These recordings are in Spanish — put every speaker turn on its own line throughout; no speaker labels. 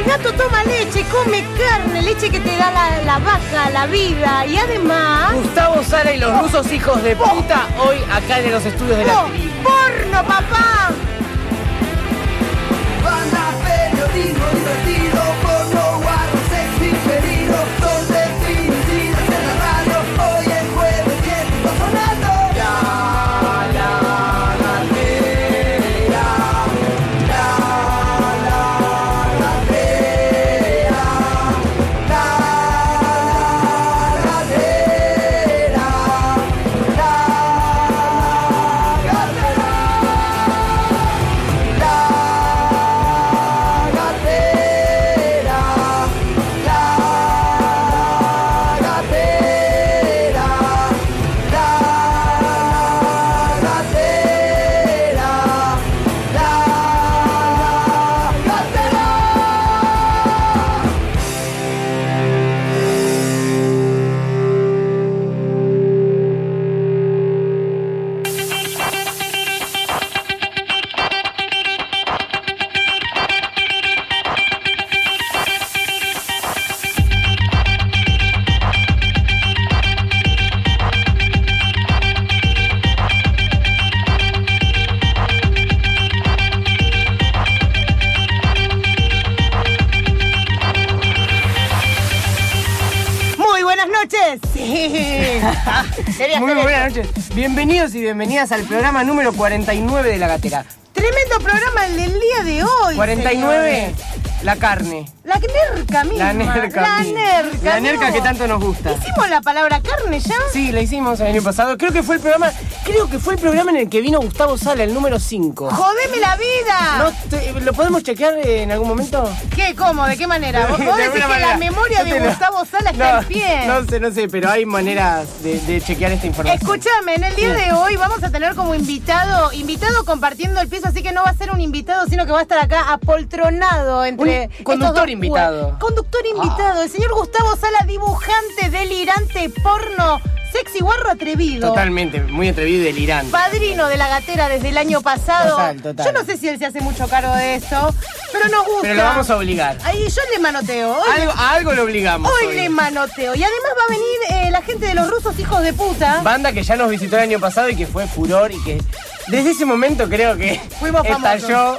gato toma leche, come carne, leche que te da la vaca, la vida. Y además...
Gustavo Sala y los rusos hijos de puta, hoy acá en los estudios de la tribu.
¡Porno, papá!
Banda, periodismo divertido, porno, guarro, sexy, pedido, donde finicidas en la radio, hoy es jueves y está sonando. La gatera, la gatera, la gatera,
Muy buenas noches. Bienvenidos y bienvenidas al programa número 49 de La Gatera.
Tremendo programa el del día de hoy.
49,
señores.
la carne.
La nerca misma.
La nerca. La nerca que tanto nos gusta.
¿Hicimos la palabra carne ya?
Sí, la hicimos el año pasado. Creo que fue el programa en el que vino Gustavo Sala, el número 5.
¡Jodeme la vida!
¿Lo podemos chequear en algún momento?
¿Qué? ¿Cómo? ¿De qué manera? ¿Vos decís que la memoria de Gustavo Sala está en pie?
No sé, pero hay maneras de chequear esta información.
Escúchame, en el día de hoy vamos a tener como invitado compartiendo el piso, así que no va a ser un invitado, sino que va a estar acá apoltronado entre
un conductor invitado.
Conductor invitado, el señor Gustavo Sala, dibujante, delirante, porno, sexy, guarro, atrevido.
Totalmente, muy atrevido y delirante.
Padrino de La Gatera desde el año pasado.
Total.
Yo no sé si él se hace mucho cargo de eso, pero nos gusta.
Pero lo vamos a obligar.
Ahí yo le manoteo.
A algo lo obligamos.
Hoy le manoteo. Y además va a venir la gente de los rusos hijos de puta.
Banda que ya nos visitó el año pasado y que fue furor y que desde ese momento creo que
fuimos
estalló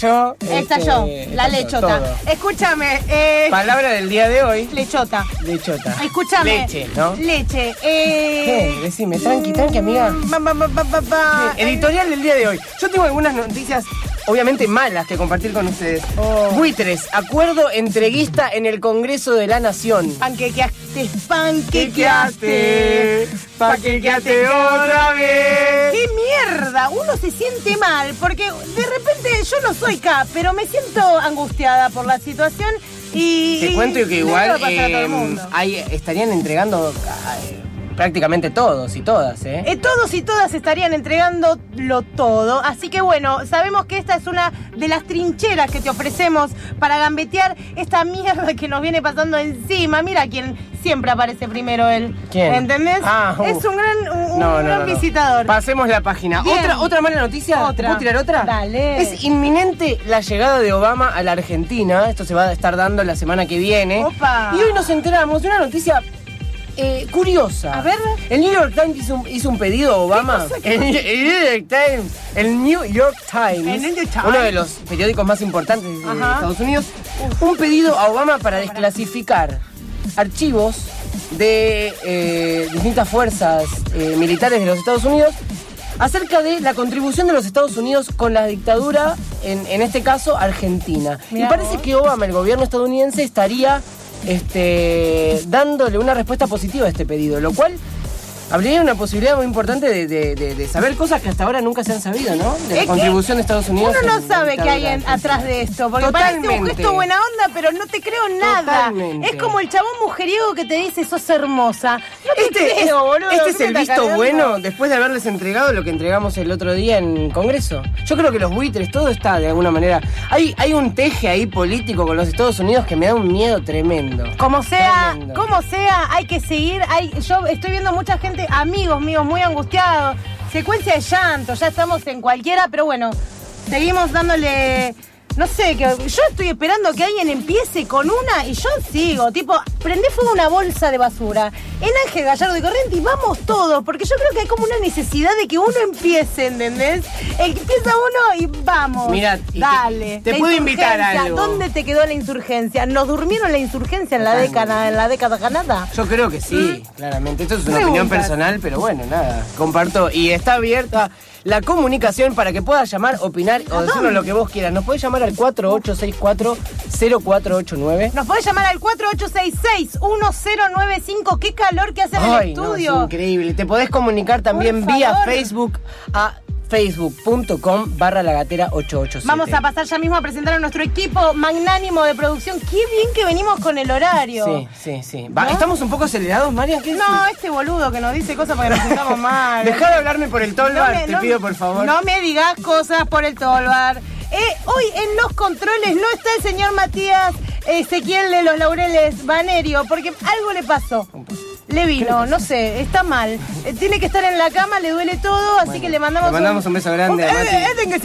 la lechota.
Todo.
Escúchame.
Palabra del día de hoy.
Lechota. Escúchame.
Leche, ¿no?
Leche.
¿Qué? Decime, tranqui, amiga. ¿Qué? Editorial del día de hoy. Yo tengo algunas noticias, obviamente malas, que compartir con ustedes. Buitres, acuerdo entreguista en el Congreso de la Nación. Panquequeaste otra vez.
¡Qué mierda! Uno se siente mal porque de repente yo no soy pero me siento angustiada por la situación y...
Te cuento que igual estarían entregando... prácticamente todos y todas,
Todos y todas estarían entregándolo todo. Así que bueno, sabemos que esta es una de las trincheras que te ofrecemos para gambetear esta mierda que nos viene pasando encima. Mira quién siempre aparece primero él.
¿Quién?
¿Entendés? Es un gran visitador.
Pasemos la página. ¿Otra mala noticia?
¿Otra?
¿Puedo tirar otra?
Dale.
Es inminente la llegada de Obama a la Argentina. Esto se va a estar dando la semana que viene.
¡Opa!
Y hoy nos enteramos de una noticia... curiosa.
A ver.
El New York Times hizo un pedido a Obama. El New York Times, uno de los periódicos más importantes de Estados Unidos, un pedido a Obama para desclasificar archivos de distintas fuerzas militares de los Estados Unidos acerca de la contribución de los Estados Unidos con la dictadura, en este caso, Argentina.
Mirá,
y parece que Obama, el gobierno estadounidense, estaría dándole una respuesta positiva a este pedido, lo cual habría una posibilidad muy importante de saber cosas que hasta ahora nunca se han sabido, ¿no? De la contribución de Estados Unidos.
Uno no sabe qué hay atrás de esto, porque parece un gesto buena onda, pero no te creo nada.
Totalmente.
Es como el chabón mujeriego que te dice, sos hermosa. No te creo, boludo.
Este es el visto bueno después de haberles entregado lo que entregamos el otro día en Congreso. Yo creo que los buitres, todo está de alguna manera. Hay un teje ahí político con los Estados Unidos que me da un miedo tremendo.
Como sea, hay que seguir. Yo estoy viendo mucha gente, amigos míos, muy angustiados. Secuencia de llanto, ya estamos en cualquiera, pero bueno, seguimos dándole No sé, que yo estoy esperando que alguien empiece con una y yo sigo. Tipo, prende fuego una bolsa de basura en Ángel Gallardo de Corrientes y vamos todos. Porque yo creo que hay como una necesidad de que uno empiece, ¿entendés? Empieza uno y vamos.
Mira,
dale.
te puedo invitar a algo.
¿Dónde te quedó la insurgencia? ¿Nos durmieron la insurgencia en la década ganada?
Yo creo que sí, claramente. Esto es una opinión personal, pero bueno, nada. Comparto. Y está abierta la comunicación para que puedas llamar, opinar o decirnos lo que vos quieras. Nos podés llamar al 4864-0489.
Nos podés llamar al 4866-1095. Qué calor que hace en el estudio.
No, es increíble. Te podés comunicar también vía Facebook a facebook.com/lagatera887.
Vamos a pasar ya mismo a presentar a nuestro equipo magnánimo de producción. Qué bien que venimos con el horario.
Sí. ¿No? ¿Estamos un poco acelerados, Marian?
No, este boludo que nos dice cosas para que nos sentamos mal.
Dejá de hablarme por el tolbar, te pido por favor.
No me digas cosas por el tolbar. Hoy en los controles no está el señor Matías Ezequiel de los Laureles Banerio, porque algo le pasó. Le vino, no sé, está mal. Tiene que estar en la cama, le duele todo, así que le mandamos
un beso grande a Mati.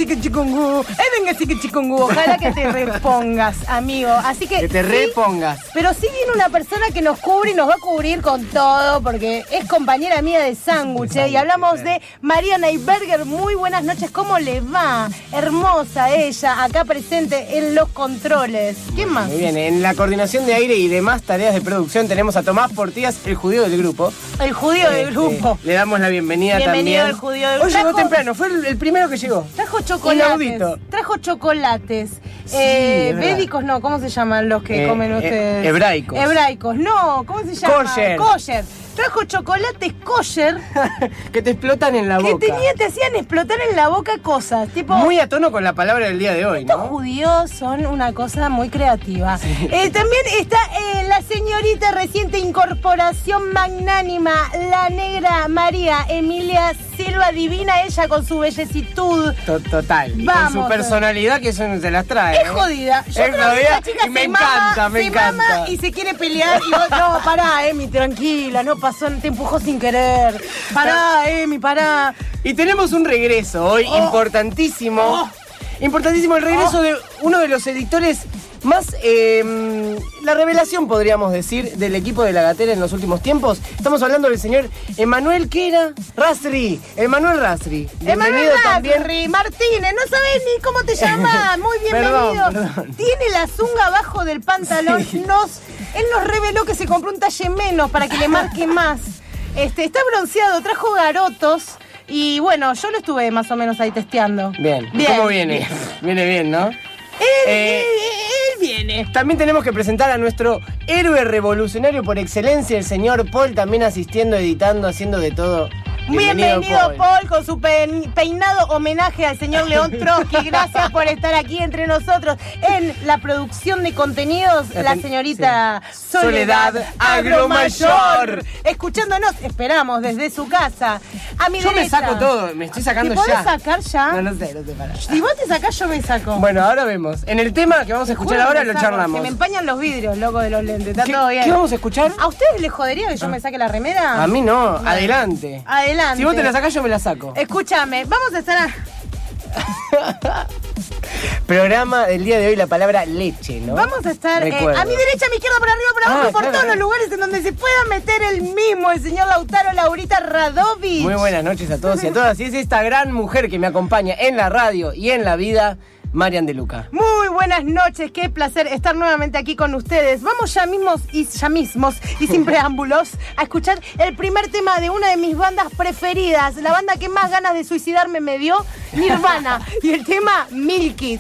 Ojalá que te repongas, amigo. Así que
te repongas.
Pero sí viene una persona que nos cubre y nos va a cubrir con todo, porque es compañera mía de sándwich, y hablamos de María Neiberger. Muy buenas noches, ¿cómo le va? Hermosa ella, acá presente en los controles. ¿Quién más?
Muy bien, en la coordinación de aire y demás tareas de producción tenemos a Tomás Portías, el judío del grupo.
El judío del grupo.
Le damos la bienvenida también.
Bienvenido al judío del grupo.
Hoy llegó temprano, fue el primero que llegó.
Trajo chocolates.
Inaudito.
Trajo chocolates. Védicos no, ¿cómo se llaman los que comen ustedes?
Hebraicos.
Hebraicos, no, ¿cómo se llama?
Kosher.
Kosher. Trajo chocolates kosher.
Que te explotan en la boca.
Que te hacían explotar en la boca cosas. Tipo,
muy a tono con la palabra del día de hoy,
estos
¿no?
judíos son una cosa muy creativa.
Sí.
También está la señorita reciente incorporación magnánima, la negra María Emilia Silva Divina, ella con su bellecitud.
Total.
Vamos.
Con su personalidad que eso no se las trae.
Es jodida. Yo
es
creo
jodida
que la chica
y me
se
encanta.
mama y se quiere pelear. Y vos, no, pará, Emi, tranquila, no pasó, te empujó sin querer. Pará, Emi, pará.
Y tenemos un regreso hoy importantísimo. Importantísimo el regreso de uno de los editores más, la revelación podríamos decir, del equipo de La Gatera en los últimos tiempos. Estamos hablando del señor Emanuel, ¿qué era? Rasri, Emanuel Rasri.
Emanuel Rasri, Martínez, no sabés ni cómo te llamas. Muy bienvenido.
Perdón.
Tiene la zunga abajo del pantalón.
Sí.
Él nos reveló que se compró un talle menos para que le marque más. Está bronceado, trajo garotos. Y bueno, yo lo estuve más o menos ahí testeando.
Bien. ¿Cómo viene? Viene bien, ¿no?
Él viene.
También tenemos que presentar a nuestro héroe revolucionario por excelencia, el señor Paul, también asistiendo, editando, haciendo de todo.
Bienvenido Paul, con su peinado homenaje al señor León Trotsky. Gracias por estar aquí entre nosotros. En la producción de contenidos, la señorita Soledad Agromayor. Escuchándonos, esperamos, desde su casa. A mi derecha.
Me saco todo, me estoy sacando
ya. ¿Te podés
ya.
sacar ya?
No sé, para.
Si vos te sacás, yo me saco.
Bueno, ahora vemos. En el tema que vamos a escuchar ahora lo charlamos.
Se me empañan los vidrios, loco, de los lentes. Está todo bien.
¿Qué vamos a escuchar?
¿A ustedes les jodería que yo me saque la remera?
A mí no, adelante.
Adelante.
Si vos te la sacás, yo me la saco.
Escúchame, vamos a estar
Programa del día de hoy, la palabra leche, ¿no?
Vamos a estar a mi derecha, a mi izquierda, por arriba, por abajo, por todos los lugares en donde se pueda meter el mismo, el señor Lautaro Laurita Radovich.
Muy buenas noches a todos y a todas. Y es esta gran mujer que me acompaña en la radio y en la vida, Marian de Luca.
Muy buenas noches, qué placer estar nuevamente aquí con ustedes. Vamos ya mismos y sin preámbulos a escuchar el primer tema de una de mis bandas preferidas, la banda que más ganas de suicidarme me dio, Nirvana, y el tema Milk It.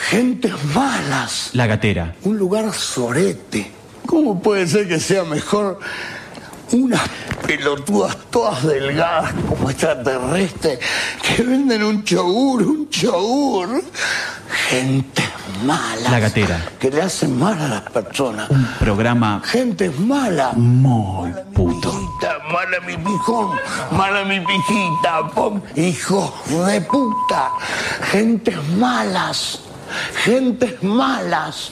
Gentes malas.
La Gatera.
Un lugar sorete. ¿Cómo puede ser que sea mejor unas pelotudas todas delgadas como extraterrestres que venden un yogur? Gente mala.
La Gatera.
Que le hacen mal a las personas.
Un programa...
Gente mala.
Muy puto.
Mala mi pijón, mala mi pijita, hijos de puta. Gentes malas. Gentes malas.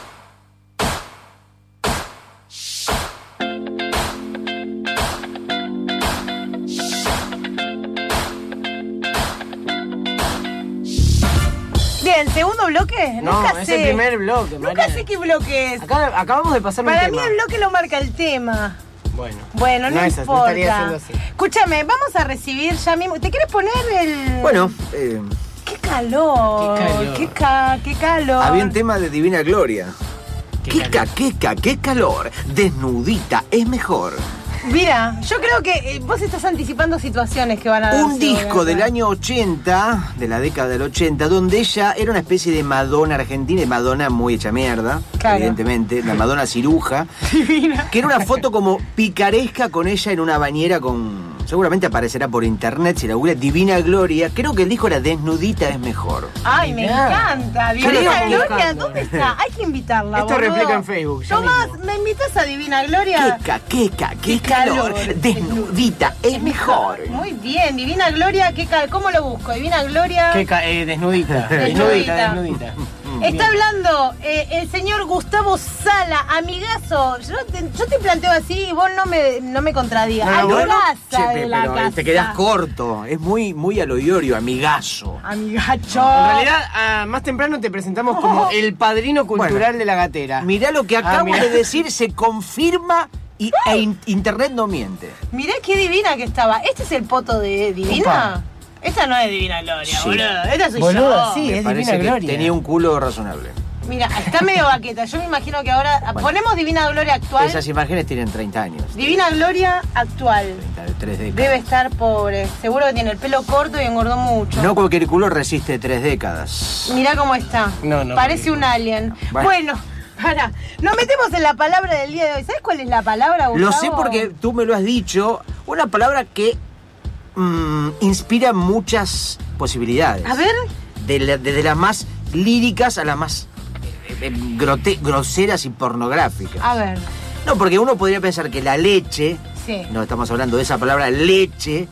Bien, ¿segundo bloque?
No,
Nunca
es
sé.
el primer bloque,
Nunca
Mariana.
sé qué bloque es.
Acá acabamos de pasar un
Para
tema.
mí el bloque lo marca el tema.
Bueno,
No
estaría haciendo
importa.
así.
Escúchame, vamos a recibir ya mismo. ¿Te quieres poner el...?
Bueno,
¡Qué calor! ¡Qué calor!
había un tema de Divina Gloria. Qué calor. Desnudita es mejor.
Mira, yo creo que vos estás anticipando situaciones que van a darse
Un disco
hoy,
del
¿verdad?
año 80, de la década del 80, donde ella era una especie de Madonna argentina, y Madonna muy hecha mierda,
Claro.
evidentemente, la Madonna ciruja,
Divina.
que era una foto como picaresca con ella en una bañera con... Seguramente aparecerá por internet si la googleas, Divina Gloria. Creo que el disco era Desnudita es mejor.
Ay, me
Mirá.
encanta.
Yo lo
Divina
estaba
Gloria,
buscando.
¿dónde está? Hay que invitarla,
Esto
boludo.
replica en Facebook, ya
Tomás,
mismo.
¿me invitas a Divina Gloria?
Qué calor. Desnudita es mejor.
Muy bien, Divina Gloria, ¿cómo lo busco? Divina Gloria.
Desnudita.
Desnudita.
Desnudita.
Está hablando el señor Gustavo Sala, amigazo. Yo te planteo así y vos no me contradigas. Amigaza de la
pero
casa.
te quedás corto. Es muy a lo Iorio, amigazo.
Amigacho.
En realidad, más temprano te presentamos como el padrino cultural de la Gatera.
Mirá lo que acabo
mirá.
de decir, se confirma internet no miente.
Mirá qué divina que estaba. ¿Este es el poto de Divina?
Opa.
Esta no es Divina Gloria,
Sí.
boludo. Esta soy
Boludo,
yo.
sí.
Me
es
parece
Divina
que
Gloria.
tenía un culo razonable.
Mira, está medio baqueta. Yo me imagino que ahora...
Bueno.
Ponemos Divina Gloria actual.
Esas imágenes tienen 30 años.
Divina Gloria actual.
3 décadas.
Debe estar pobre. Seguro que tiene el pelo corto y engordó mucho.
No cualquier culo resiste 3 décadas.
Mirá cómo está.
No,
Parece un alien.
Bueno.
Bueno, nos metemos en la palabra del día de hoy. ¿Sabes cuál es la palabra, Gustavo?
Lo sé porque tú me lo has dicho. Una palabra que inspira muchas posibilidades.
A ver.
Desde las más líricas a las más groseras y pornográficas.
A ver.
No, porque uno podría pensar que la leche,
Sí.
no estamos hablando de esa palabra leche,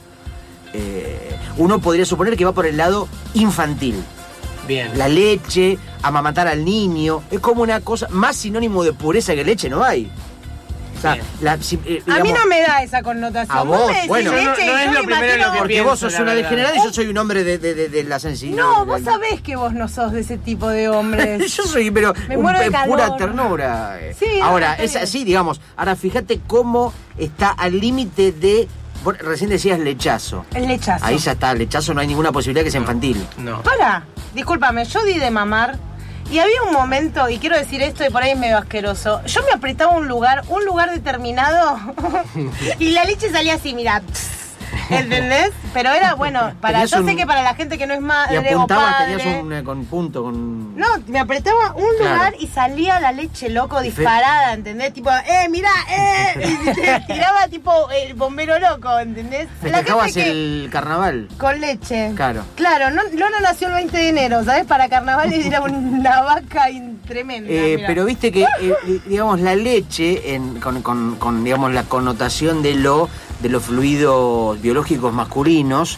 uno podría suponer que va por el lado infantil.
Bien.
La leche, amamantar al niño, es como una cosa, más sinónimo de pureza que leche no hay. O sea,
A mí no me da esa connotación.
A vos,
me decís
bueno.
leche,
No es
yo
lo
me
primero en
imagino...
lo que
porque
pienso,
vos sos
la
una
verdad.
degenerada y yo soy un hombre de la sensibilidad.
No, vos sabés que vos no sos de ese tipo de hombres.
Yo soy, pero
Me muero de
pura
calor.
ternura.
Sí, no,
ahora,
está
es
bien.
así, digamos. Ahora, fíjate cómo está al límite de... vos recién decías lechazo.
El lechazo.
Ahí ya está, lechazo no hay ninguna posibilidad que sea infantil.
No.
Para, discúlpame, yo di de mamar y había un momento, y quiero decir esto y por ahí es medio asqueroso, yo me apretaba un lugar determinado y la leche salía así, mira, ¿entendés? Pero era, bueno,
Tenías
yo
un-
sé que para la gente que no es
Y
madre o
apuntabas,
padre...
tenías un con punto, con...
No, me apretaba un
Claro.
lugar y salía la leche, loco, disparada, ¿entendés? Tipo, mirá, y te tiraba tipo el bombero loco, ¿entendés? La
Festejabas
gente que...
el carnaval.
Con leche.
Claro.
Claro, Lola nació el 20 de enero, ¿sabes? Para carnaval era una vaca tremenda. mirá.
Pero viste que, digamos, la leche, con digamos, la connotación de los fluidos biológicos masculinos,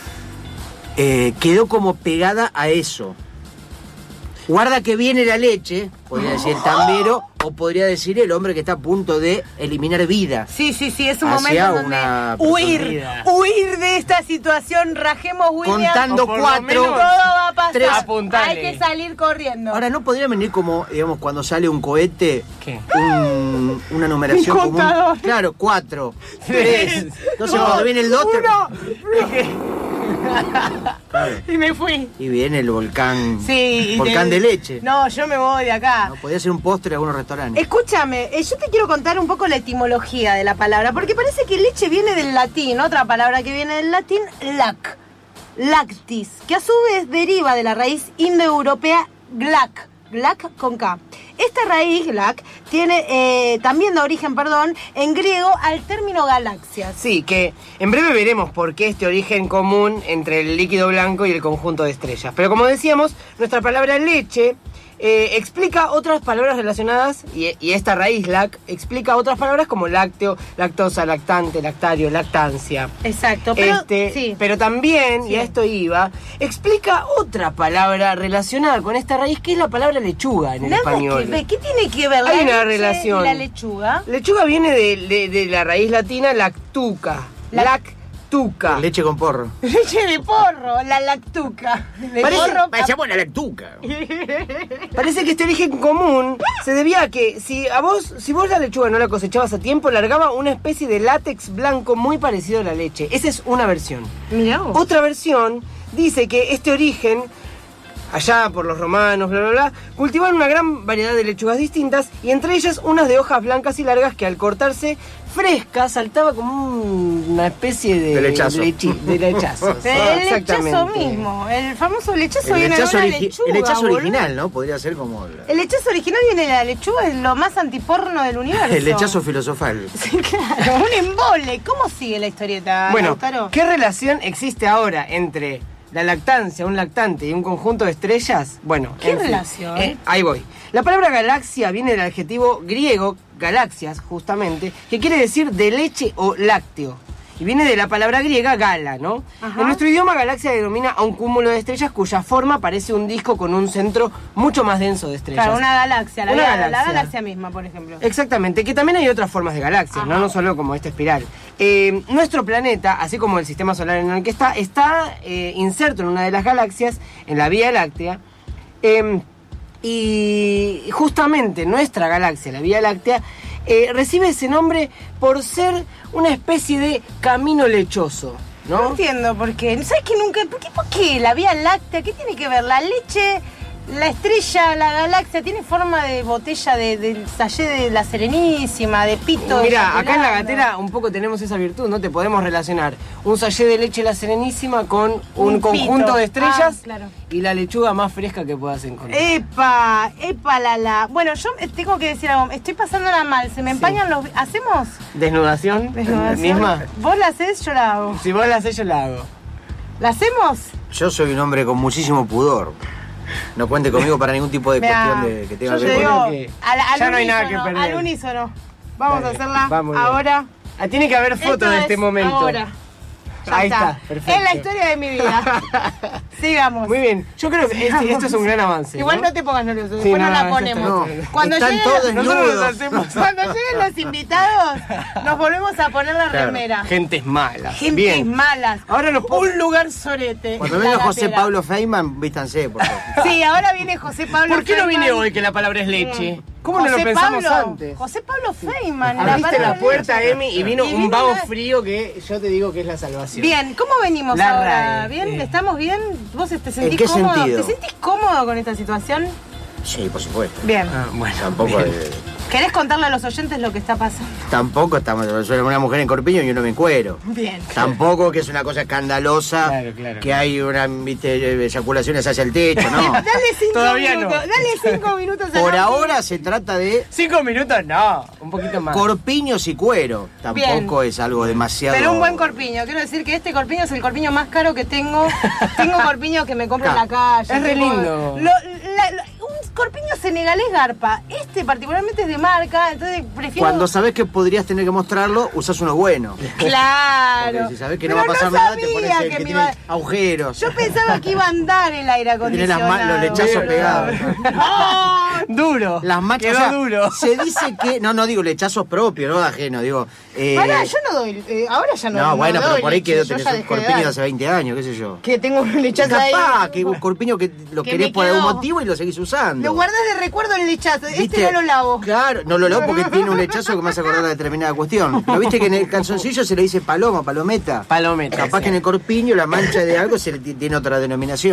quedó como pegada a eso. Guarda que viene la leche, podría decir el tambero, o podría decir el hombre que está a punto de eliminar vida.
Sí, es un
hacia
momento
una
donde huir de esta situación, rajemos William.
Contando
O por lo
4,
menos
todo va a pasar.
3.
Apuntale.
Hay que salir corriendo.
Ahora, ¿no podría venir como, digamos, cuando sale un cohete,
¿Qué?
una numeración
Un
común?
contador.
Claro, 4, 3. Entonces,
Dos,
cuando viene el 2,
Y me fui.
y viene el volcán,
Sí.
volcán de leche.
No, yo me voy de acá.
No, podía ser un postre en algunos restaurantes.
Escúchame, yo te quiero contar un poco la etimología de la palabra, porque parece que leche viene del latín, otra palabra que viene del latín, lactis, que a su vez deriva de la raíz indoeuropea glac con K. Esta raíz, glac, tiene también de origen, en griego al término galaxias.
Sí, que en breve veremos por qué este origen común entre el líquido blanco y el conjunto de estrellas. Pero como decíamos, nuestra palabra leche explica otras palabras relacionadas, y esta raíz lac explica otras palabras como lácteo, lactosa, lactante, lactario, lactancia.
Exacto, pero, sí.
Pero también,
Sí.
y a esto iba, explica otra palabra relacionada con esta raíz, que es la palabra lechuga en el español.
¿Qué tiene que ver
Hay
la
una
leche
relación.
y la lechuga?
Lechuga viene de la raíz latina lactuca. Lactuca.
Leche con porro.
Leche de porro, la lactuca.
Parecemos la lactuca.
Parece que este origen común se debía a que si vos la lechuga no la cosechabas a tiempo, largaba una especie de látex blanco muy parecido a la leche. Esa es una versión.
Mirá vos.
Otra versión dice que este origen, allá por los romanos, bla, bla, bla, cultivaron una gran variedad de lechugas distintas, y entre ellas unas de hojas blancas y largas que al cortarse fresca saltaba como una especie de
lechazo.
de lechazo.
El lechazo mismo, el famoso lechazo viene de una lechuga.
El lechazo
boludo.
original, ¿no? Podría ser como...
El lechazo original viene de la lechuga, es lo más antiporno del universo.
El lechazo filosofal.
Sí, claro, un embole. ¿Cómo sigue la historieta,
Bueno,
Lautaro?
¿qué relación existe ahora entre la lactancia, un lactante y un conjunto de estrellas? Bueno,
¿Qué
en fin,
relación?
ahí voy. La palabra galaxia viene del adjetivo griego galaxias, justamente, que quiere decir de leche o lácteo. Y viene de la palabra griega gala, ¿no?
Ajá.
En nuestro idioma, galaxia denomina a un cúmulo de estrellas cuya forma parece un disco con un centro mucho más denso de estrellas.
Claro, una galaxia,
Una
la
galaxia.
galaxia misma, por ejemplo.
Exactamente, que también hay otras formas de galaxias,
Ajá.
no solo como esta espiral. Nuestro planeta, así como el sistema solar en el que está inserto en una de las galaxias, en la Vía Láctea. Y justamente nuestra galaxia, la Vía Láctea, recibe ese nombre por ser una especie de camino lechoso,
No
¿no?
entiendo por qué. ¿Sabes que nunca? ¿Por qué la Vía Láctea? ¿Qué tiene que ver? La leche, la estrella, la galaxia, tiene forma de botella del sallé de la Serenísima, de pito. de
Mira, acá en la
Yaculano.
gatera un poco tenemos esa virtud, ¿no? Te podemos relacionar un sallé de leche La Serenísima con un conjunto
pito.
de estrellas
Ah, claro.
y la lechuga más fresca que puedas encontrar.
¡Epa! ¡Epa! Bueno, yo tengo que decir algo. Estoy pasándola mal. Se me empañan los... ¿Hacemos?
¿Desnudación?
Desnudación.
¿Misma?
¿Vos la hacés? Yo la hago.
Si vos la haces, yo la hago.
¿La hacemos?
Yo soy un hombre con muchísimo pudor. No cuente conmigo para ningún tipo de
Mirá,
cuestión de que tenga
yo
que
te
ver
digo,
con...
que
al
ya no hay nada que
unísono,
perder.
al unísono. Vamos
Dale,
a hacerla
va muy bien.
ahora.
Ah, tiene que haber fotos
Esto
de
es
este momento.
Ahora. Ya
Ahí está, perfecto.
Es la historia de mi vida. Sigamos.
Muy bien, yo creo que esto es un gran avance.
Igual no te pongas nervioso,
Sí,
después no,
no,
la
ya
ponemos.
está.
No,
Cuando
están
lleguen
todos
los-
Nosotros
desnudos.
nos hacemos...
Cuando lleguen los invitados, nos volvemos a poner la
Claro.
remera.
Gentes malas.
Gentes
Bien.
malas.
Ahora nos po-
Un lugar sorete.
Cuando
La
venga José
gatera.
Pablo Feynman, vístanse, por favor.
Sí, ahora viene José Pablo
¿Por qué no vine
Feynman.
hoy que la palabra es leche? ¿Cómo no lo
José
pensamos
Pablo,
antes?
José Pablo Feynman.
Abriste
palabra
la puerta,
leche.
Emi, y vino
Y
un
vino
vago
una-
frío que yo te digo que es la salvación.
Bien, ¿cómo venimos
La
ahora?
RAE.
¿Bien? ¿Estamos bien? ¿Vos te sentís
qué
cómodo?
sentido?
¿Te sentís cómodo con esta situación?
Sí, por supuesto.
Bien.
Ah, bueno.
Tampoco,
bien.
¿Querés contarle a los oyentes lo que está pasando?
tampoco estamos... Soy una mujer en corpiño y yo no me encuero.
Bien.
Tampoco que es una cosa escandalosa,
Claro.
que hay una, viste, eyaculaciones hacia el techo, no.
Dale 5
Todavía no.
minutos. Dale 5 minutos a
Por
la-
ahora se trata de
5 minutos, no. Un poquito más.
corpiños y cuero. Tampoco
Bien.
es algo demasiado...
Pero un buen corpiño. Quiero decir que este corpiño es el corpiño más caro que tengo. Tengo corpiños que me compro en la calle.
Es re
Tengo-
lindo.
un corpiño senegalés garpa. Este particularmente es de marca, entonces prefiero...
Cuando sabes que podrías tener que mostrarlo, usas uno bueno.
Claro.
Porque si sabes que no
Pero
va a pasar nada, te
sabía
pones el
que
que
me
tiene
iba-
agujeros.
Yo pensaba que iba a andar el aire
Tiene
acondicionado.
los lechazos
boludo.
pegados.
Duro.
Las manchas,
Quedó
o sea,
duro.
se dice que... No digo lechazos propios, no ajeno, digo...
Pará, yo no doy... ahora ya no
no, bueno,
doy
pero por ahí
leche,
quedó,
yo
tenés
ya
un
dejé
corpiño de
dar.
hace 20 años, qué sé yo.
Que tengo un lechazo ahí.
Capaz, que un corpiño que lo
Que
querés
me
por algún
quedó.
motivo y lo seguís usando.
Lo guardás de recuerdo el lechazo. Este
¿Viste?
no lo lavo.
Claro, no lo lavo porque tiene un lechazo que me hace acordar de determinada cuestión. Pero viste que en el calzoncillo se le dice paloma, palometa.
Palometa.
Capaz
sí.
que en el corpiño la mancha de algo tiene otra denominación.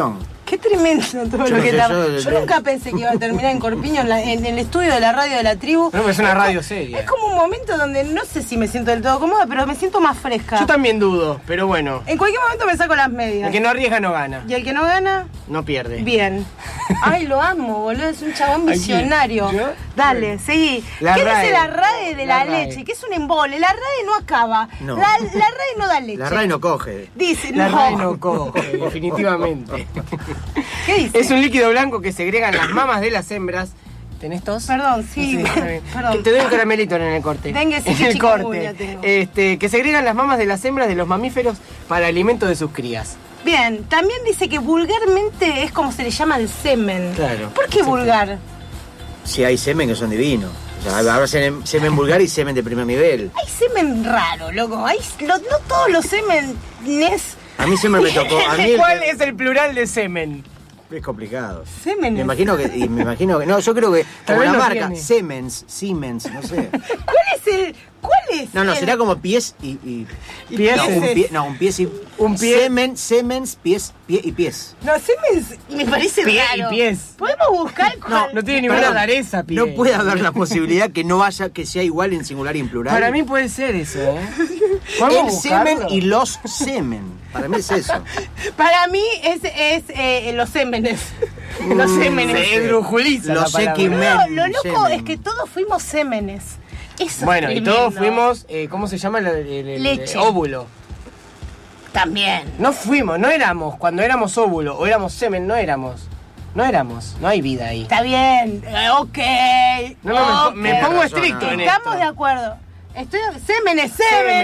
Qué tremendo todo lo que está. Yo nunca pensé que iba a terminar en Corpiño, en el estudio de la radio de la tribu.
No, es una radio seria.
Es como un momento donde no sé si me siento del todo cómoda, pero me siento más fresca.
Yo también dudo, pero bueno.
En cualquier momento me saco las medias.
El que no arriesga no gana.
Y el que no gana,
no pierde.
Bien. Ay, lo amo, boludo. Es un chabón visionario.
¿Yo?
Dale, seguí. ¿Qué dice la RAE de la leche? Que es un embole. La RAE no acaba.
No.
La RAE no da leche.
La RAE no coge.
Dice,
La RAE no coge, definitivamente.
¿Qué dice?
Es un líquido blanco que segregan las mamas de las hembras. ¿Tenés tos?
Perdón, sí. Perdón.
Te doy un caramelito en el corte.
Dengue, sí,
en el corte.
tengo.
Que segregan las mamas de las hembras de los mamíferos para alimento de sus crías.
Bien, también dice que vulgarmente es como se le llama el semen.
Claro.
¿Por qué vulgar?
Sí, hay semen que son divinos. O sea, habrá semen vulgar y semen de primer nivel.
Hay semen raro, loco. No todos los semenes.
A mí siempre me tocó. A mí
¿Cuál es el plural de semen?
Es complicado.
Semenes.
Me imagino que. No, yo creo que.
Tal
Como
vez
la
lo
marca.
tiene.
Siemens, no sé.
¿Cuál es?
No, será como pies y.
Pies.
Un pies y.
Un pie.
Semens, pies, pie y pies.
No, semen me parece
Pie
raro.
y pies.
¿Podemos buscar cuál?
No tiene ninguna
Perdón,
rareza, pie.
No puede haber la posibilidad que no haya, que sea igual en singular y en plural.
Para mí puede ser eso, ¿eh?
El semen y los semen. Para mí es eso.
Para mí es los semenes. Los semenes.
Se esdrujuliza la
Los
palabra.
equimen.
Lo loco
semen.
es que todos fuimos semenes. Eso
Bueno,
es
y
tremendo.
todos fuimos, ¿cómo se llama? El
Leche.
óvulo.
También.
No fuimos, no éramos, cuando éramos óvulo o éramos semen, no éramos, no hay vida ahí.
Está bien. Ok.
No,
ok.
me pongo
Razón,
estricto en
Estamos
esto.
de acuerdo. Semenes.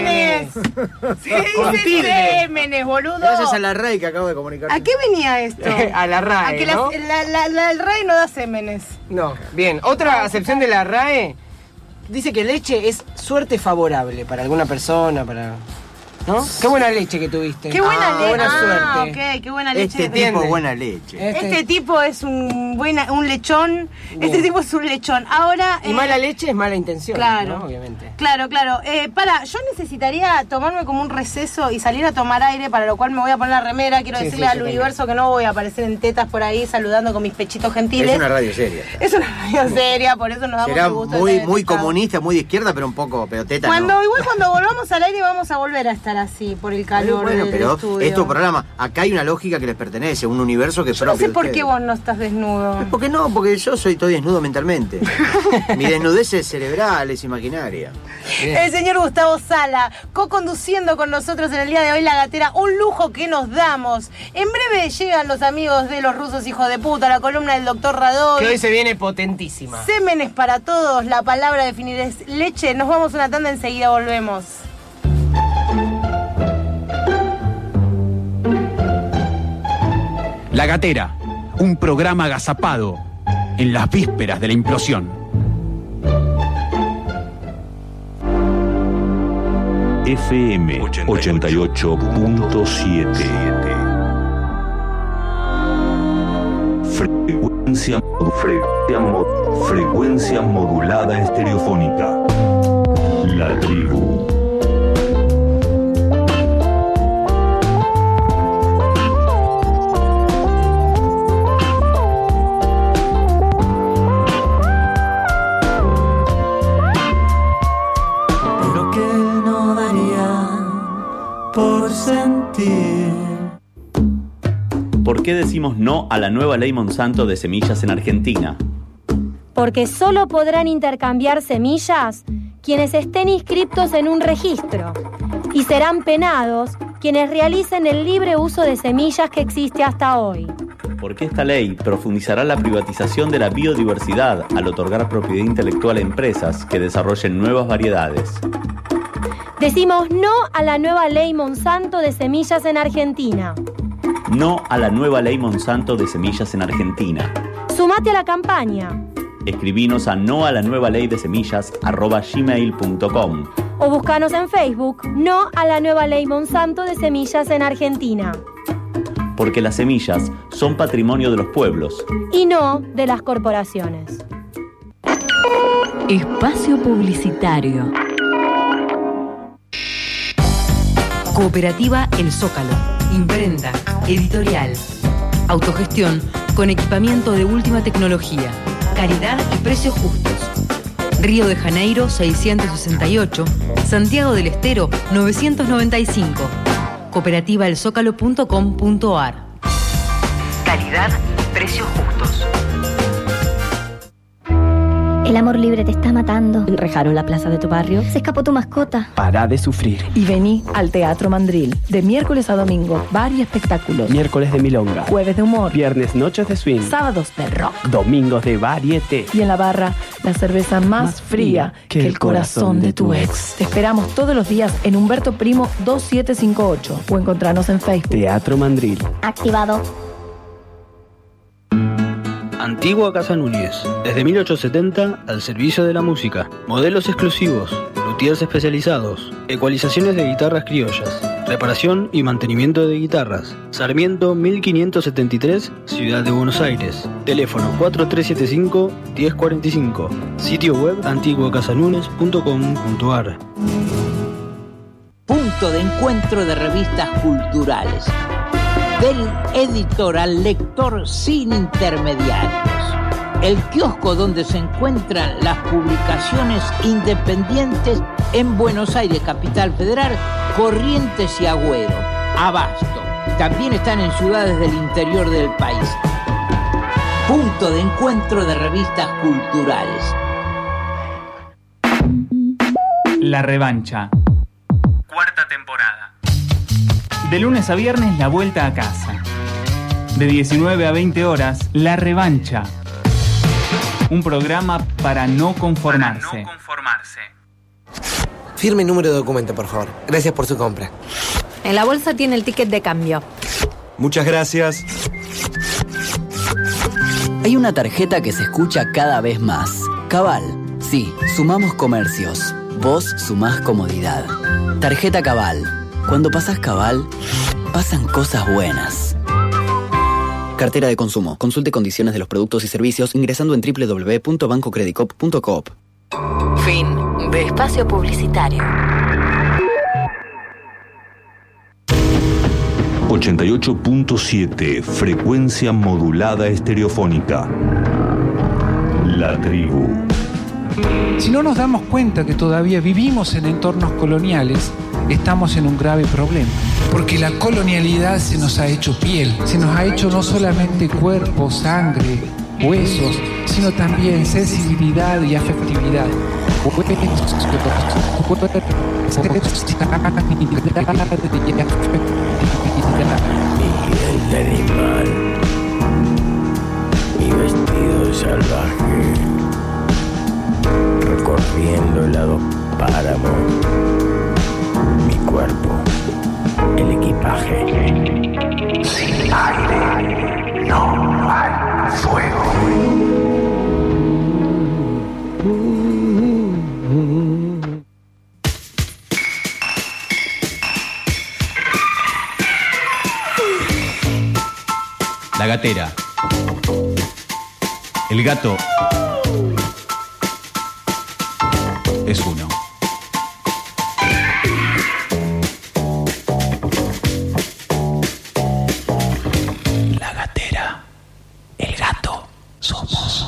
Sí,
Con
dice
tilde.
semenes, boludo.
Gracias a la RAE que acabo de comunicar.
¿A qué venía esto?
A la RAE,
A que
¿no?
el rey no da semenes.
No, bien. Otra acepción de la RAE dice que leche es suerte favorable para alguna persona, para... ¿No? Qué buena leche que tuviste.
Qué buena leche.
Buena suerte.
Ok, qué buena leche.
Este
¿entiende?
tipo buena leche.
Este tipo es un lechón.
Bien.
Este tipo es un lechón. Ahora.
Y mala leche es mala intención,
Claro.
¿no? Obviamente.
Claro. Yo necesitaría tomarme como un receso y salir a tomar aire, para lo cual me voy a poner la remera. Quiero
Sí,
decirle
sí,
al
yo
universo que no voy a aparecer en tetas por ahí saludando con mis pechitos gentiles.
Es una radio seria.
Es una radio seria, por eso nos damos
Será
el gusto de
muy,
tener
muy
teta.
comunista, muy de izquierda, pero un poco, pero teta
Igual cuando volvamos al aire vamos a volver a estar así por el calor
Bueno,
del
pero
estudio.
es tu programa. Acá hay una lógica que les pertenece, un universo que es
Yo no
propio
sé
de
por qué
ustedes.
vos no estás desnudo.
¿Por qué no? Porque yo estoy desnudo mentalmente. Mi desnudez es cerebral, es imaginaria.
El señor Gustavo Sala, co-conduciendo con nosotros en el día de hoy La Gatera, un lujo que nos damos. En breve llegan los amigos de los rusos hijos de puta, la columna del doctor Radón.
Que hoy se viene potentísima.
Semenes para todos, la palabra a definir es leche. Nos vamos a una tanda, enseguida volvemos.
La Gatera, un programa agazapado en las vísperas de la implosión.
FM 88.7. Frecuencia modulada estereofónica. La tribu.
Pero que no daría por sentir.
¿Por qué decimos no a la nueva ley Monsanto de semillas en Argentina?
Porque solo podrán intercambiar semillas quienes estén inscriptos en un registro y serán penados quienes realicen el libre uso de semillas que existe hasta hoy.
Porque esta ley profundizará la privatización de la biodiversidad al otorgar propiedad intelectual a empresas que desarrollen nuevas variedades.
Decimos no a la nueva ley Monsanto de semillas en Argentina.
No a la nueva ley Monsanto de semillas en Argentina.
Sumate a la campaña
Escribinos a noalanuevaleydesemillas@gmail.com
o buscanos en Facebook no a la nueva ley Monsanto de semillas en Argentina.
Porque las semillas son patrimonio de los pueblos.
Y no de las corporaciones.
Espacio publicitario. Cooperativa El Zócalo. Imprenta. Editorial.
Autogestión con equipamiento de última tecnología. Calidad y precios justos. Río de Janeiro 668, Santiago del Estero 995. Cooperativaelzócalo.com.ar. Calidad, precios justos.
El amor libre te está matando.
¿Enrejaron la plaza de tu barrio?
Se escapó tu mascota.
Para de sufrir.
Y vení al Teatro Mandril. De miércoles a domingo, varios espectáculos.
Miércoles de milonga.
Jueves de humor.
Viernes noches de swing.
Sábados de rock.
Domingos de varieté.
Y en la barra, la cerveza más fría que el corazón de tu ex. Te esperamos todos los días en Humberto Primo 2758 o encontrarnos en Facebook.
Teatro Mandril.
Activado.
Antigua Casa Núñez, desde 1870 al servicio de la música. Modelos exclusivos, luthiers especializados, ecualizaciones de guitarras criollas, reparación y mantenimiento de guitarras. Sarmiento 1573, Ciudad de Buenos Aires. Teléfono 4375-1045. Sitio web antiguacasanunes.com.ar.
Punto de encuentro de revistas culturales. Del editor al lector sin intermediarios. El kiosco donde se encuentran las publicaciones independientes en Buenos Aires, Capital Federal, Corrientes y Agüero. Abasto. También están en ciudades del interior del país. Punto de encuentro de revistas culturales.
La revancha. Cuarta temporada. De lunes a viernes, la vuelta a casa. De 19 a 20 horas, La Revancha. Un programa para no conformarse.
Firme número de documento, por favor. Gracias por su compra.
En la bolsa tiene el ticket de cambio.
Muchas gracias.
Hay una tarjeta que se escucha cada vez más. Cabal. Sí, sumamos comercios. Vos sumás comodidad. Tarjeta Cabal. Cuando pasás Cabal, pasan cosas buenas. Cartera de consumo. Consulte condiciones de los productos y servicios ingresando en www.bancocreditcoop.coop.
Fin de espacio publicitario.
88.7 frecuencia modulada estereofónica. La tribu.
Si no nos damos cuenta que todavía vivimos en entornos coloniales, estamos en un grave problema. Porque la colonialidad se nos ha hecho piel, se nos ha hecho no solamente cuerpo, sangre, huesos, sino también sensibilidad y afectividad.
Mi piel de animal, mi vestido salvaje, recorriendo el lado páramo, mi cuerpo, el equipaje.
Sin aire no hay fuego.
La gatera. El gato es uno.
La gatera, el gato, somos.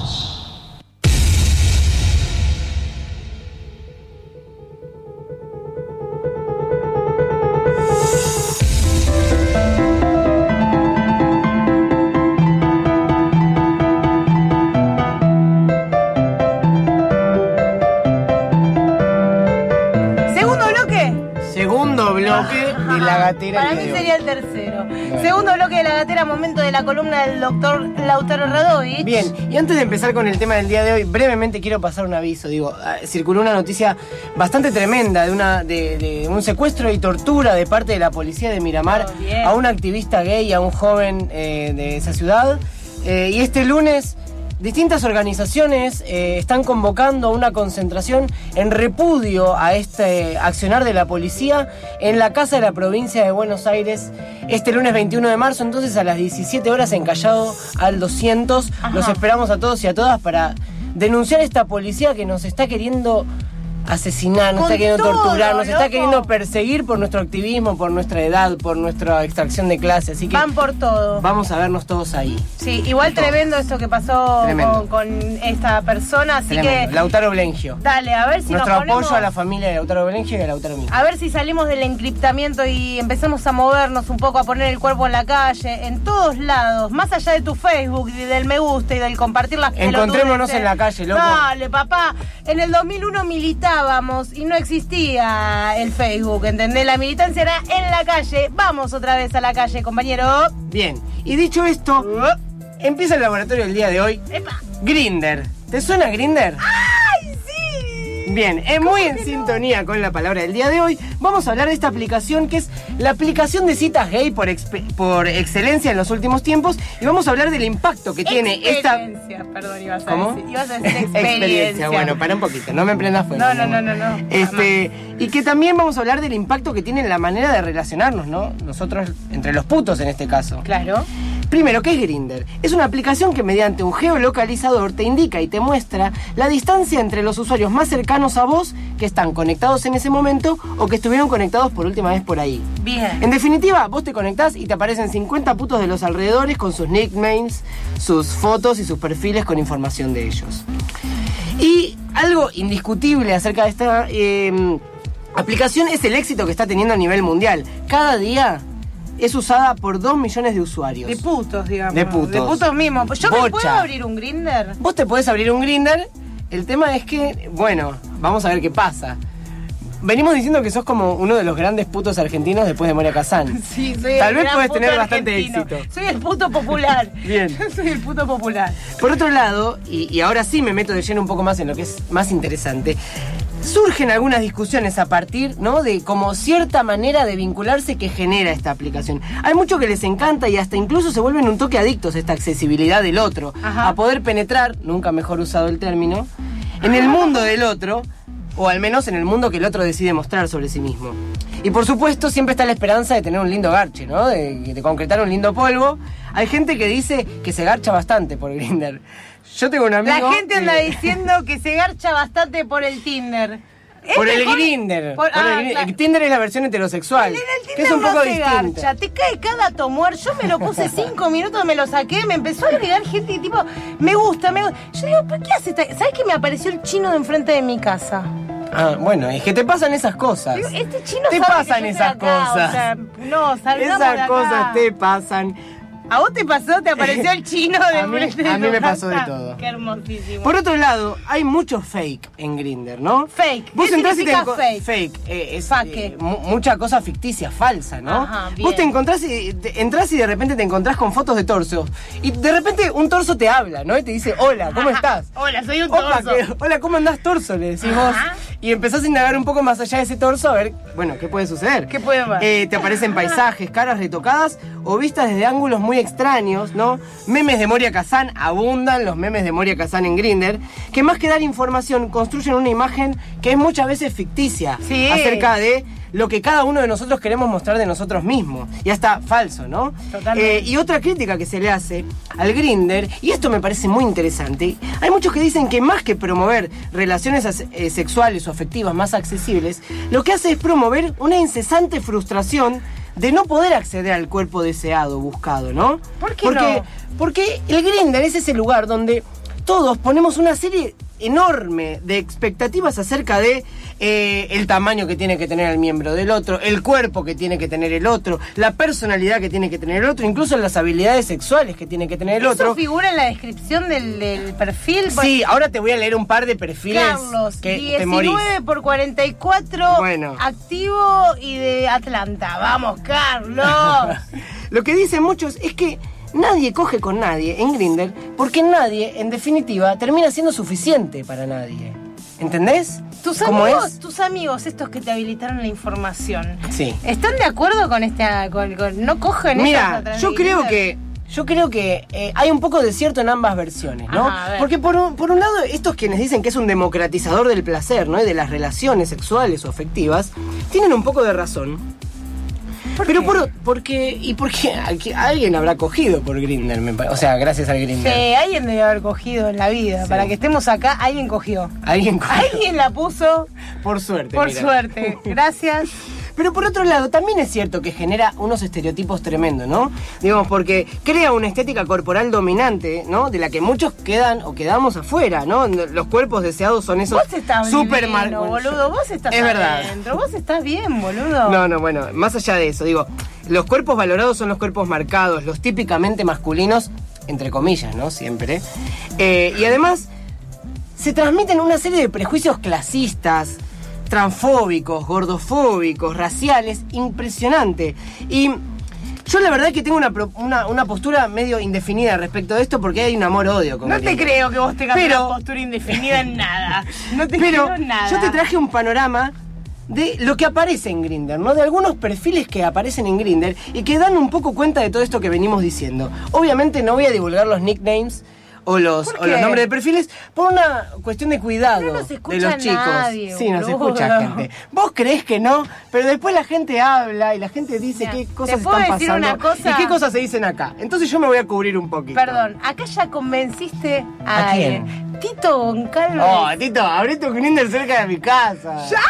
De La Gatera.
Para mí sería el tercero. Bueno. Segundo bloque de La Gatera, momento de la columna del doctor Lautaro Radovich.
Bien, y antes de empezar con el tema del día de hoy, brevemente quiero pasar un aviso. Circuló una noticia bastante tremenda de un secuestro y tortura de parte de la policía de Miramar a un activista gay, a un joven de esa ciudad. Y este lunes distintas organizaciones están convocando a una concentración en repudio a este accionar de la policía en la Casa de la Provincia de Buenos Aires este lunes 21 de marzo, entonces a las 17 horas en Callao al 200. Ajá. Los esperamos a todos y a todas para denunciar esta policía que nos está queriendo asesinar, nos
Con
está queriendo
todo,
torturar, nos está
loco.
queriendo perseguir por nuestro activismo, por nuestra edad, por nuestra extracción de clase. Así que
Van por todo.
vamos a vernos todos ahí.
Sí, igual tremendo esto que pasó con esta persona, así
Tremendo.
que
Lautaro Blengio.
dale, a ver si
Nuestro
nos ponemos...
apoyo a la familia de Lautaro Blengio y a Lautaro Mío.
A ver si salimos del encriptamiento y empezamos a movernos un poco, a poner el cuerpo en la calle, en todos lados, más allá de tu Facebook y del me gusta y del compartir las pelotudeces.
Encontrémonos en la calle, loco.
Dale, papá. En el 2001 militábamos y no existía el Facebook, ¿entendés? La militancia era en la calle. Vamos otra vez a la calle, compañero.
Bien, y dicho esto, empieza el laboratorio del día de hoy. Grindr. ¿Te suena Grindr?
¡Ay, sí!
Bien, es muy en sintonía con la palabra del día de hoy. Vamos a hablar de esta aplicación que es la aplicación de citas gay por excelencia en los últimos tiempos. Y vamos a hablar del impacto que tiene esta...
Perdón, ibas a
¿Cómo?
decir. Ibas a decir experiencia.
Bueno, para un poquito, no me prendas fuego.
No.
Y que también vamos a hablar del impacto que tiene en la manera de relacionarnos, ¿no? Nosotros, entre los putos en este caso.
Claro.
Primero, ¿qué es Grindr? Es una aplicación que mediante un geolocalizador te indica y te muestra la distancia entre los usuarios más cercanos a vos que están conectados en ese momento o que estuvieron conectados por última vez por ahí.
Bien.
En definitiva, vos te conectás y te aparecen 50 putos de los alrededores con sus nicknames, sus fotos y sus perfiles con información de ellos. Y algo indiscutible acerca de esta aplicación es el éxito que está teniendo a nivel mundial. Cada día es usada por 2 millones de usuarios.
De putos, digamos.
De putos.
De putos mismos. ¿Yo me
Bocha.
puedo abrir un Grindr?
Vos te podés abrir un Grindr. El tema es que, bueno, vamos a ver qué pasa. Venimos diciendo que sos como uno de los grandes putos argentinos después de Moria Kazan.
Sí, soy
Tal
el
vez
gran
podés
puto
tener bastante
argentino.
éxito.
Soy el puto popular.
Bien.
Soy el puto popular.
Por otro lado, y ahora sí me meto de lleno un poco más en lo que es más interesante, surgen algunas discusiones a partir, ¿no?, de como cierta manera de vincularse que genera esta aplicación. Hay mucho que les encanta y hasta incluso se vuelven un toque adictos a esta accesibilidad del otro.
Ajá.
A poder penetrar, nunca mejor usado el término, en el mundo del otro, o al menos en el mundo que el otro decide mostrar sobre sí mismo. Y por supuesto siempre está la esperanza de tener un lindo garche, ¿no?, de concretar un lindo polvo. Hay gente que dice que se garcha bastante por Grindr. Yo tengo un amigo...
La gente anda diciendo que se garcha bastante por el Tinder.
Por el Grindr. El Tinder es la versión heterosexual. Que es un poco distinta.
Garcha, te cae cada tomuer. Yo me lo puse 5 minutos, me lo saqué, me empezó a agregar gente y tipo, me gusta. Yo digo, ¿por qué hace esta? ¿Sabes que me apareció el chino de enfrente de mi casa?
Ah, bueno, es que te pasan esas cosas.
Este chino
te
sabe
pasan
que yo
esas
estoy acá,
cosas.
O sea, no, salgamos de
esas
acá.
cosas te pasan.
¿A vos te pasó? ¿Te apareció el chino de enfrente de
A mí
tu
me pasó de
casa?
todo.
Qué hermosísimo.
Por otro lado, hay mucho fake en Grindr, ¿no?
Fake.
Vos
¿Qué
entrás y
significa fake?
Fake. Es mucha cosa ficticia, falsa, ¿no?
Ajá, bien.
Vos te encontrás y entrás y de repente te encontrás con fotos de torso. Y de repente un torso te habla, ¿no? Y te dice, hola, ¿cómo estás?
Hola, soy un torso.
Hola, ¿cómo andás, torso? Le decís vos. Y empezás a indagar un poco más allá de ese torso a ver, bueno, ¿qué puede suceder?
¿Qué puede más?
Te aparecen paisajes, caras retocadas o vistas desde ángulos muy extraños, ¿no? Memes de Moria Kazan, abundan los memes de Moria Kazan en Grindr, que más que dar información construyen una imagen que es muchas veces ficticia,
sí,
acerca de lo que cada uno de nosotros queremos mostrar de nosotros mismos. Y hasta falso, ¿no?
Totalmente.
Y otra crítica que se le hace al Grindr, y esto me parece muy interesante, hay muchos que dicen que más que promover relaciones sexuales o afectivas más accesibles, lo que hace es promover una incesante frustración de no poder acceder al cuerpo deseado, buscado, ¿no?
¿Por qué no?
Porque el Grindr es ese lugar donde todos ponemos una serie enorme de expectativas acerca de el tamaño que tiene que tener el miembro del otro, el cuerpo que tiene que tener el otro, la personalidad que tiene que tener el otro, incluso las habilidades sexuales que tiene que tener el otro.
¿Eso figura en la descripción del perfil?
Sí, ahora te voy a leer un par de perfiles.
Carlos,
que te morís.
19 por 44,
bueno,
activo y de Atlanta. ¡Vamos, Carlos!
Lo que dicen muchos es que nadie coge con nadie en Grindr porque nadie, en definitiva, termina siendo suficiente para nadie. ¿Entendés?
Tus amigos, estos que te habilitaron la información,
sí,
¿están de acuerdo con no cogen?
Mira, yo creo que hay un poco de cierto en ambas versiones, ¿no?
Ajá,
porque por un lado, estos quienes dicen que es un democratizador del placer, ¿no?, y de las relaciones sexuales o afectivas, tienen un poco de razón. Pero porque alguien habrá cogido por Grindr, o sea, gracias al Grindr.
Sí, alguien debe haber cogido en la vida. Sí. Para que estemos acá, alguien cogió. Alguien la puso.
Por suerte.
Por suerte. Gracias.
Pero por otro lado, también es cierto que genera unos estereotipos tremendos, ¿no? Digamos, porque crea una estética corporal dominante, ¿no? De la que muchos quedan o quedamos afuera, ¿no? Los cuerpos deseados son esos súper
marcados. Boludo, vos estás es verdad. Adentro, vos estás bien, boludo.
No, bueno, más allá de eso, digo, los cuerpos valorados son los cuerpos marcados, los típicamente masculinos, entre comillas, ¿no? Siempre. Y además, se transmiten una serie de prejuicios clasistas, transfóbicos, gordofóbicos, raciales, impresionante. Y yo la verdad que tengo una postura medio indefinida respecto de esto porque hay un amor-odio con
No te creo que vos tengas una postura indefinida en nada. No te creo nada.
Yo te traje un panorama de lo que aparece en Grindr, ¿no? De algunos perfiles que aparecen en Grindr y que dan un poco cuenta de todo esto que venimos diciendo. Obviamente no voy a divulgar los nicknames o los nombres de perfiles por una cuestión de cuidado de los chicos.
Nadie,
sí, nos escucha gente. Vos creés que no, pero después la gente habla y la gente dice qué cosas están pasando y qué cosas se dicen acá. Entonces yo me voy a cubrir un poquito.
Perdón, acá ya convenciste a alguien. Tito Goncalves.
Oh, Tito, abrí tu Grindr cerca de mi casa.
¡Ya!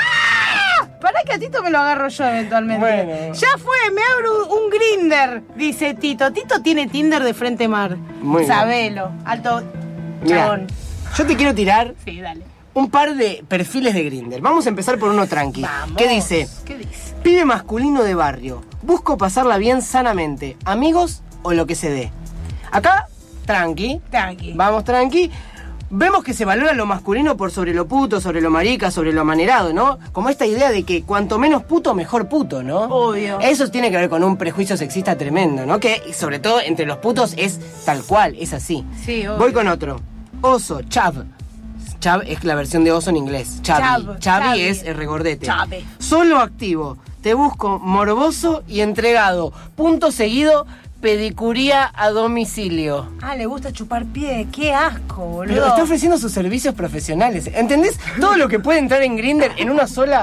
Pará que a Tito me lo agarro yo eventualmente. Bueno. Ya fue, me abro un Grindr, dice Tito. Tito tiene Tinder de frente mar.
Muy
Sabelo, bien. Alto chabón.
Yo te quiero tirar
dale.
Un par de perfiles de Grindr. Vamos a empezar por uno tranqui.
Vamos.
¿Qué dice? Pibe masculino de barrio. Busco pasarla bien sanamente. Amigos o lo que se dé. Acá, tranqui. Vamos tranqui. Vemos que se valora lo masculino por sobre lo puto, sobre lo marica, sobre lo amanerado, ¿no? Como esta idea de que cuanto menos puto, mejor puto, ¿no?
Obvio.
Eso tiene que ver con un prejuicio sexista tremendo, ¿no? Que sobre todo entre los putos es tal cual, es así.
Sí, obvio.
Voy con otro. Oso, chav. Chav es la versión de oso en inglés. Chavi es el regordete.
Chave.
Solo activo. Te busco morboso y entregado. Punto seguido. Pedicuría a domicilio.
Le gusta chupar pie, qué asco, boludo.
Pero está ofreciendo sus servicios profesionales. ¿Entendés? Todo lo que puede entrar en Grindr en un solo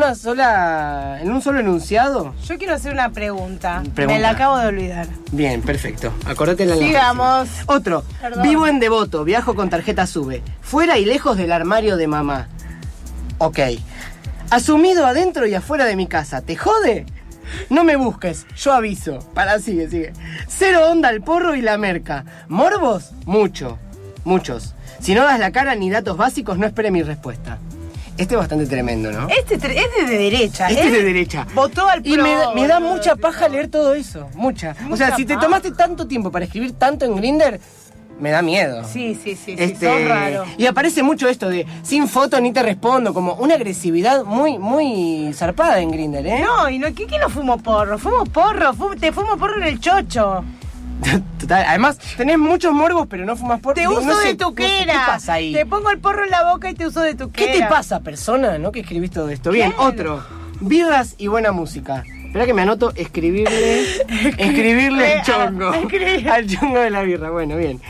enunciado.
Yo quiero hacer una pregunta. Me la acabo de olvidar.
Bien, perfecto. Acordate la
Sigamos.
Otro. Perdón. Vivo en Devoto, viajo con tarjeta SUBE. Fuera y lejos del armario de mamá. Ok. Asumido adentro y afuera de mi casa. ¿Te jode? No me busques, yo aviso. Sigue. Cero onda al porro y la merca. ¿Morbos? Muchos. Si no das la cara ni datos básicos, no espere mi respuesta. Este es bastante tremendo, ¿no?
Este es de derecha.
Este es de derecha.
Votó al pro.
Y me da mucha paja leer todo eso. Mucha. O sea, si te tomaste tanto tiempo para escribir tanto en Grindr, me da miedo.
Sí, son raros.
Y aparece mucho esto de sin foto ni te respondo, como una agresividad muy zarpada en Grindr, ¿eh?
¿Qué no fumo porro? Te fumo porro en el chocho.
Total, además tenés muchos morbos, pero no fumas porro.
Te uso de tuquera.
¿Qué pasa ahí?
Te pongo el porro en la boca y te uso de tuquera.
¿Qué te pasa, persona? ¿No? Que escribís todo esto. Bien, otro. Birras y buena música. Espera que me anoto escribirle al chongo. Al chongo de la birra. Bueno, bien.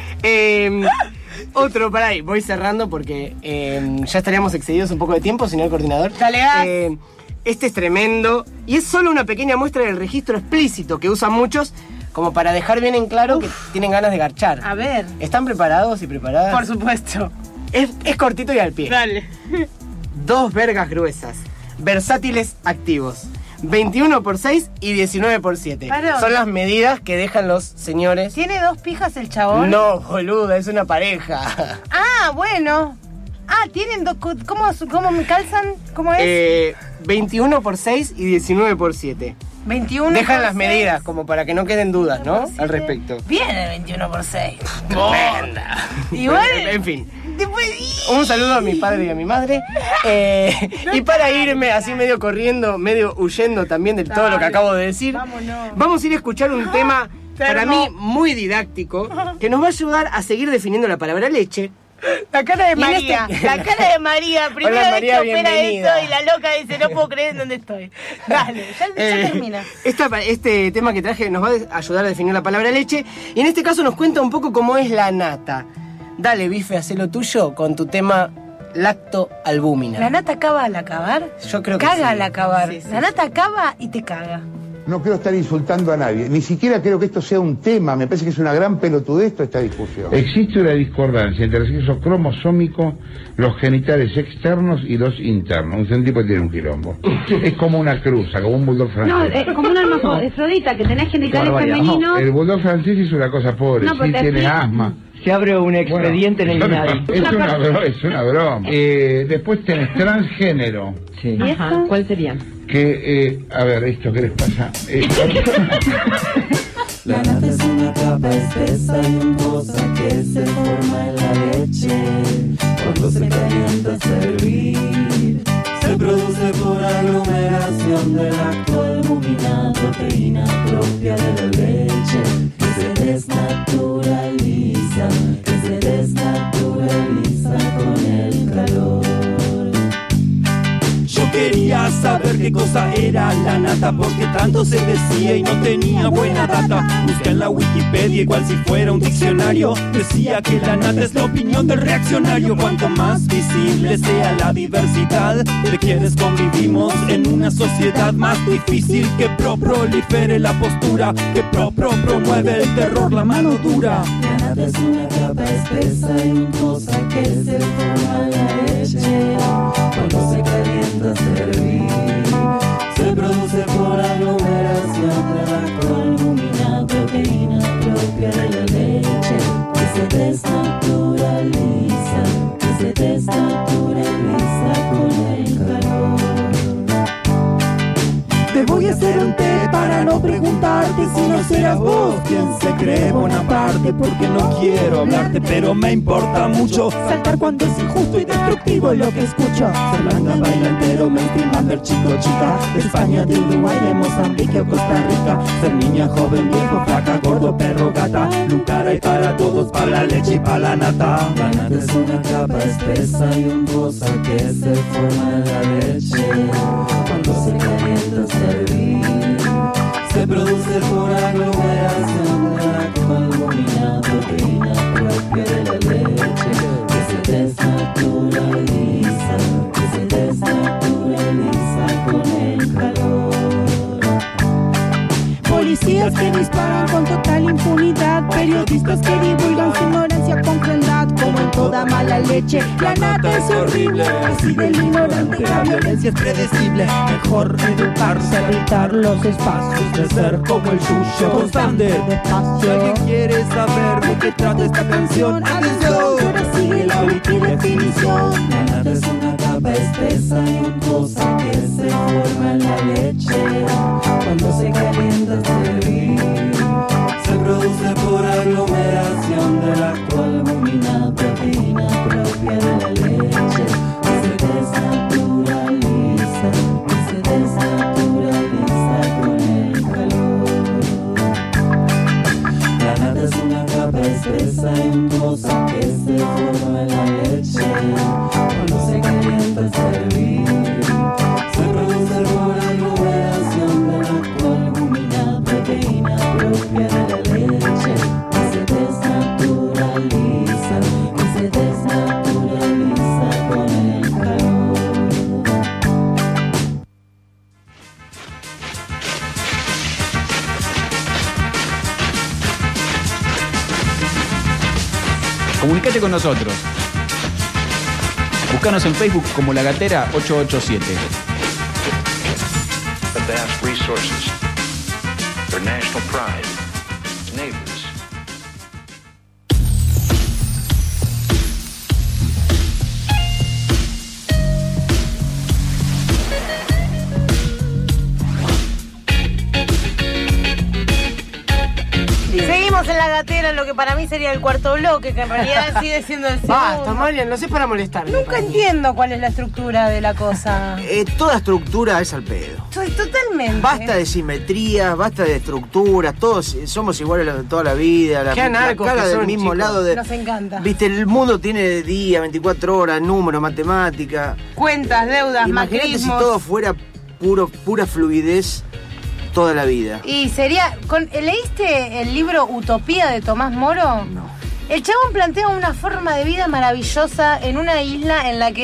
Otro, para ahí, voy cerrando porque ya estaríamos excedidos un poco de tiempo, señor coordinador.
Dale,
este es tremendo y es solo una pequeña muestra del registro explícito que usan muchos como para dejar bien en claro que tienen ganas de garchar.
A ver.
¿Están preparados y preparadas?
Por supuesto.
Es cortito y al pie.
Dale.
2 vergas gruesas, versátiles activos. 21x6 y 19x7.
Parón.
Son las medidas que dejan los señores.
¿Tiene 2 pijas el chabón?
No, boluda, es una pareja.
Bueno. ¿Tienen dos? ¿Cómo me calzan? ¿Cómo es?
21x6 y 19x7.
21
Dejan las medidas como para que no queden dudas, ¿no? Al respecto.
Viene 21x6.
Tremenda.
Igual.
En fin. Un saludo a mi padre y a mi madre. Y para irme así medio corriendo, medio huyendo también de todo lo que acabo de decir, vamos a ir a escuchar un tema para mí muy didáctico que nos va a ayudar a seguir definiendo la palabra leche.
La cara de María, la cara de María, primera
Hola,
vez
María,
que opera
bienvenida.
esto y la loca dice, no puedo creer en dónde estoy. Dale, ya termina.
Este tema que traje nos va a ayudar a definir la palabra leche y en este caso nos cuenta un poco cómo es la nata. Dale, bife, hacé lo tuyo con tu tema lactoalbúmina.
¿La nata acaba al acabar?
Yo creo que
caga
sí.
al acabar.
Sí.
La nata acaba y te caga.
No quiero estar insultando a nadie. Ni siquiera creo que esto sea un tema. Me parece que es una gran pelotudez toda esta discusión. Existe una discordancia entre el sexo cromosómico, los genitales externos y los internos. Un tipo que tiene un quilombo. Es como una cruza, como un bulldog francés.
No, es como una hermafrodita, que tenés genitales femeninos.
El bulldog francés es una cosa pobre. No, sí tiene asma.
Se abre un expediente en el INADI.
Es una broma. Después tenés transgénero.
Sí. ¿Y eso? ¿Cuál sería?
Que, a ver, ¿esto qué les pasa?
La nata es una capa espesa y untuosa que se forma en la leche. Cuando se calienta a servir, se produce por aglomeración de lactoalbumina, proteína propia de la leche, que se desnaturaliza, con el calor. Yo quería saber qué cosa era la nata, porque tanto se decía y no tenía buena data. Busqué en la Wikipedia igual si fuera un diccionario. Decía que la nata es la opinión del reaccionario. Cuanto más visible sea la diversidad de quienes convivimos en una sociedad, más difícil que prolifere la postura, que promueve el terror, la mano dura. La nata es una capa espesa y untuosa que se forma en la leche. Cuando se calienta a servir, se produce por aglomeración de lactoalbumina, proteína propia de la leche, que se desnaturaliza, con el calor. Te voy a hacer un té para no preguntarte si no serás vos quien se cree Bonaparte, porque no quiero hablarte, pero me importa mucho saltar cuando es injusto y destructivo lo que escucho. Ser blanca, bailantero, mainstream, under, chico, chica, de España, de Uruguay, de Mozambique o Costa Rica. Ser niña, joven, viejo, flaca, gordo, perro, gata. Nunca hay para todos, para la leche y para la nata. La nata es una capa espesa y untuosa que se forma en la leche. Cuando se calienta servir, se produce por aglomeración de lactoalbumina, proteína propia de la leche, que se desnaturaliza, con el calor. Policías que disparan con total impunidad, periodistas que divulgan su ignorancia con crueldad, como en toda mala leche. La nata es horrible, así del ignorante la violencia es predecible. Mejor educarse, evitar los espacios de ser como el suyo constante. Si alguien quiere saber de qué trata esta canción, atención, ahora sigue la wikidefinición. La nata es una capa espesa y untuosa que se forma en la leche. Cuando se calienta a servir, se produce por aglomeración de lactoalbumina, proteína propia de la leche, que se desnaturaliza, con el calor. La nata es una capa espesa y untuosa que se forma en la leche. Cuando se calienta a servir, se produce por aglomeración de lactoalbumina, proteína propia de la leche, que se desnaturaliza, con el calor.
Comunícate con nosotros. Búscanos en Facebook como La Gatera 887.
The vast resources, their national pride, neighbors.
Seguimos en La Gatera, en lo que para mí sería el cuarto bloque, que en realidad sigue siendo el segundo.
Basta, Marian, no sé para molestar.
Nunca entiendo cuál es la estructura de la cosa.
Toda estructura es al pedo.
Totalmente.
Basta de simetría, basta de estructuras, todos somos iguales toda la vida. La cara del mismo lado de.
Nos encanta.
Viste, el mundo tiene día, 24 horas, números, matemática.
Cuentas, deudas,
Imagínate
macrismos.
si todo fuera pura fluidez toda la vida.
Y sería. ¿Leíste el libro Utopía de Tomás Moro?
No.
El chabón plantea una forma de vida maravillosa en una isla en la que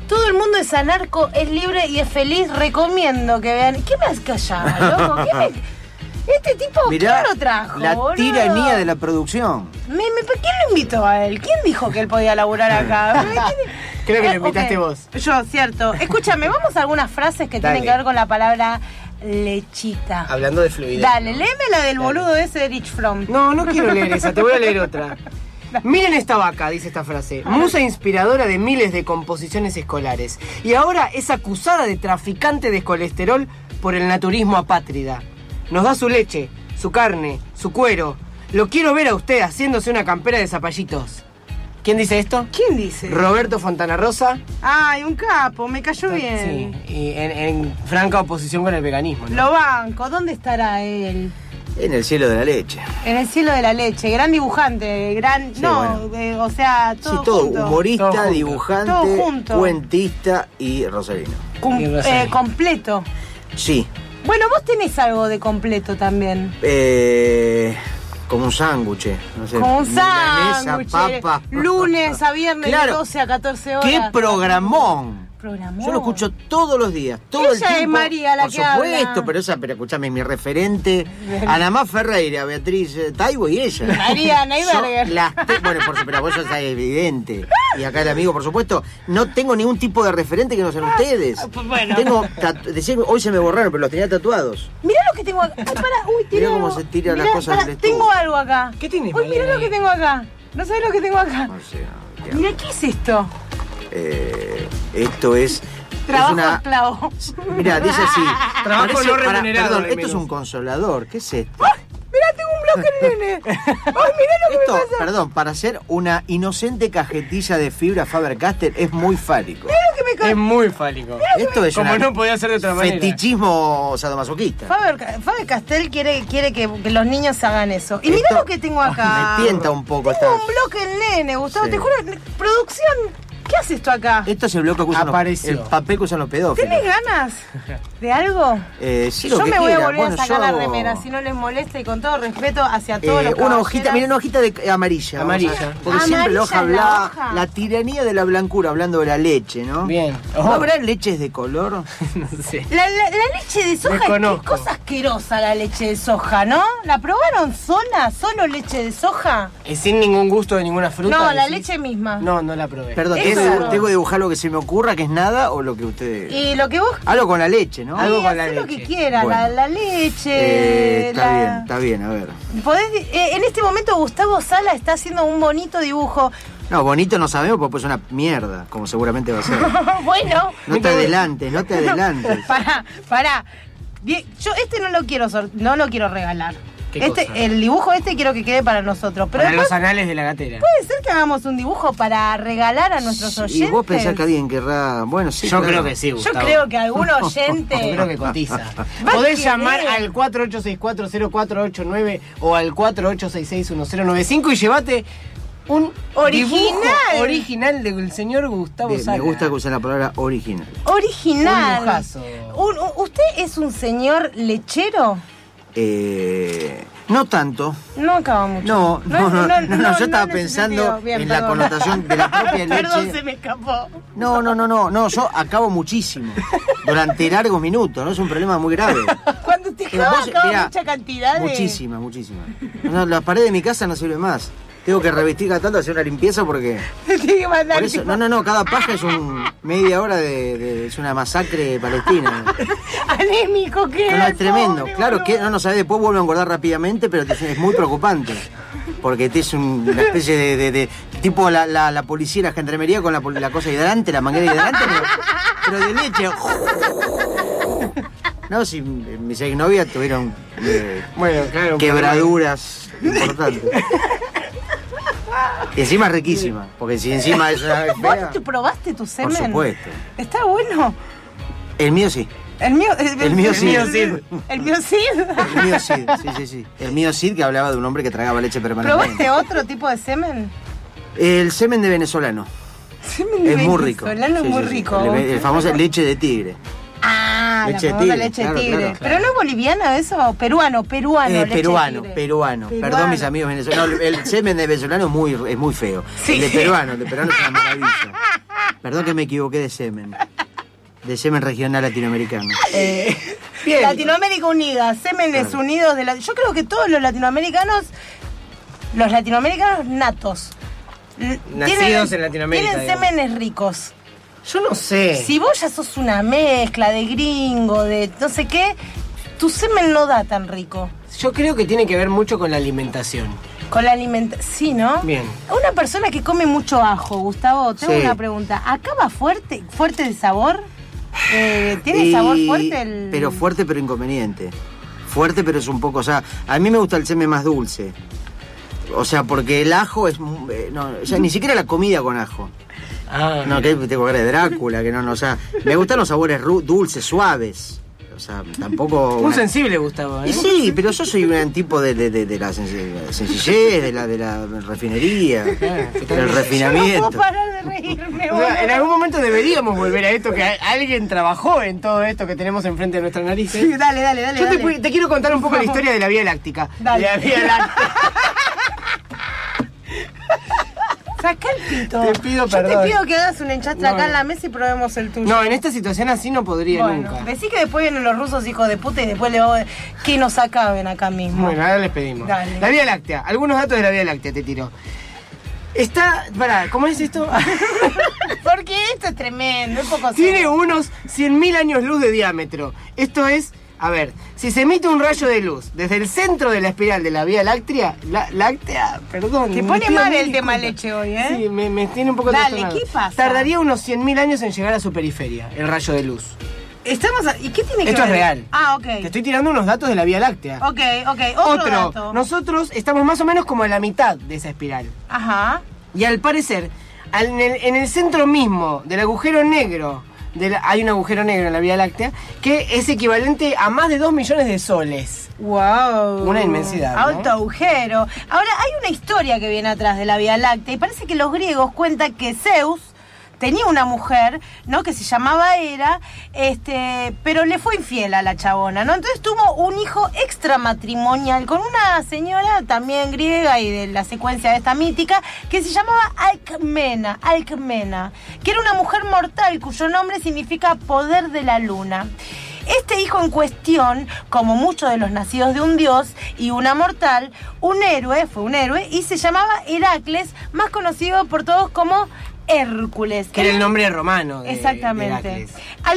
Todo el mundo es anarco, es libre y es feliz. Recomiendo que vean. ¿Qué me has callado, loco? Este tipo,
mirá,
¿quién lo trajo?
La
boludo?
tiranía de la producción.
¿Quién lo invitó a él? ¿Quién dijo que él podía laburar acá?
Creo que lo invitaste vos.
Yo, cierto. Escúchame, vamos a algunas frases que tienen que ver con la palabra lechita.
Hablando de fluidez.
Dale, léeme la del boludo ese de Rich Fromm.
No quiero leer esa, te voy a leer otra. Miren esta vaca, dice esta frase. Musa inspiradora de miles de composiciones escolares. Y ahora es acusada de traficante de colesterol por el naturismo apátrida. Nos da su leche, su carne, su cuero. Lo quiero ver a usted haciéndose una campera de zapallitos. ¿Quién dice esto?
¿Quién dice?
Roberto Fontana Rosa.
Ay, un capo, me cayó bien.
Sí, y en franca oposición con el veganismo, ¿no?
Lo banco, ¿dónde estará él?
En el cielo de la leche.
En el cielo de la leche, gran dibujante, gran...
Sí,
no,
bueno.
o sea, todo
sí, todo,
junto.
humorista,
Todo
dibujante,
todo junto.
cuentista y rosarino.
Completo.
Sí.
Bueno, vos tenés algo de completo también.
Como un sándwich, no sé.
Como un
milanesa,
sándwich.
papa.
Lunes a viernes de 12 a 14 horas.
¡Qué programón!
Programón.
Yo lo escucho todos los días, todo el tiempo.
Ella es María la
por
que
supuesto,
habla.
pero escúchame, mi referente, Anamá Ferreira, Beatriz Taibo y ella.
María Neyberger.
Bueno, pero vos ya es evidente. Y acá el amigo, por supuesto. No tengo ningún tipo de referente que no sean ustedes.
Bueno.
Decía, hoy se me borraron, pero los tenía tatuados.
Mirá lo que tengo acá. Ay, pará,
Mirá cómo se tiran las cosas del estudio.
Tengo algo acá.
¿Qué tienes?
Uy, mirá lo que tengo acá. ¿No sabés lo que tengo acá?
No sé.
Mirá, ¿qué es esto?
Esto es...
Trabajo esclavo.
Mirá, dice así.
Trabajo no remunerado.
Perdón, esto es un consolador. ¿Qué es esto?
¡Ay! Mirá, tengo un bloque, nene. ¡Ay, mirá lo que me pasa!
Perdón, para hacer una inocente cajetilla de fibra Faber-Castell es muy fálico.
Mirá lo que me cae.
Es muy fálico.
Esto es
como no podía ser de otra manera.
Fetichismo sadomasoquista.
Faber-Castell quiere que los niños hagan eso. Y mirá lo que tengo acá.
Me tienta un poco.
Tengo un bloque, nene, Gustavo. Sí. Te juro, producción... ¿Qué hace esto acá?
Esto es el bloque que usan el papel que usan los pedófilos.
¿Tenés ganas de algo?
Sí,
yo me voy a volver a sacar la remera, si no les molesta, y con todo respeto hacia todos los
una hojita, miren, una hojita de amarilla.
Amarilla.
Porque siempre la hoja habla la tiranía de la blancura, hablando de la leche, ¿no?
Bien.
¿No habrá leches de color?
No sé.
La leche de soja es cosa asquerosa, la leche de soja, ¿no? ¿La probaron sola? ¿Solo leche de soja?
¿Sin ningún gusto de ninguna fruta?
No, la leche misma.
No la probé.
Perdón, tengo que dibujar lo que se me ocurra, que es nada, o lo que ustedes...
Y lo que vos...
Algo con la leche, ¿no?
Algo con la
leche.
Lo
que quiera,
bueno.
la leche...
Está bien, a ver.
En este momento Gustavo Sala está haciendo un bonito dibujo.
No, bonito no sabemos porque es una mierda, como seguramente va a ser.
Bueno.
No te adelantes.
Pará. Yo no lo quiero regalar. El dibujo quiero que quede para nosotros. Pero
para los anales de la gatera.
¿Puede ser que hagamos un dibujo para regalar a nuestros oyentes?
¿Y vos pensás que alguien querrá...? Bueno, sí,
yo creo que sí, Gustavo.
Yo creo que algún oyente...
Yo creo que cotiza. Podés llamar al 48640489 o al 48661095 y llevate un original del señor Gustavo Sala.
Me gusta que usen la palabra original.
Original.
Un dibujazo.
¿Usted es un señor lechero?
No tanto.
No acaba mucho.
No, yo estaba pensando en la connotación de la propia leche.
Perdón, se me escapó.
No, yo acabo muchísimo. Durante largos minutos, ¿no? Es un problema muy grave.
Cuando te acaba mucha cantidad de...
Muchísima. No, la pared de mi casa no sirve más. Tengo que revestir cada tanto, hacer una limpieza porque... Por eso, cada paja es media hora es una masacre palestina.
Anémico, ¿qué?
No, es tremendo. Claro que no sabés, después vuelve a engordar rápidamente, pero es muy preocupante. Porque es una especie de tipo la policía y la gendarmería con la cosa hidrante, la manguera hidrante, pero de leche. No, si mis exnovias tuvieron quebraduras importantes. Y encima es riquísima, porque si encima es una fea...
¿Vos te probaste tu semen?
Por supuesto.
¿Está bueno?
El mío sí.
El mío sí.
El mío sí.
El mío sí.
Sí. El mío sí, que hablaba de un hombre que tragaba leche permanentemente.
¿Probaste otro tipo de semen?
El semen de venezolano. Es muy rico.
Venezolano es muy rico.
El famoso leche de tigre.
Ah, leche la famosa leche de tigre. Claro. ¿Pero no es boliviana eso? Peruano.
Peruano. Perdón, mis amigos venezolanos. El semen de venezolano es muy feo. Sí. El de peruano es una maravilla. Perdón que me equivoqué de semen. De semen regional latinoamericano.
Bien. Latinoamérica Unida, Sémenes Unidos de la... Yo creo que todos los latinoamericanos natos,
nacidos en Latinoamérica,
tienen sémenes ricos.
Yo no sé.
Si vos ya sos una mezcla de gringo, de no sé qué, tu semen no da tan rico.
Yo creo que tiene que ver mucho con la alimentación.
Con la alimentación, sí, ¿no?
Bien.
Una persona que come mucho ajo, Gustavo, tengo una pregunta. ¿Acá va fuerte de sabor? ¿Tiene sabor fuerte
Pero fuerte, pero inconveniente. Fuerte, pero es un poco... O sea, a mí me gusta el semen más dulce. O sea, porque el ajo es... o sea, ni siquiera la comida con ajo. No, que tengo cara de Drácula, que no, o sea... Me gustan los sabores dulces, suaves. O sea, tampoco...
Muy sensible, Gustavo, ¿eh?
Y sí, pero yo soy un tipo de la sencillez, de la refinería, del refinamiento.
Yo no puedo parar de reírme,
o sea, en algún momento deberíamos volver a esto, que alguien trabajó en todo esto que tenemos enfrente de nuestras narices.
Sí, dale.
Yo te quiero contar un poco la historia de la Vía Láctea.
Dale.
De la Vía Láctea.
Saca el pito.
Te pido perdón.
Yo te pido que hagas un enchastre acá en la mesa y probemos el tuyo.
No, en esta situación así no podría nunca.
Decí que después vienen los rusos hijos de puta y después que nos acaben acá mismo.
Bueno, ahora les pedimos.
Dale.
La Vía Láctea. Algunos datos de la Vía Láctea te tiro. ¿Cómo es esto?
Porque esto es tremendo, es poco
Tiene
serio.
unos 100.000 años luz de diámetro. Esto es... A ver, si se emite un rayo de luz desde el centro de la espiral de la Vía Láctea, perdón.
Te pone mal el tema leche hoy, ¿eh?
Sí, me tiene un poco trastornado.
¿Qué pasa?
Tardaría unos 100.000 años en llegar a su periferia, el rayo de luz.
¿Y qué tiene que ver?
Esto es real.
Ah, ok.
Te estoy tirando unos datos de la Vía Láctea.
Ok. Otro dato.
Nosotros estamos más o menos como a la mitad de esa espiral.
Ajá.
Y al parecer, en el centro mismo del agujero negro, hay un agujero negro en la Vía Láctea que es equivalente a más de 2 millones de soles.
¡Wow!
Una inmensidad, ¿no?
Alto agujero. Ahora, hay una historia que viene atrás de la Vía Láctea y parece que los griegos cuentan que Zeus tenía una mujer, ¿no? Que se llamaba Hera, pero le fue infiel a la chabona, ¿no? Entonces tuvo un hijo extramatrimonial con una señora también griega y de la secuencia de esta mítica, que se llamaba Alcmena, que era una mujer mortal cuyo nombre significa poder de la luna. Este hijo en cuestión, como muchos de los nacidos de un dios y una mortal, fue un héroe y se llamaba Heracles, más conocido por todos como Hércules.
Que era el nombre romano.
Exactamente.
De
Al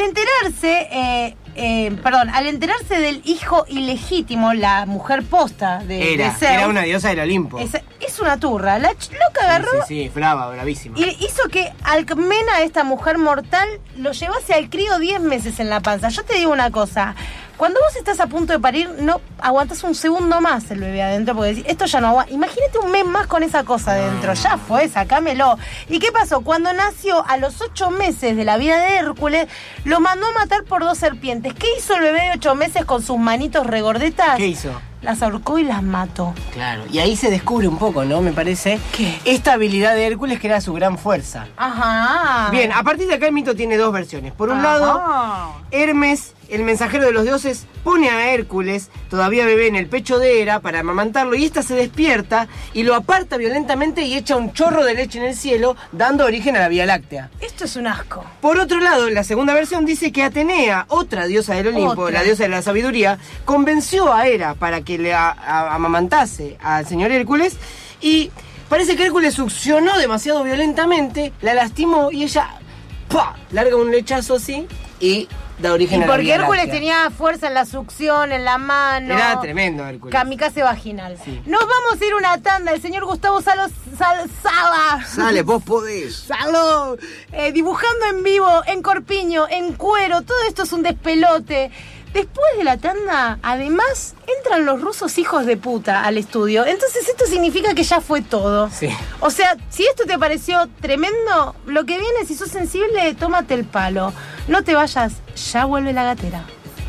enterarse del hijo ilegítimo, la mujer posta de Zeus.
Era una diosa del Olimpo.
Es una turra. La loca agarró.
Sí, bravísima.
Y hizo que Alcmena, esta mujer mortal, lo llevase al crío 10 meses en la panza. Yo te digo una cosa. Cuando vos estás a punto de parir, no aguantás un segundo más el bebé adentro, porque decís, esto ya no aguanta. Imagínate un mes más con esa cosa adentro. Ya fue, sacámelo. ¿Y qué pasó? Cuando nació, a los 8 meses de la vida de Hércules, lo mandó a matar por 2 serpientes. ¿Qué hizo el bebé de 8 meses con sus manitos regordetas?
¿Qué hizo?
Las ahorcó y las mató.
Claro, y ahí se descubre un poco, ¿no? Me parece.
¿Qué?
Esta habilidad de Hércules que era su gran fuerza.
Ajá.
Bien, a partir de acá el mito tiene 2 versiones. Por un lado, Hermes, el mensajero de los dioses, pone a Hércules, todavía bebé, en el pecho de Hera para amamantarlo, y esta se despierta y lo aparta violentamente y echa un chorro de leche en el cielo, dando origen a la Vía Láctea.
Esto es un asco.
Por otro lado, la segunda versión dice que Atenea, otra diosa del Olimpo, la diosa de la sabiduría, convenció a Hera para que le amamantase al señor Hércules, y parece que Hércules succionó demasiado violentamente, la lastimó y ella larga un lechazo así y da origen a la Vía Láctea.
Porque Hércules tenía fuerza en la succión, en la mano.
Era tremendo Hércules.
Kamikaze vaginal. Sí. Nos vamos a ir una tanda. El señor Gustavo Sala.
Sale, vos podés.
Salud. Dibujando en vivo, en corpiño, en cuero. Todo esto es un despelote. Después de la tanda, además, entran los rusos hijos de puta al estudio. Entonces esto significa que ya fue todo.
Sí.
O sea, si esto te pareció tremendo, lo que viene, si sos sensible, tómate el palo. No te vayas, ya vuelve la gatera.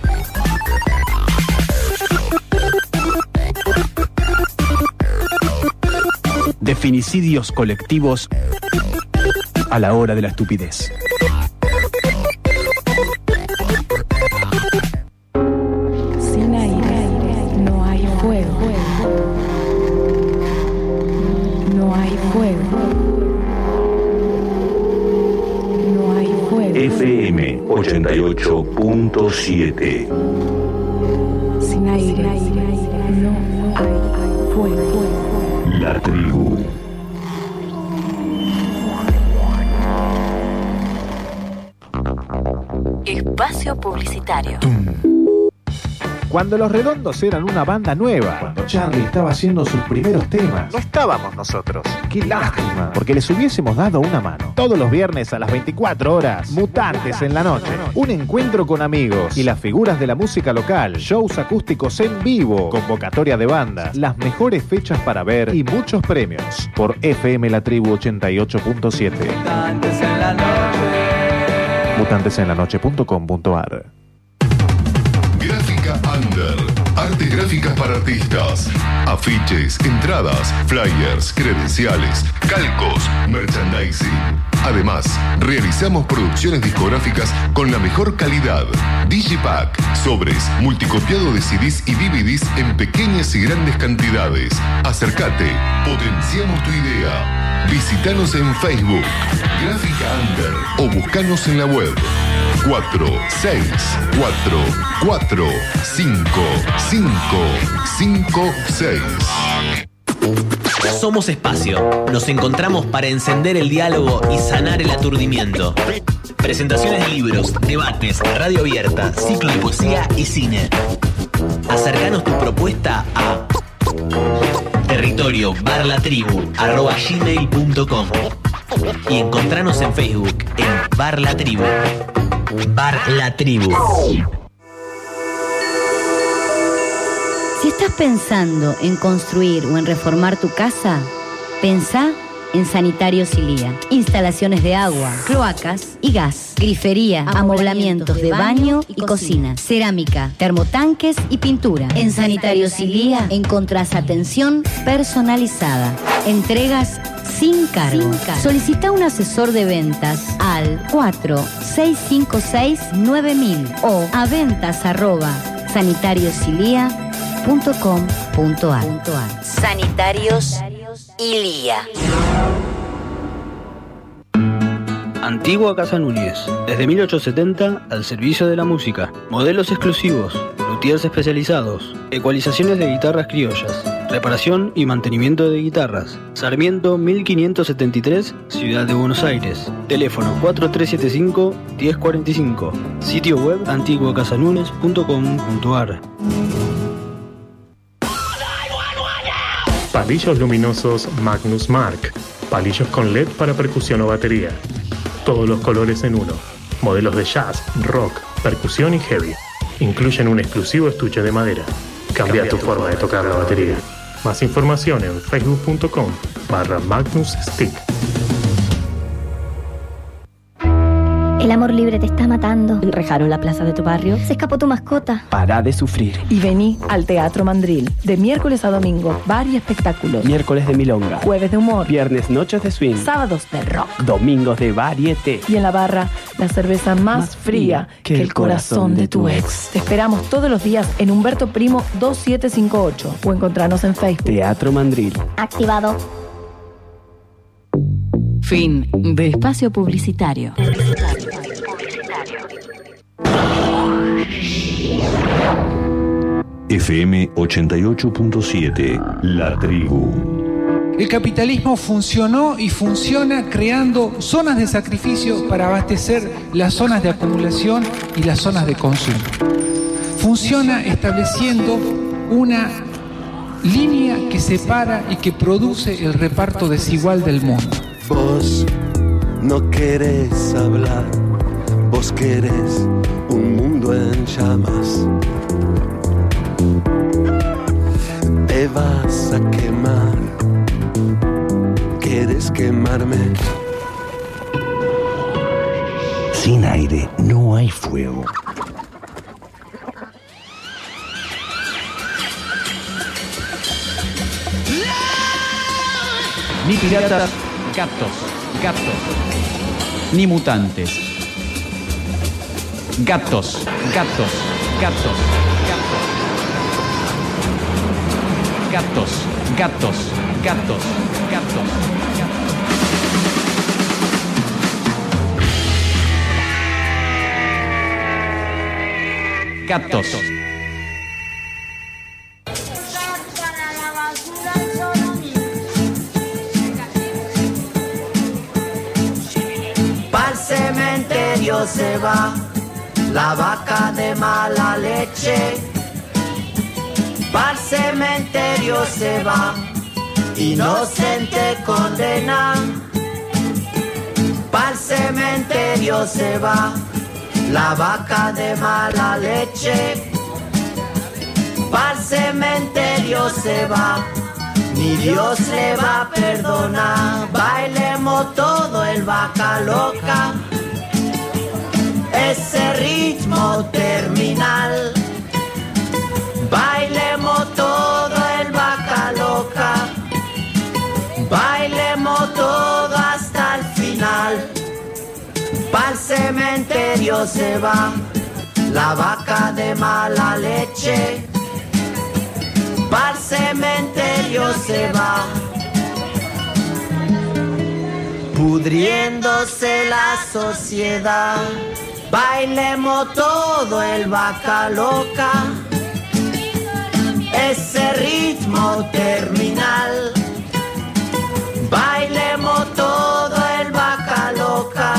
De feminicidios colectivos a la hora de la estupidez.
Sin aire no hay fuego. No hay fuego.
FM 88.7.
Sin aire, no hay fuego.
La tribu.
Espacio publicitario.
Cuando Los Redondos eran una banda nueva, cuando Charlie estaba haciendo sus primeros temas, no estábamos nosotros. ¡Qué lástima! Porque les hubiésemos dado una mano. Todos los viernes a las 24 horas, Mutantes en la noche. Un encuentro con amigos y las figuras de la música local, shows acústicos en vivo, convocatoria de bandas, las mejores fechas para ver y muchos premios. Por FM La Tribu 88.7.
Mutantes en la noche.
Mutantesenlanoche.com.ar.
Gráfica Under. Artes gráficas para artistas. Afiches, entradas, flyers, credenciales, calcos, merchandising. Además, realizamos producciones discográficas con la mejor calidad. Digipack, sobres, multicopiado de CDs y DVDs en pequeñas y grandes cantidades. Acércate, potenciamos tu idea. Visítanos en Facebook, Gráfica Under, o buscanos en la web 4644455556.
Somos Espacio. Nos encontramos para encender el diálogo y sanar el aturdimiento. Presentaciones de libros, debates, radio abierta, ciclo de poesía y cine. Acercanos tu propuesta a territorio@gmail.com y encontranos en Facebook en Bar La Tribu. Bar La Tribu.
Si estás pensando en construir o en reformar tu casa, pensá en Sanitarios Ilía. Instalaciones de agua, cloacas y gas, grifería, amoblamientos de baño y cocina, cerámica, termotanques y pintura. En Sanitarios Ilía encontrás atención personalizada, entregas sin cargo. Solicita un asesor de ventas al 4656-9000 o a ventas@sanitariosilia.com.ar. Sanitarios Ilía.
Antigua Casa Núñez. Desde 1870 al servicio de la música. Modelos exclusivos, luthiers especializados, ecualizaciones de guitarras criollas, reparación y mantenimiento de guitarras. Sarmiento 1573, Ciudad de Buenos Aires. Teléfono 4375-1045. Sitio web antiguacasanunes.com.ar.
Palillos luminosos Magnus Mark. Palillos con LED para percusión o batería. Todos los colores en uno. Modelos de jazz, rock, percusión y heavy. Incluyen un exclusivo estuche de madera. Cambia tu forma de tocar la batería. Más información en facebook.com/Magnus Stick.
El amor libre te está matando.
Enrejaron la plaza de tu barrio.
Se escapó tu mascota.
Para de sufrir.
Y vení al Teatro Mandril. De miércoles a domingo, bar y espectáculos.
Miércoles de milonga.
Jueves de humor.
Viernes noches de swing.
Sábados de rock.
Domingos de varieté.
Y en la barra, la cerveza más fría que el corazón de tu ex. Te esperamos todos los días en Humberto Primo 2758 o encontrarnos en Facebook.
Teatro Mandril.
Activado.
Fin de espacio publicitario.
FM 88.7. La Tribu.
El capitalismo funcionó y funciona creando zonas de sacrificio para abastecer las zonas de acumulación y las zonas de consumo. Funciona estableciendo una línea que separa y que produce el reparto desigual del mundo.
Vos no querés hablar, vos querés un mundo en llamas. Te vas a quemar, quieres quemarme.
Sin aire no hay fuego.
Ni piratas, gatos. Ni mutantes. Gatos.
Catos.
Pa'l cementerio se va la vaca de mala leche. Pa'l cementerio se va, inocente condena. Pa'l cementerio se va la vaca de mala leche. Pa'l cementerio se va, ni Dios le va a perdonar. Bailemos todo el vaca loca, ese ritmo terminal. Bailemos todo el vaca loca, bailemos todo hasta el final. Pa'l cementerio se va la vaca de mala leche. Pa'l cementerio se va, pudriéndose la sociedad. Bailemos todo el vaca loca, ese ritmo terminal. Bailemos todo el vaca loca,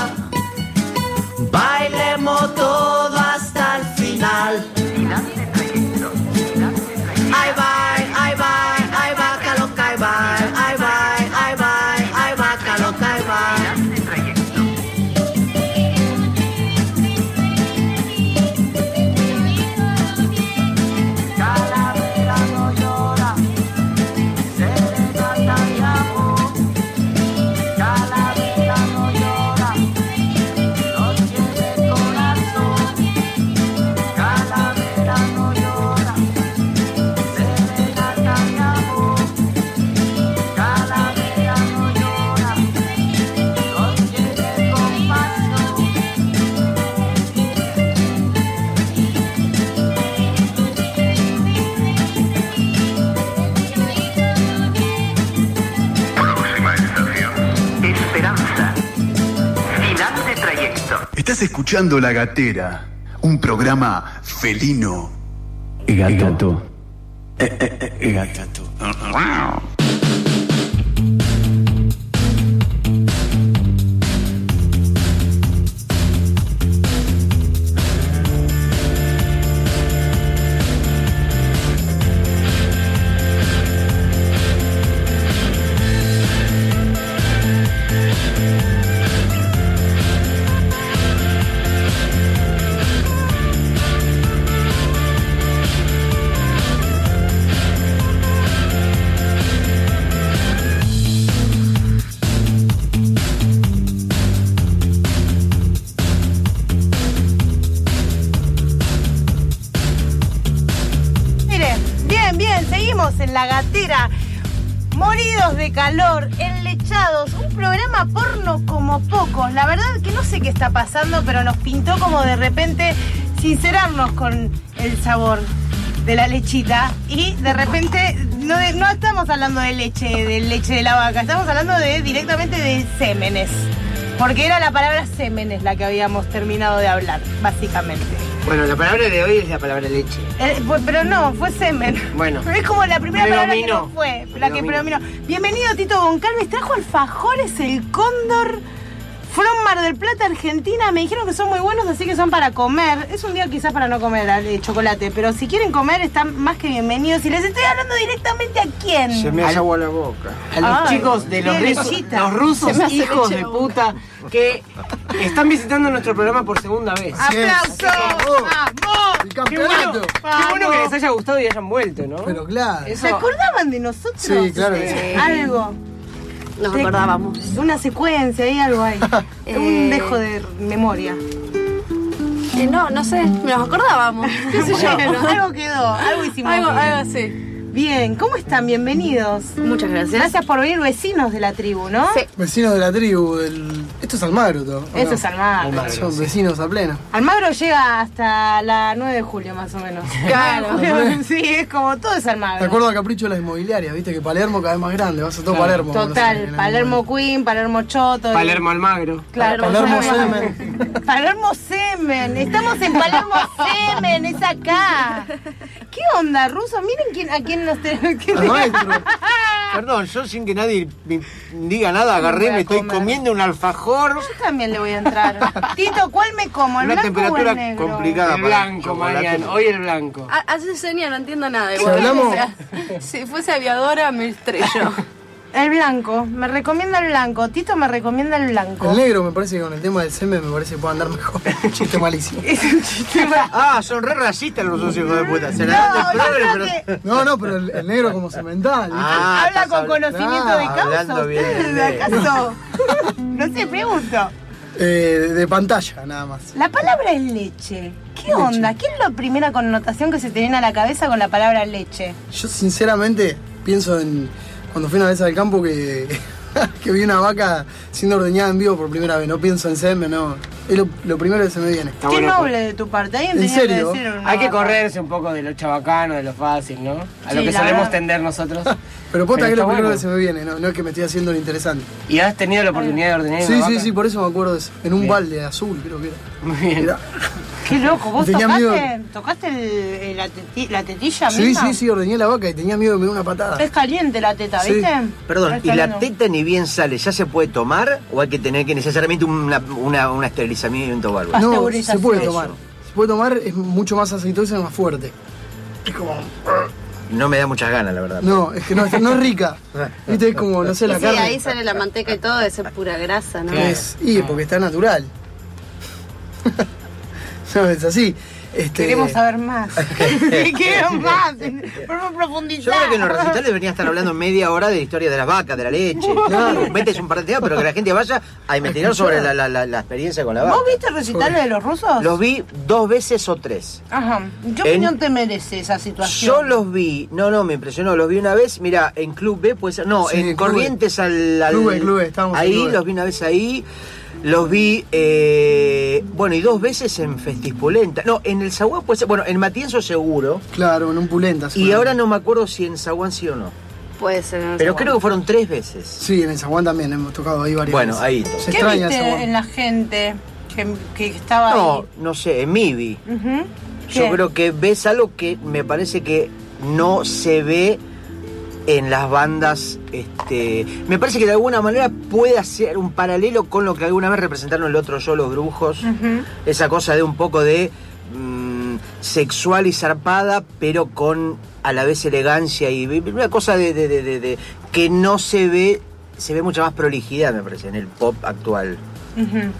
bailemos todo hasta el final. Ahí va, ahí va, ahí vaca loca, ahí va, ahí va, ahí va, ahí vaca loca, ahí va.
Estás escuchando La Gatera, un programa felino.
Gato.
Gato.
En La Gatera, moridos de calor, enlechados, un programa porno como pocos. La verdad que no sé qué está pasando, pero nos pintó como de repente sincerarnos con el sabor de la lechita y de repente no estamos hablando de leche de la vaca, estamos hablando directamente de sémenes, porque era la palabra sémenes la que habíamos terminado de hablar, básicamente.
Bueno, la palabra de hoy es la palabra leche.
Pero no, fue semen.
Bueno.
Es como la primera palabra que no fue, la que predominó. Bienvenido Tito Goncalves, trajo alfajores El Cóndor from Mar del Plata, Argentina. Me dijeron que son muy buenos, así que son para comer. Es un día quizás para no comer chocolate, pero si quieren comer están más que bienvenidos. Y les estoy hablando directamente a quién.
Se me hace agua la boca. A los chicos de los rusos hijos de puta que están visitando nuestro programa por segunda vez.
¡Aplausos! ¡Vamos!
El campeonato. Qué bueno que les haya gustado y hayan vuelto, ¿no?
Pero claro.
¿Se acordaban de nosotros?
Sí, claro que sí.
Algo.
Nos acordábamos.
Una secuencia y algo ahí. Un dejo de memoria.
No sé, nos acordábamos. ¿Qué sé yo?
Algo quedó, algo hicimos.
Algo así.
Bien, ¿cómo están? Bienvenidos.
Muchas gracias.
Gracias por venir, vecinos de la tribu, ¿no?
Sí.
Vecinos de la tribu, del Esto es Almagro todo.
Eso es Almagro.
Son vecinos a pleno.
Almagro llega hasta la 9 de julio más o menos.
Claro.
Sí, es como todo es Almagro.
Me acuerdo al capricho de las inmobiliarias, viste que Palermo cada vez más grande, vas a todo Palermo.
Total, Palermo Queen, Palermo Choto.
Palermo Almagro.
Claro,
Palermo Semen.
Palermo Semen, estamos en Palermo Semen, es acá. ¿Qué onda, Ruso? Miren a quién nos tenemos que...
Perdón, yo sin que nadie me diga nada, agarré, me estoy comiendo un alfajor.
Yo también le voy a entrar. Tito, ¿cuál me como? ¿El
Una
blanco
temperatura
o el negro?
complicada
El
para
blanco,
chocolate.
Mariano. Hoy el blanco.
Hace seña, no entiendo nada.
Si
Igual.
hablamos-
O sea, si fuese aviadora me estrello.
El blanco, me recomienda el blanco. Tito me recomienda el blanco.
El negro me parece que con el tema del semen me parece que puede andar mejor. Un chiste malísimo.
Es un chiste
Ah, son re racistas los dos hijos de puta. Se la dan de progre, pero...
No, pero el negro como semental. ¿viste?
Habla con conocimiento de causa.
hablando bien
¿Ustedes
del negro.
acaso? No sé, pregunto.
De pantalla, nada más.
La palabra es leche. ¿Qué onda? ¿Qué es la primera connotación que se te viene a la cabeza con la palabra leche?
Yo sinceramente pienso en cuando fui una vez al campo que vi una vaca siendo ordeñada en vivo por primera vez. No pienso en semen, no. Es lo primero que se me viene.
Qué noble de tu parte. Alguien
¿En
tenía
serio?
que decir una
Hay que
vaca.
correrse un poco de lo chabacano, de lo fácil, ¿no? A lo
Sí,
que
la
solemos
verdad.
tender nosotros.
Pero posta que es
está
lo primero
bueno.
que se me viene, no es que me estoy haciendo lo interesante.
¿Y has tenido la oportunidad de ordenar
Sí,
una
sí,
vaca?
sí, por eso me acuerdo de eso. En un
Bien.
balde azul, creo que era.
Muy bien.
Era-
Qué loco, ¿vos
Tenía
tocaste la tetilla
Sí,
misma?
sí, sí, ordeñé la vaca y tenía miedo de que me dé una patada.
Es caliente la teta,
Sí.
¿viste?
Perdón,
Está
¿y la
bueno.
teta ni bien sale? ¿Ya se puede tomar o hay que tener que necesariamente un esterilizamiento o algo?
No, se
Pasteurización.
puede tomar. Se puede tomar, es mucho más aceitosa y más fuerte. Es como...
No me da muchas ganas, la verdad.
No, es que no es rica. Viste, es como, no sé,
Y
la
sí,
carne.
ahí sale la manteca y todo, es pura grasa, ¿no?
Y porque está natural. No, es así.
Queremos saber más. Queremos más. Por profundizar.
Yo creo que en los recitales deberían estar hablando media hora de la historia de las vacas, de la leche. Claro, metes un par de temas, pero que la gente vaya a investigar sobre la experiencia con la vaca.
¿Vos viste recitales de los rusos?
Los vi 2 veces o 3.
Ajá. ¿Qué opinión te merece esa situación?
Yo los vi, no, me impresionó, los vi una vez, mira, en Club B, puede ser, no,
Sí,
en
Club
Corrientes al
Club B, estábamos en
ahí,
Club B.
los vi una vez ahí, los vi, bueno, y 2 veces en Festispolenta, no, en el Zaguán puede ser, bueno, en Matienzo seguro,
Claro, en un pulenta.
y ahora no me acuerdo si en Zaguán sí o no,
Puede ser. No
pero
sé.
creo que fueron 3 veces.
Sí, en el Zaguán también hemos tocado ahí varias
Bueno,
veces.
ahí entonces.
Se
¿Qué
extraña el
viste
Zaguán.
en la gente que estaba
No,
ahí?
no sé, en Mivi.
Ujú.
Yo
¿Qué?
creo que ves algo que me parece que no se ve en las bandas. Me parece que de alguna manera puede hacer un paralelo con lo que alguna vez representaron el otro yo, los Brujos.
Ujú.
Esa cosa de un poco de sexual y zarpada, pero con a la vez elegancia y una cosa de que no se ve mucha más prolijidad, me parece, en el pop actual.
Ujú.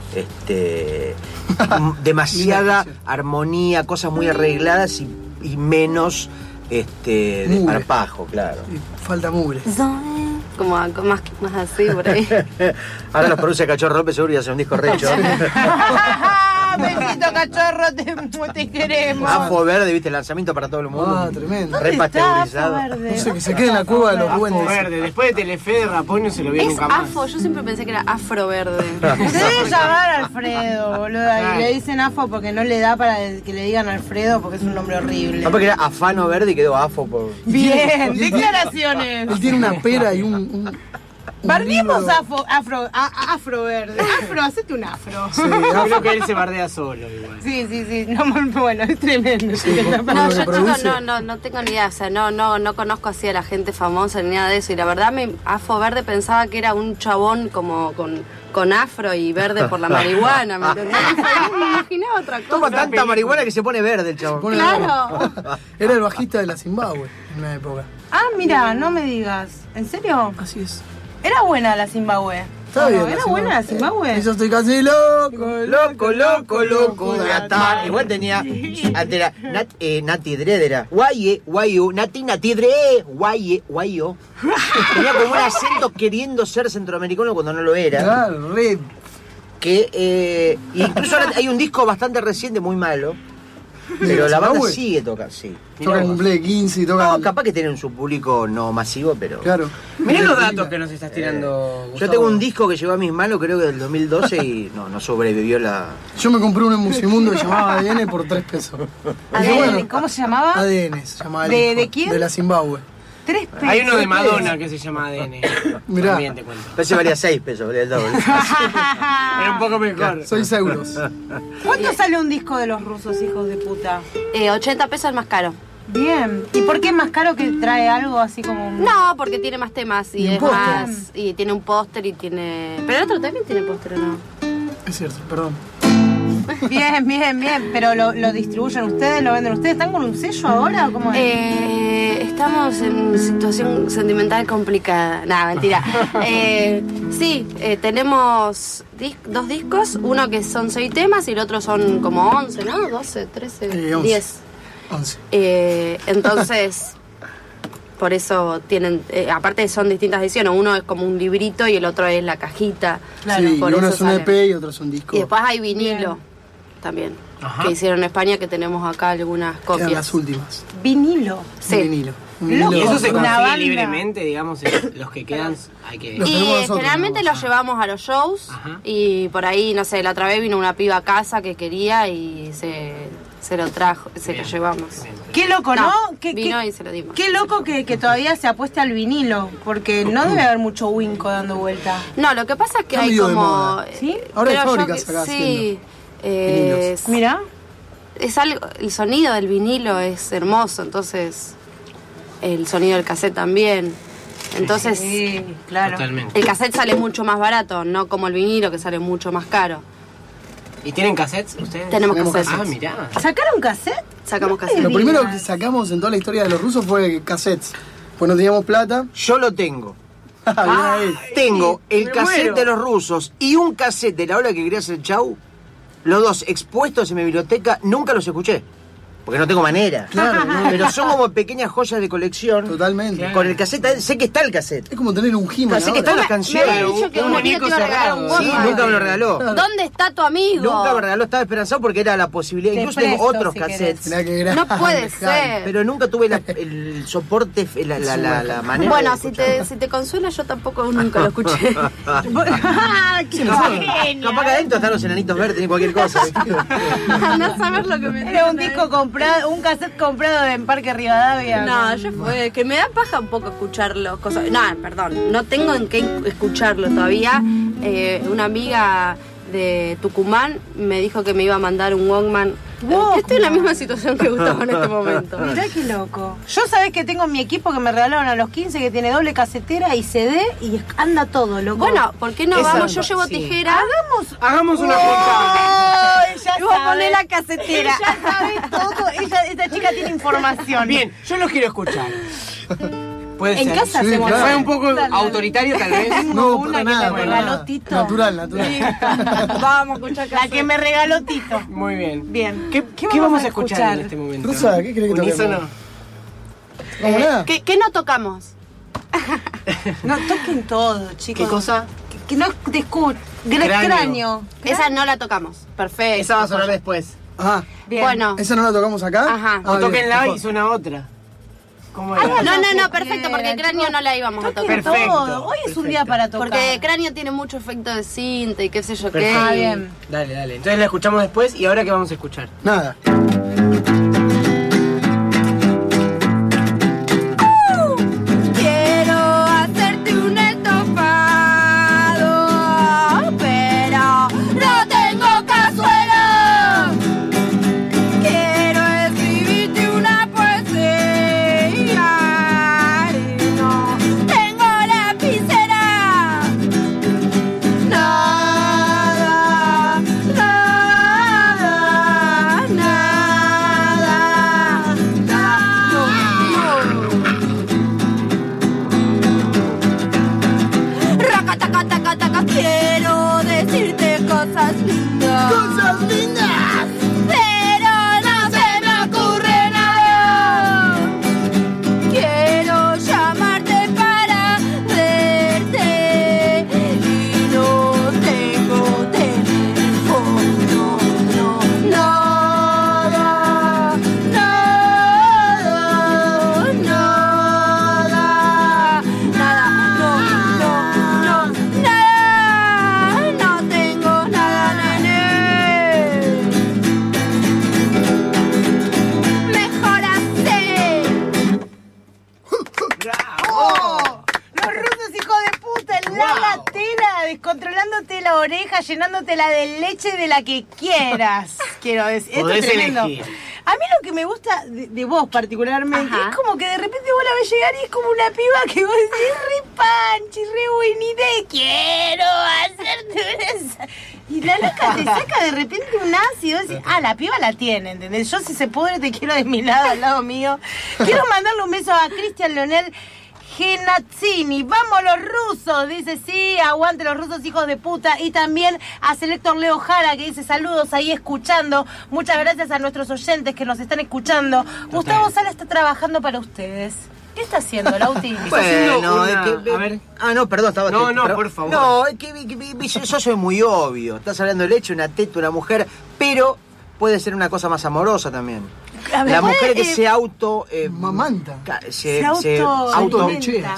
Demasiada armonía, cosas muy arregladas y menos de
Mugre.
parpajo, claro.
Falta mugre.
Como más así por ahí.
Ahora los produce Cachorro López, seguro y hace un disco recho.
Besito, cachorro, te queremos.
Afo verde, viste, el lanzamiento para todo el mundo.
Ah, tremendo.
Re pasteurizado.
No sé, que se quede en la cueva de los
Afo
duendes.
verde, después de Telefe de Rapón no se lo vio
Es
nunca más.
afo, yo siempre pensé que era afro verde.
Se debe llamar Alfredo, boludo. Y le dicen Afo porque no le da para que le digan Alfredo porque es un nombre horrible.
No, porque era Afano verde y quedó Afo por.
Bien, declaraciones.
Él tiene una pera y un
Bardiemos
libro.
afro verde. Afro, hacete un afro.
Sí,
Creo que él se bardea solo igual.
Sí. No, bueno, es tremendo.
No, yo chicos no tengo ni idea, o sea, no conozco así a la gente famosa ni nada de eso. Y la verdad, afo verde pensaba que era un chabón como con afro y verde por la marihuana, ¿me entendés? Me imaginaba otra cosa.
Toma tanta marihuana que se pone verde el chabón.
Claro.
Era el bajista de la Zimbabue en una época.
Ah, mira, no me digas. ¿En serio?
Así es.
Era buena la Zimbabue.
Está
¿O
bien.
no? ¿Era buena la Zimbabue?
Y yo estoy casi loco.
Loco de atar. Igual tenía. Antes era Nati Dre, era. Guayu, Nati Dre, guayo. Tenía como un acento queriendo ser centroamericano cuando no lo era.
Claro, re.
Que incluso ahora hay un disco bastante reciente, muy malo, Pero la banda sigue tocando, sí.
Toca el cumple de 15 y toca...
No, capaz que tienen su público no masivo, pero...
Claro.
Mirá los datos que nos estás tirando, Gustavo.
Yo tengo un disco que llegó a mis manos, creo que del 2012, y no sobrevivió la...
Yo me compré uno en Musimundo que llamaba ADN por 3 pesos.
ADN, ¿cómo se llamaba?
ADN se llamaba.
¿De quién?
De la Zimbabue.
3 pesos.
Hay uno de Madonna que se llama ADN.
Mirá.
También te cuento.
Ese valía 6 pesos, valía el doble.
Era un poco mejor.
6 euros.
¿Cuánto sale un disco de los rusos, hijos de puta?
80 pesos el más caro.
Bien. ¿Y por qué es más caro que trae algo así como un...
No, porque tiene más temas y
¿Y un
es
póster?
más... Y tiene un póster y tiene... Pero el otro también tiene póster, ¿o no?
Es cierto, perdón.
Bien, bien, bien. Pero lo distribuyen ustedes, lo venden ustedes. ¿Están con un sello ahora o cómo es?
Estamos en situación sentimental complicada. Nada, mentira. Sí, tenemos 2 discos. Uno que son 6 temas y el otro son como 11, ¿no? 12, 13,
11.
10.
11.
Entonces... Por eso tienen, aparte son distintas ediciones, uno es como un librito y el otro es la cajita.
Claro, sí,
por
uno
eso
es un
salen.
EP y otro es un disco.
Y después hay vinilo también, que hicieron en España, que tenemos acá algunas copias.
Quedan las últimas.
Vinilo.
Sí.
Un vinilo. Un vinilo.
Y eso se
Una
consigue
banda.
libremente, digamos, los que quedan hay que...
Los
Y
tenemos nosotros,
generalmente
¿no?
los llevamos a los shows y por ahí, no sé, la otra vez vino una piba a casa que quería y se lo trajo, se lo llevamos.
Qué loco, ¿no?
Vino y se lo dimos.
Qué loco que todavía se apueste al vinilo, porque no debe haber mucho winco dando vuelta.
No, lo que pasa es que
Está
hay
medio de
como...
moda.
¿Sí?
Ahora hay
creo yo
fábricas
que
acá
sí.
vinilos.
Mira.
Es algo, el sonido del vinilo es hermoso, entonces el sonido del cassette también. Entonces,
Sí, claro.
Totalmente.
el cassette sale mucho más barato, no como el vinilo que sale mucho más caro.
¿Y tienen cassettes ustedes?
Tenemos cassettes.
Ah, mirá.
¿Sacaron cassette?
Sacamos cassettes.
Lo primero que sacamos en toda la historia de los rusos fue cassettes. Pues no teníamos plata.
Yo lo tengo.
Bien ahí.
Tengo el
me
cassette
muero.
de los rusos y un cassette de la hora que quería hacer chau. Los dos expuestos en mi biblioteca, nunca los escuché. Porque no tengo manera.
Claro, no.
Pero son como pequeñas joyas de colección.
Totalmente.
Con el cassette, sé que está el cassette.
Es como tener un He-Man
Sé que están
ahora.
las canciones.
Me había dicho que
un
un amigo
muñeco
te iba a regalar un
cerrado.
Sí,
Walkman.
nunca me lo regaló.
¿Dónde está tu amigo?
Nunca me regaló, estaba esperanzado porque era la posibilidad.
Te
Incluso tengo
presto,
otros
si
cassettes.
Mirá qué grande,
No puede
Jaime.
ser.
Pero nunca tuve el soporte, la manera.
Bueno,
de escucharlo.
si te consuela, yo tampoco nunca lo escuché.
¡Qué
Capaz
genio!
que adentro están los enanitos verdes ni cualquier cosa.
Andá a saber lo que me
Era un
tiene.
disco comprado, un cassette comprado en Parque Rivadavia.
No, yo fue que me da paja un poco escucharlo. Cosas. No, perdón, no tengo en qué escucharlo todavía. Una amiga de Tucumán me dijo que me iba a mandar un Walkman. Estoy en la misma situación que Gustavo en este momento.
Mirá qué loco. Yo sabés que tengo mi equipo que me regalaron a los 15 que tiene doble casetera y CD y anda todo, loco.
Bueno, ¿por qué no
Esa-
vamos? Yo llevo
sí.
tijera.
Hagamos una juntada.
¡Oh! Ella
Y vos
sabe.
ponés la casetera.
Ella sabe todo. Esta chica tiene información.
Bien, yo los quiero escuchar. Puede
En
ser.
casa hacemos
claro.
Fue un poco
Dale.
autoritario tal vez.
No,
una
para
que
nada,
me
para
regaló
nada.
Tito.
Natural.
Vamos a escuchar
La que me regaló Tito.
Muy bien.
Bien.
¿Qué vamos a escuchar en este momento?
Rosa, ¿qué querés que toquemos?
Unísono.
¿Vamos nada?
¿Qué no tocamos?
No toquen todo, chicos.
¿Qué cosa?
Que no te escucho. Cráneo.
Esa no la tocamos. Perfecto.
Esa va a sonar después.
Ah,
Bien.
Bueno.
¿esa no la tocamos acá?
Ajá.
Ah,
O
bien,
tóquenla
mejor.
y suena otra. ¿Cómo era?
No, perfecto, porque Cráneo no la íbamos a tocar.
Perfecto.
Todo. Hoy es un día para tocar.
Porque Cráneo tiene mucho efecto de cinta y qué sé yo
Perfecto.
Ah,
qué.
bien.
Dale. Entonces la escuchamos después y ahora qué vamos a escuchar.
Nada.
Quiero hacerte un estofado, pero no tengo cazuela. Quiero escribirte una poesía y no tengo lapicera. Nada, nada, nada, Racatacataca, quiero decirte cosas lindas. ¡Cosas lindas! Pero no se me ocurre nada. Quiero llamarte para verte y no tengo teléfono, nada.
llenándote de leche de la que quieras. Quiero decir, esto es tremendo.
Elegir.
A mí lo que me gusta de vos particularmente es como que de repente vos la ves llegar y es como una piba que vos decís re panchi, re buenita, quiero hacerte una... Y la loca te saca de repente un ácido y decís, la piba la tiene, ¿entendés? Yo si se pudre te quiero de mi lado, al lado mío. Quiero mandarle un beso a Cristian Leonel Genazzini, vamos los rusos, dice sí, aguante los rusos hijos de puta, y también a Selector Leo Jara que dice saludos ahí escuchando, muchas gracias a nuestros oyentes que nos están escuchando. Gustavo Sala está trabajando para ustedes. ¿Qué está haciendo, Lauti?
Bueno,
a ver.
No, perdón, estaba...
por favor.
No, es que yo soy muy obvio, estás hablando de leche, una teta, una mujer, pero puede ser una cosa más amorosa también. La mujer que se
mamanta.
Se autolechea.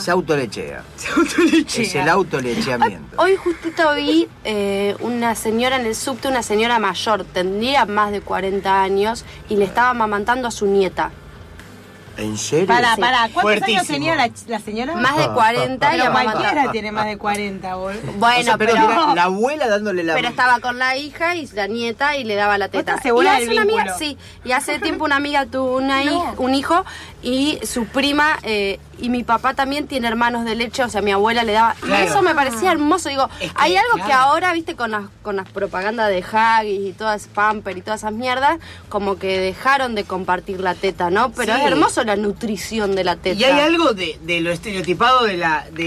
Es el autolecheamiento.
Hoy justito vi una señora en el subte, una señora mayor, tendría más de 40 años, y le estaba amamantando a su nieta.
¿En serio?
Pará, ¿cuántos años tenía la señora?
Más de 40 y
cualquiera tiene más de 40, boludo.
Bueno,
o sea, pero mira, la abuela dándole la...
Pero estaba con la hija y la nieta y le daba la teta.
Y hace una amiga,
y hace tiempo una amiga tuvo un hijo y su prima y mi papá también tiene hermanos de leche, o sea, mi abuela le daba...
Claro.
Y eso me parecía hermoso. Digo, hay algo que ahora, viste, con las propagandas de Huggies y todas Pamper y todas esas mierdas, como que dejaron de compartir la teta, ¿no? Pero es hermoso la nutrición de la teta.
Y hay algo de lo estereotipado de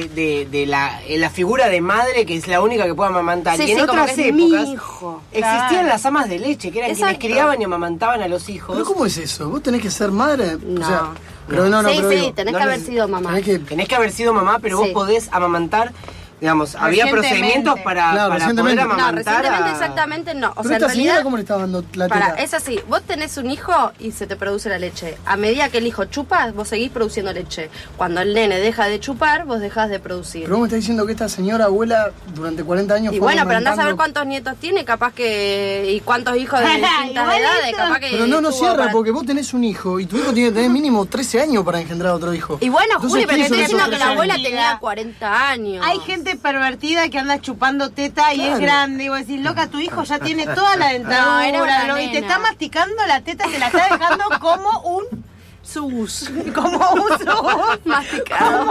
la figura de madre que es la única que puede amamantar.
Sí,
y en otras
como que
épocas
es mi hijo.
existían las amas de leche, que eran
Exacto.
quienes criaban y amamantaban a los hijos.
¿Pero cómo es eso? ¿Vos tenés que ser madre?
No.
O sea, pero no,
sí,
pero
sí,
digo,
tenés que haber sido mamá.
Tenés que haber sido mamá, pero vos podés amamantar. Digamos, había procedimientos para poder amamantar.
No, recientemente exactamente no. O
pero
sea,
esta
en
señora,
realidad,
¿cómo le está dando la teta?
es así, vos tenés un hijo y se te produce la leche. A medida que el hijo chupa, vos seguís produciendo leche. Cuando el nene deja de chupar, vos dejás de producir.
Pero vos me estás diciendo que esta señora abuela durante 40 años
y
fue
bueno, pero andás a ver
amamantando...
cuántos nietos tiene, capaz que... Y cuántos hijos de distintas edades, capaz que...
Pero no cierra,
para...
porque vos tenés un hijo y tu hijo tiene que tener mínimo 13 años para engendrar otro hijo.
Y bueno,
Entonces,
Juli, pero
¿qué
estoy
hizo
diciendo
esos
que la
13
abuela
años?
tenía 40 años.
Hay gente pervertida que anda chupando teta y
Claro.
es grande. Y vos decís, loca, tu hijo ya tiene toda la dentadura.
No, era una
y te
nena.
está masticando la teta, te la está dejando como un sus. Como un sus.
Masticado.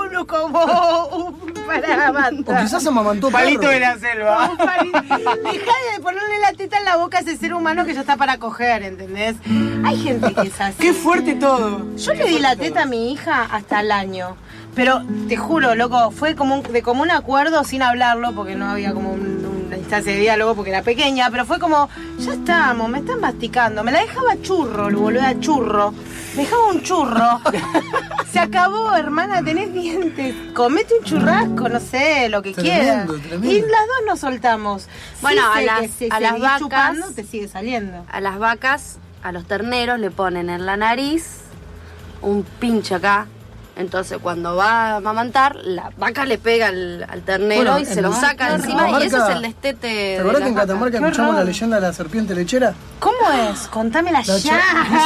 Como un
O quizás amamantó
Palito
perro.
de la selva.
Deja de ponerle la teta en la boca a ese ser humano que ya está para coger, ¿entendés? Hay gente que es así.
Qué fuerte todo.
Yo le di la teta a mi hija hasta el año. Pero te juro, loco, fue como de común acuerdo sin hablarlo, porque no había como una instancia de diálogo porque era pequeña, pero fue como, ya estamos, me están masticando. Me la dejaba churro, lo volví a churro. Me dejaba un churro. Se acabó, hermana, tenés dientes. Comete un churrasco, no sé, lo que quieras.
Tremendo.
Y las dos nos soltamos.
Bueno,
Sí,
a
sé
las-
que si
a las
seguís
vacas-
chupando, te sigue saliendo.
A las vacas, a los terneros le ponen en la nariz un pinche acá. Entonces cuando va a amamantar, la vaca le pega al ternero
Bueno,
y se
en
lo saca de encima, y eso es el destete.
¿Te acordás que en Catamarca escuchamos la leyenda de la serpiente lechera?
¿Cómo es? Contámela ya.
Dicen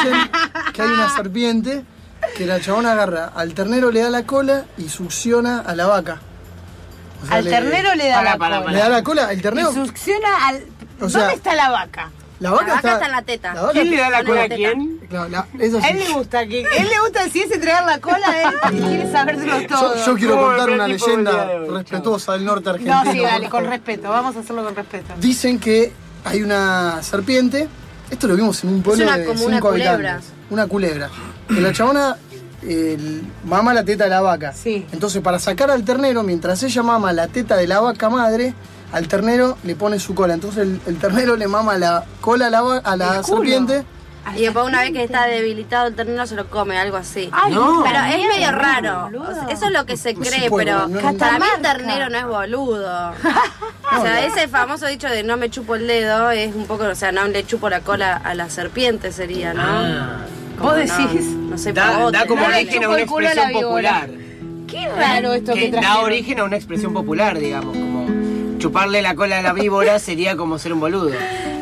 que hay una serpiente que la chabona agarra al ternero, le da la cola y succiona a la vaca. O sea,
Al ternero le da la cola.
Le da la cola, el ternero.
Y succiona al...
O sea,
¿Dónde está la vaca?
La vaca
está en la teta.
la vaca-
¿Quién le da la cola a
teta.
quién?
Claro, eso sí.
A él le gusta si es entregar la cola, él quiere sabérselo todo.
Yo quiero
¿Cómo
contar
me
una
prendí por el día
leyenda
de hoy?
respetuosa del norte argentino.
No, sí, dale,
por
con
favor.
respeto, vamos a hacerlo con respeto.
Dicen que hay una serpiente, esto lo vimos en un pueblo
una-
de
como
5
una culebra.
habitantes. Una culebra. Que la chabona mama la teta de la vaca.
Sí.
Entonces, para sacar al ternero, mientras ella mama la teta de la vaca madre, al ternero le pone su cola. Entonces, el ternero le mama la cola a la
El culo.
serpiente.
Y después una vez que está debilitado el ternero se lo come, algo así.
Ay,
No.
Pero es medio
no,
raro.
boludo.
O sea, eso es lo que se
Pues
cree,
sí,
pero
bueno,
para mí el
Catamarca.
ternero no es boludo. O sea, ese famoso dicho de no me chupo el dedo es un poco, o sea, no le chupo la cola a la serpiente sería, ¿no? Como
Vos decís.
No sé,
Da
pavote,
como
¿no?
origen a
chupo
una
el culo a la
expresión
víbora.
popular.
Qué raro esto que
Da
trajeron.
origen a una expresión popular, digamos, como chuparle la cola a la víbora sería como ser un boludo.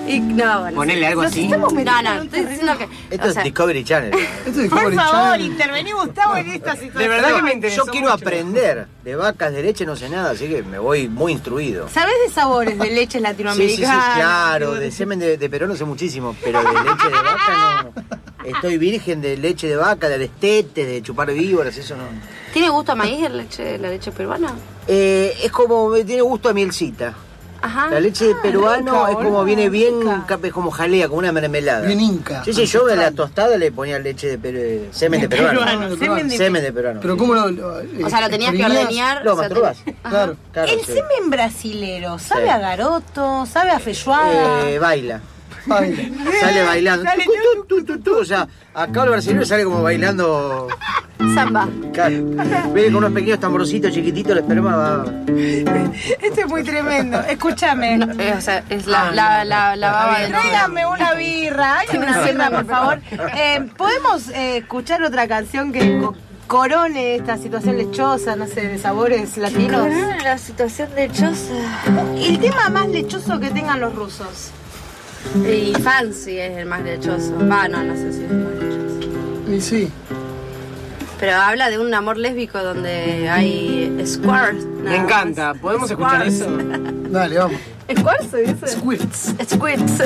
Y no, bueno.
Ponele algo así.
No, estoy diciendo que.
Esto es Discovery Channel.
Por favor, intervení, Gustavo, en esta situación.
De verdad que me interesó.
Yo quiero aprender de vacas de leche, no sé nada, así que me voy muy instruido.
¿Sabés de sabores de leches latinoamericanas?
Sí, claro. De semen de perón no sé muchísimo, pero de leche de vaca no. Estoy virgen de leche de vaca, de destetes, de chupar víboras, eso no.
¿Tiene gusto a maíz la leche peruana?
Es como, tiene gusto a mielcita.
Ajá.
La leche peruano
rica,
es como, viene bien, es como jalea, como una mermelada.
Bien inca.
Sí, yo en la tostada le ponía leche de semen de peruano. Semen de peruano.
Pero ¿cómo lo
o sea, lo tenías que ordeñar.
Lo masturbás.
Claro.
El semen brasilero, ¿sabe a garoto? ¿Sabe a feijoada?
Baila. Sale bailando. O sea, acá el brasileño sale como bailando
samba.
Claro. Viene con unos pequeños tamborcitos chiquititos, el esperma va.
Esto es muy tremendo. Escúchame.
No, o sea, es la baba de.
Tráigame una birra. Hay una birra, por favor. ¿Podemos escuchar otra canción que corone esta situación lechosa, no sé, de sabores latinos?
Corone la situación lechosa.
El tema más lechoso que tengan los rusos.
Y Fancy es el más lechoso. No sé si es el más lechoso.
Y sí.
Pero habla de un amor lésbico donde hay squirts.
Me encanta. ¿Podemos escuchar eso?
Dale, vamos.
¿Squirts se dice?
Squirts.
Squirts.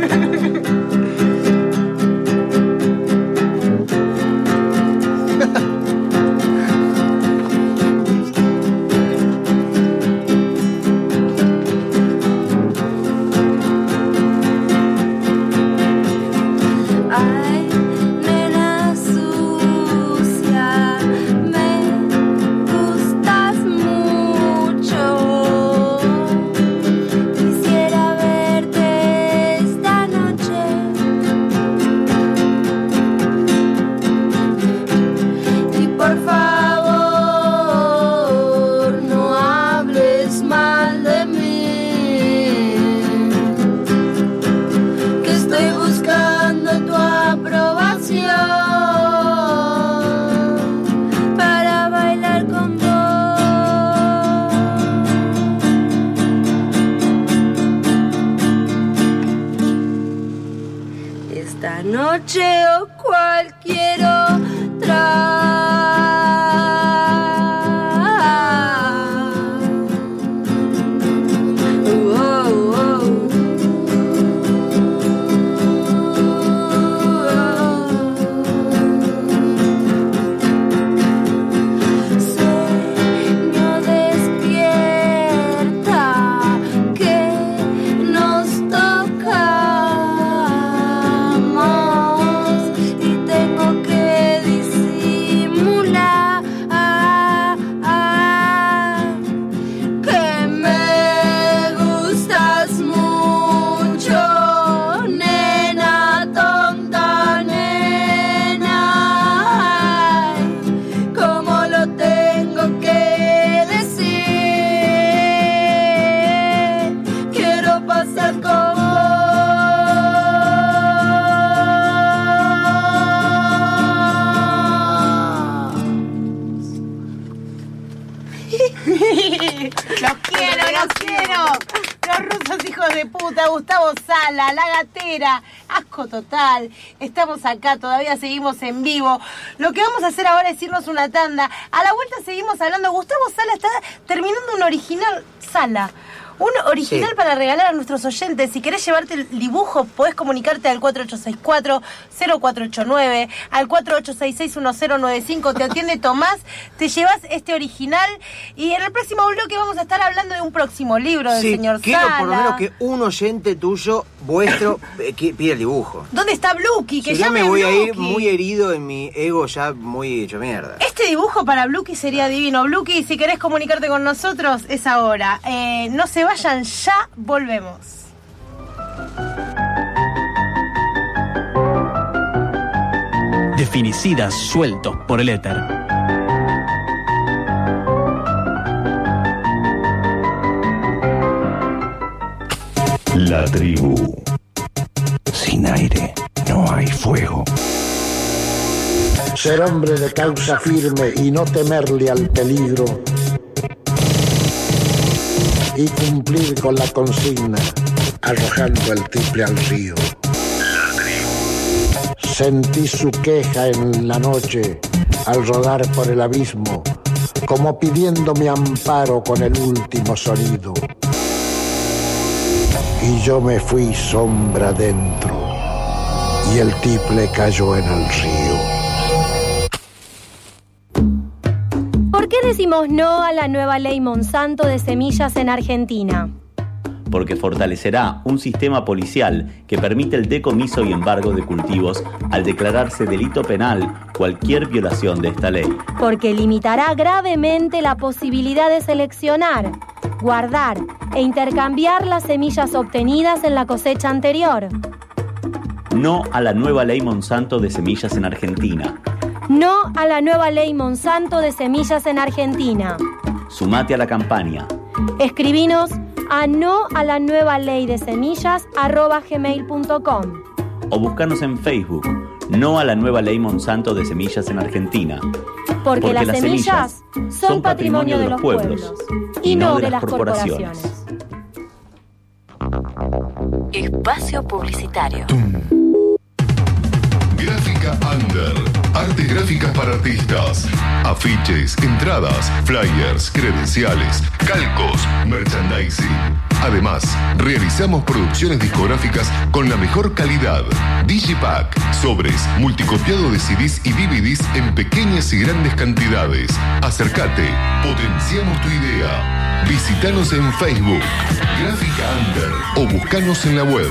O cualquier otra. Sueño despierta que nos tocamos y tengo que disimular que me gustas mucho, nena, tonta, nena. Ay, ¿cómo lo tengo que decir? Quiero pasar con
Los quiero. Los rusos hijos de puta, Gustavo Sala, La Gatera, asco total. Estamos acá, todavía seguimos en vivo. Lo que vamos a hacer ahora es irnos una tanda. A la vuelta seguimos hablando. Gustavo Sala está terminando un original Sala. Un original para regalar a nuestros oyentes. Si querés llevarte el dibujo, podés comunicarte al 4864-0489, al 4866-1095. Te atiende Tomás, te llevas este original. Y en el próximo bloque vamos a estar hablando de un próximo libro del señor
quiero
Sala.
por lo menos que un oyente tuyo, vuestro, pida el dibujo.
¿Dónde está Bluki? Que
Si
llame
no me voy a ir
Bluki.
muy herido en mi ego ya muy hecho mierda.
Este dibujo para Bluki sería divino. Bluki, si querés comunicarte con nosotros, es ahora. No se vayan, ya volvemos.
De finicidas sueltos por el éter.
La tribu. Sin aire no hay fuego.
Ser hombre de causa firme y no temerle al peligro. Y cumplir con la consigna. arrojando el triple al río. Sentí su queja en la noche al rodar por el abismo, como pidiendo mi amparo con el último sonido. Y yo me fui sombra dentro, y el triple cayó en el río.
¿Por qué decimos no a la nueva ley Monsanto de semillas en Argentina?
Porque fortalecerá un sistema policial que permite el decomiso y embargo de cultivos al declararse delito penal cualquier violación de esta ley.
Porque limitará gravemente la posibilidad de seleccionar, guardar e intercambiar las semillas obtenidas en la cosecha anterior.
No a la nueva ley Monsanto de semillas en Argentina.
No a la nueva ley Monsanto de semillas en Argentina.
Sumate a la campaña.
Escribinos a no a la nueva ley de semillas @gmail.com
o búscanos en Facebook, no a la nueva ley Monsanto de semillas en Argentina.
Porque las semillas son patrimonio de los pueblos y no de las corporaciones.
Espacio publicitario.
Gráfica Under. Artes gráficas para artistas. Afiches, entradas, flyers, credenciales, calcos, merchandising. Además, realizamos producciones discográficas con la mejor calidad. Digipack, sobres, multicopiado de CDs y DVDs en pequeñas y grandes cantidades. Acércate, potenciamos tu idea. Visítanos en Facebook, Gráfica Under, o buscanos en la web.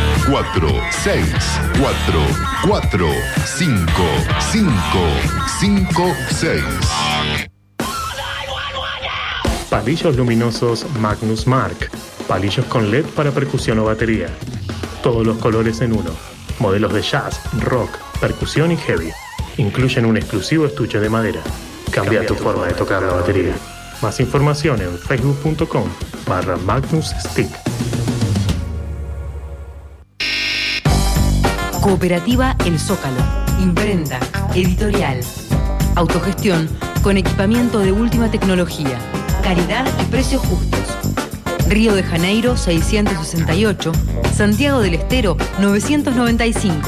464455556.
Palillos luminosos Magnus Mark. Palillos con LED para percusión o batería. Todos los colores en uno. Modelos de jazz, rock, percusión y heavy. Incluyen un exclusivo estuche de madera. Cambia tu forma de tocar la batería. Más información en facebook.com/Magnus Stick.
Cooperativa El Zócalo. Imprenta, editorial, autogestión con equipamiento de última tecnología, calidad y precios justos. Río de Janeiro 668, Santiago del Estero 995.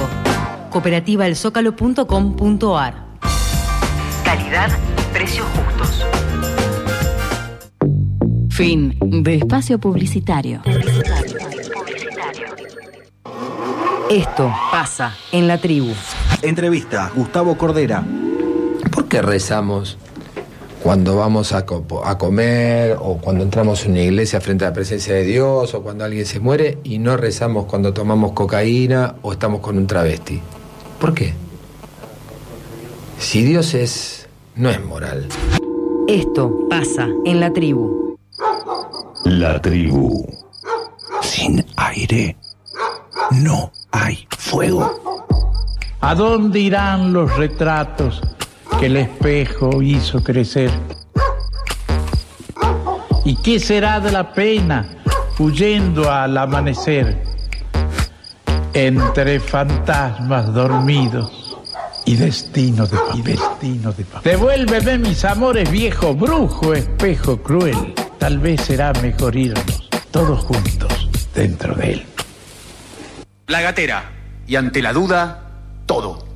Cooperativaelzócalo.com.ar. Calidad y precios justos.
Fin de espacio publicitario.
Esto pasa en la tribu.
Entrevista, Gustavo Cordera.
¿Por qué rezamos cuando vamos a comer o cuando entramos en una iglesia frente a la presencia de Dios o cuando alguien se muere y no rezamos cuando tomamos cocaína o estamos con un travesti? ¿Por qué? Si Dios no es moral.
Esto pasa en la tribu.
La tribu. Sin aire no hay fuego.
¿A dónde irán los retratos que el espejo hizo crecer? ¿Y qué será de la pena huyendo al amanecer? Entre fantasmas dormidos y destino de papel. Devuélveme mis amores, viejo brujo, espejo cruel. Tal vez será mejor irnos todos juntos dentro de él.
La Gatera. Y ante la duda, todo.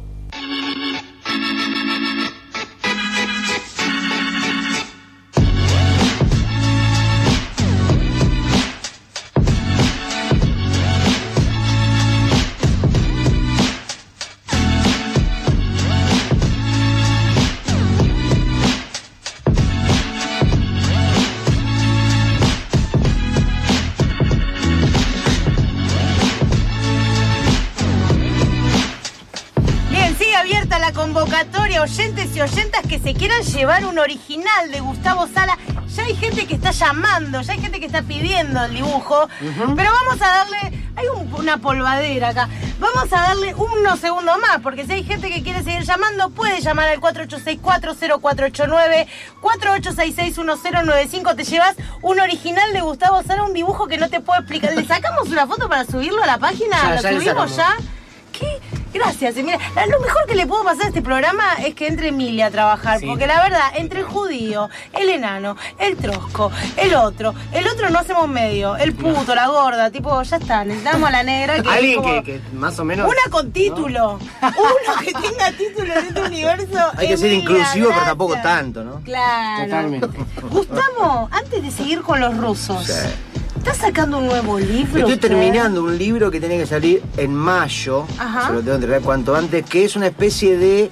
Convocatoria, oyentes y oyentas que se quieran llevar un original de Gustavo Sala. Ya hay gente que está llamando, ya hay gente que está pidiendo el dibujo, pero vamos a darle, hay una polvadera acá, vamos a darle unos segundos más, porque si hay gente que quiere seguir llamando, puede llamar al 48640489, 48661095, te llevas un original de Gustavo Sala, un dibujo que no te puedo explicar. ¿Le sacamos una foto para subirlo a la página? ¿Lo subimos ya? ¿Qué? Gracias, Emilia. Lo mejor que le puedo pasar a este programa es que entre Emilia a trabajar, porque la verdad, entre el judío, el enano, el trosco, el otro no hacemos medio, el puto, la gorda, tipo, ya está, necesitamos a la negra que
alguien
como,
que más o menos.
una con título, uno que tenga título en este universo.
Hay que ser
Emilia,
inclusivo,
gracias.
pero tampoco tanto, ¿no?
Claro.
Totalmente.
Gustavo, antes de seguir con los rusos, ¿estás sacando un nuevo libro?
Estoy
usted?
terminando un libro que tiene que salir en mayo,
Ajá.
se lo tengo que entregar cuanto antes, que es una especie de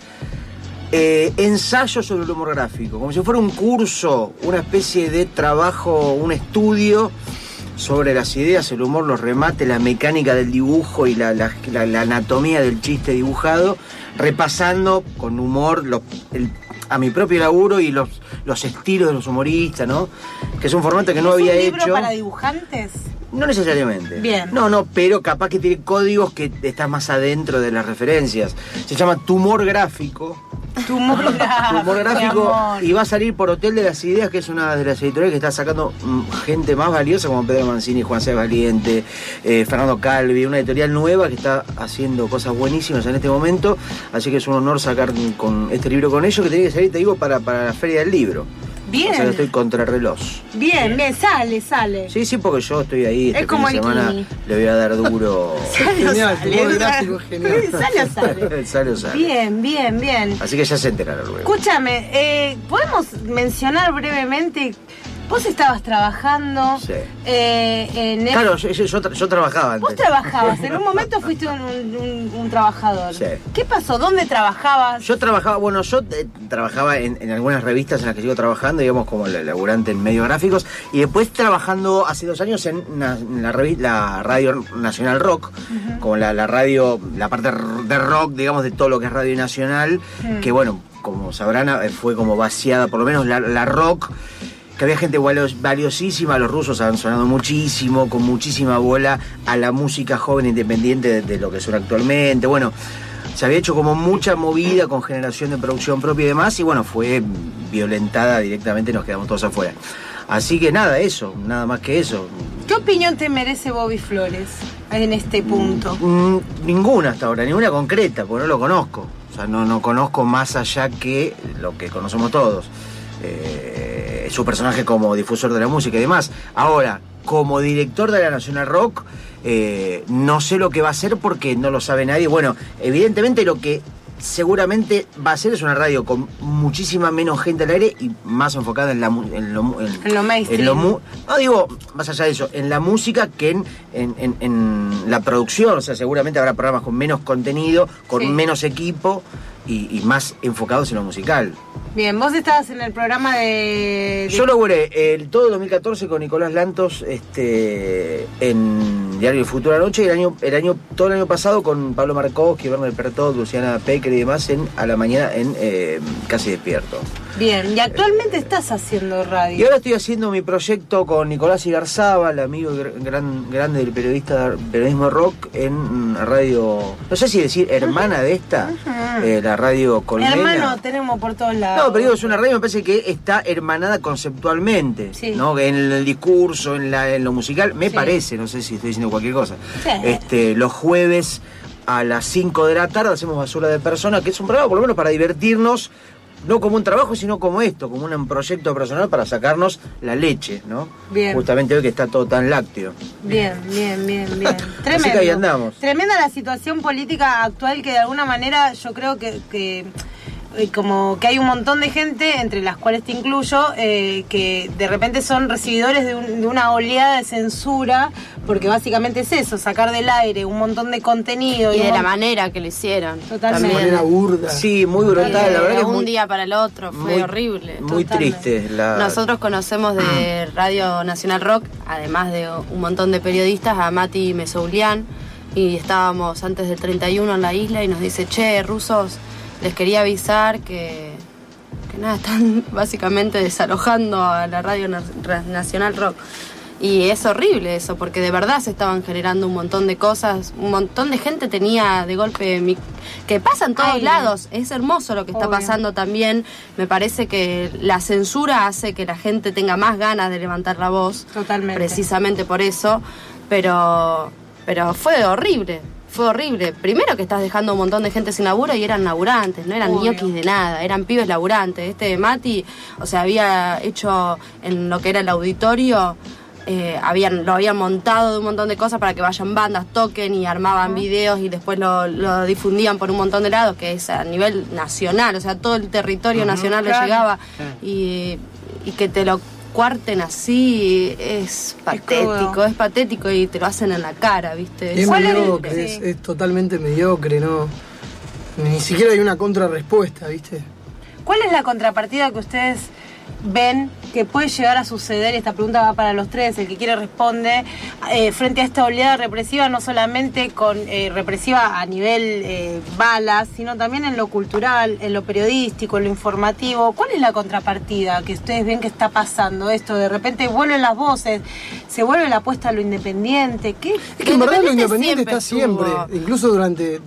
ensayo sobre el humor gráfico, como si fuera un curso, una especie de trabajo, un estudio sobre las ideas, el humor, los remates, la mecánica del dibujo y la anatomía del chiste dibujado, repasando con humor a mi propio laburo y los estilos de los humoristas, ¿no? Que es un formato que no había hecho.
¿Es un libro para dibujantes?
No necesariamente.
Bien.
No, pero capaz que tiene códigos que estás más adentro de las referencias. Se llama Tumor Gráfico.
Tumor
Gráfico y va a salir por Hotel de las Ideas, que es una de las editoriales que está sacando gente más valiosa como Pedro Mancini, Juan C. Valiente, Fernando Calvi, una editorial nueva que está haciendo cosas buenísimas en este momento, así que es un honor sacar con este libro con ellos, que tiene que salir, te digo, para la Feria del Libro.
Bien.
O sea que estoy contrarreloj.
Bien, sale.
Sí, porque yo estoy ahí este
es como
fin de
el
semana,
Kini.
le voy a dar duro.
Genial, tu gráfico genial.
Sale.
Bien.
Así que ya se enterará luego.
Escúchame, ¿podemos mencionar brevemente? Vos estabas trabajando en...
Claro, yo trabajaba antes.
Vos trabajabas, en un momento fuiste un trabajador.
Sí.
¿Qué pasó? ¿Dónde trabajabas?
Yo trabajaba en algunas revistas en las que sigo trabajando, digamos, como laburante en medios gráficos, y después trabajando hace 2 años en la Radio Nacional Rock, como la radio, la parte de rock, digamos, de todo lo que es Radio Nacional, que bueno, como sabrán, fue como vaciada, por lo menos la rock, que había gente valiosísima, los rusos han sonado muchísimo, con muchísima bola a la música joven independiente de lo que son actualmente. Bueno, se había hecho como mucha movida con generación de producción propia y demás, y bueno, fue violentada directamente, nos quedamos todos afuera. Así que nada más que eso.
¿Qué opinión te merece Bobby Flores en este punto?
Ninguna hasta ahora, ninguna concreta, porque no lo conozco. O sea, no conozco más allá que lo que conocemos todos. Su personaje como difusor de la música y demás. Ahora, como director de la Nacional Rock, no sé lo que va a hacer porque no lo sabe nadie. Bueno, evidentemente lo que seguramente va a ser es una radio con muchísima menos gente al aire y más enfocada en lo
mainstream.
No digo, más allá de eso, en la música que en la producción. O sea, seguramente habrá programas con menos contenido, con menos equipo y más enfocados en lo musical.
Bien, vos estabas en el programa de...
Yo logré todo el 2014 con Nicolás Lantos en Diario del Futuro Anoche, y todo el año pasado con Pablo Markowski, Werner Pertot, Luciana Pecker y demás a la mañana en Casi Despierto.
Bien, y actualmente estás haciendo radio.
Y ahora estoy haciendo mi proyecto con Nicolás Igarzábal, amigo grande del periodismo rock, en radio, no sé si decir hermana de esta, la radio Colmena.
Hermano, tenemos por todos lados.
No, pero digo, es una radio, me parece que está hermanada conceptualmente, ¿no? En el discurso, en lo musical, me parece, no sé si estoy diciendo cualquier cosa. Sí. Los jueves a las 5 de la tarde hacemos Basura de Persona, que es un programa por lo menos para divertirnos, no como un trabajo, sino como esto, como un proyecto personal para sacarnos la leche, ¿no?
Bien.
Justamente hoy que está todo tan lácteo.
Bien. Tremendo.
Así que ahí andamos.
Tremenda la situación política actual, que de alguna manera yo creo que como que hay un montón de gente, entre las cuales te incluyo, que de repente son recibidores de una oleada de censura, porque básicamente es eso, sacar del aire un montón de contenido.
Y de la manera que lo hicieron.
Totalmente.
De manera burda.
Sí, muy brutal, la verdad que
un día para el otro, fue horrible.
Muy triste.
Nosotros conocemos de Radio Nacional Rock, además de un montón de periodistas, a Mati Mesoulian, y estábamos antes del 31 en la isla y nos dice, che, rusos, les quería avisar que nada, están básicamente desalojando a la Radio Nacional Rock. Y es horrible eso, porque de verdad se estaban generando un montón de cosas, un montón de gente tenía de golpe, que pasa en todos lados, es hermoso lo que está pasando también. Me parece que la censura hace que la gente tenga más ganas de levantar la voz.
Totalmente.
Precisamente por eso, pero fue horrible. fue horrible. Primero que estás dejando un montón de gente sin laburo y eran laburantes, no eran ñoquis de nada, eran pibes laburantes. Mati, o sea, había hecho en lo que era el auditorio, lo habían montado de un montón de cosas para que vayan bandas, toquen y armaban videos y después lo difundían por un montón de lados, que es a nivel nacional, o sea, todo el territorio nacional le llegaba y que te lo cuarten así es patético y te lo hacen en la cara, ¿viste?
Es mediocre, es totalmente mediocre, ¿no? Ni siquiera hay una contrarrespuesta, ¿viste?
¿Cuál es la contrapartida que ustedes ven que puede llegar a suceder? Esta pregunta va para los tres, el que quiere responde, frente a esta oleada represiva, no solamente represiva a nivel balas, sino también en lo cultural, en lo periodístico, en lo informativo. ¿Cuál es la contrapartida que ustedes ven que está pasando esto? De repente vuelven las voces, se vuelve la apuesta a lo independiente.
Es que en verdad lo independiente está siempre, incluso durante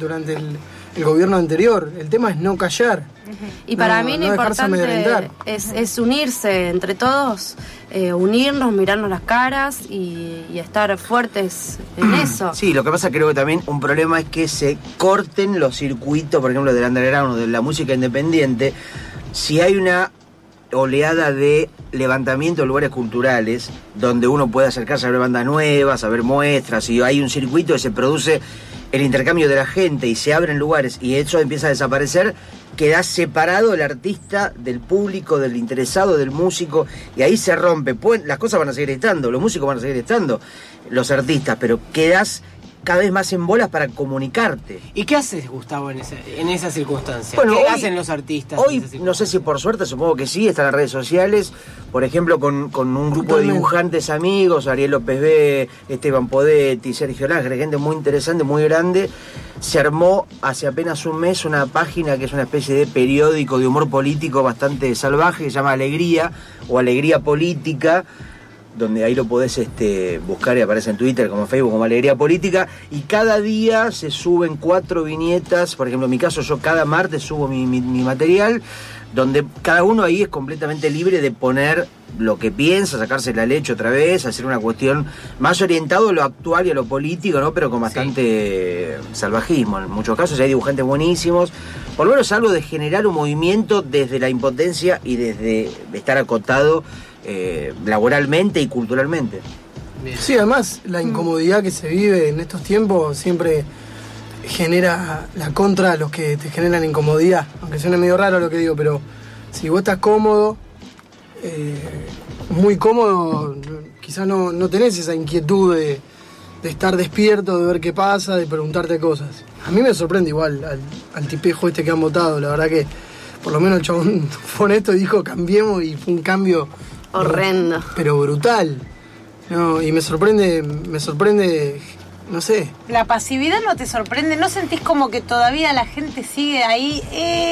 el gobierno anterior. El tema es no callar.
Y para mí lo importante es unirse entre todos, unirnos, mirarnos las caras y estar fuertes en eso.
Sí, lo que pasa creo que también un problema es que se corten los circuitos, por ejemplo, del underground o de la música independiente. Si hay una oleada de levantamiento de lugares culturales donde uno puede acercarse a ver bandas nuevas, a ver muestras, y hay un circuito que se produce el intercambio de la gente y se abren lugares y eso empieza a desaparecer, queda separado el artista del público, del interesado, del músico, y ahí se rompe. Las cosas van a seguir estando, los músicos van a seguir estando, los artistas, pero quedas cada vez más en bolas para comunicarte.
¿Y qué haces, Gustavo, en esa circunstancia?
Bueno,
¿Qué hacen los artistas?
Hoy, no sé si por suerte, supongo que sí, están las redes sociales, por ejemplo, con un grupo de dibujantes amigos, Ariel López B, Esteban Podetti, Sergio Langer, gente muy interesante, muy grande. Se armó hace apenas un mes una página que es una especie de periódico de humor político bastante salvaje, que se llama Alegría, o Alegría Política, donde ahí lo podés buscar y aparece en Twitter como Facebook como Alegría Política, y cada día se suben 4 viñetas. Por ejemplo, en mi caso, yo cada martes subo mi material, donde cada uno ahí es completamente libre de poner lo que piensa, sacarse la leche otra vez, hacer una cuestión más orientado a lo actual y a lo político, ¿no? Pero con bastante salvajismo en muchos casos. Hay dibujantes buenísimos, por lo menos algo de generar un movimiento desde la impotencia y desde estar acotado laboralmente y culturalmente.
Sí, además la incomodidad que se vive en estos tiempos siempre genera la contra a los que te generan incomodidad, aunque suene medio raro lo que digo, pero si vos estás cómodo, muy cómodo, quizás no tenés esa inquietud de estar despierto, de ver qué pasa, de preguntarte cosas. A mí me sorprende igual al tipejo que han votado, la verdad que por lo menos el chabón fue honesto y dijo cambiemos, y fue un cambio
horrendo,
pero brutal. No, y me sorprende, no sé.
¿La pasividad no te sorprende? ¿No sentís como que todavía la gente sigue ahí?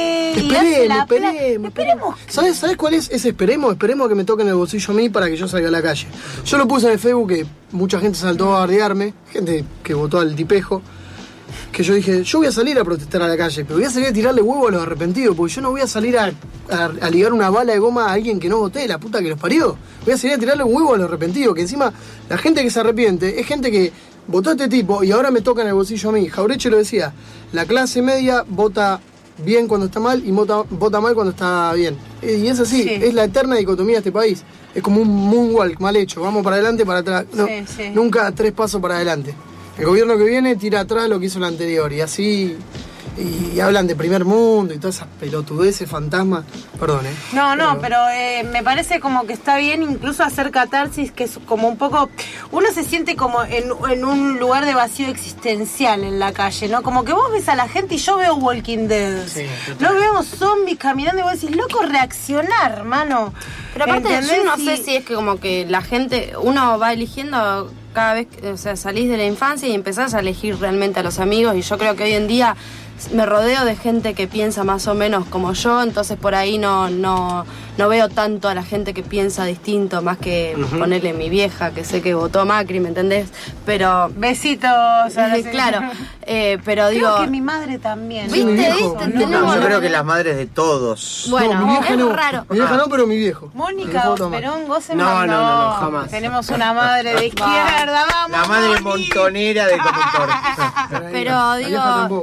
Esperemos.
¿Sabes cuál es ese esperemos? Esperemos que me toquen el bolsillo a mí para que yo salga a la calle. Yo lo puse en el Facebook, que mucha gente saltó a bardearme, gente que votó al tipejo, que yo dije, yo voy a salir a protestar a la calle, pero voy a salir a tirarle huevo a los arrepentidos, porque yo no voy a salir a ligar una bala de goma a alguien que no voté, la puta que los parió. Voy a salir a tirarle un huevo a los arrepentidos, que encima la gente que se arrepiente es gente que votó a este tipo y ahora me toca en el bolsillo a mí. Jaureche lo decía, la clase media vota bien cuando está mal y vota mal cuando está bien. Y es así, es la eterna dicotomía de este país. Es como un moonwalk mal hecho, vamos para adelante, para atrás. No, nunca 3 pasos para adelante. El gobierno que viene tira atrás lo que hizo el anterior, y así, y hablan de primer mundo y todas esas pelotudeces, fantasmas. Perdón,
pero me parece como que está bien incluso hacer catarsis, que es como un poco, uno se siente como en un lugar de vacío existencial en la calle, ¿no? Como que vos ves a la gente y yo veo Walking Dead, no veo zombies caminando y vos decís, loco, reaccionar, hermano.
Pero aparte yo no sé si es que como que la gente, uno va eligiendo cada vez, o sea, salís de la infancia y empezás a elegir realmente a los amigos, y yo creo que hoy en día me rodeo de gente que piensa más o menos como yo, entonces por ahí no veo tanto a la gente que piensa distinto, más que ponerle mi vieja, que sé que votó Macri, ¿me entendés? Pero
besitos,
claro, pero digo,
creo que mi madre también.
¿Viste?
Yo creo que las madres de todos.
Bueno,
mi vieja
es
no,
raro.
Mi vieja no, pero mi viejo.
Mónica Perón Gosse
No,
mandó.
jamás.
Tenemos una madre de izquierda, vamos.
La madre montonera de conductor.
Pero digo,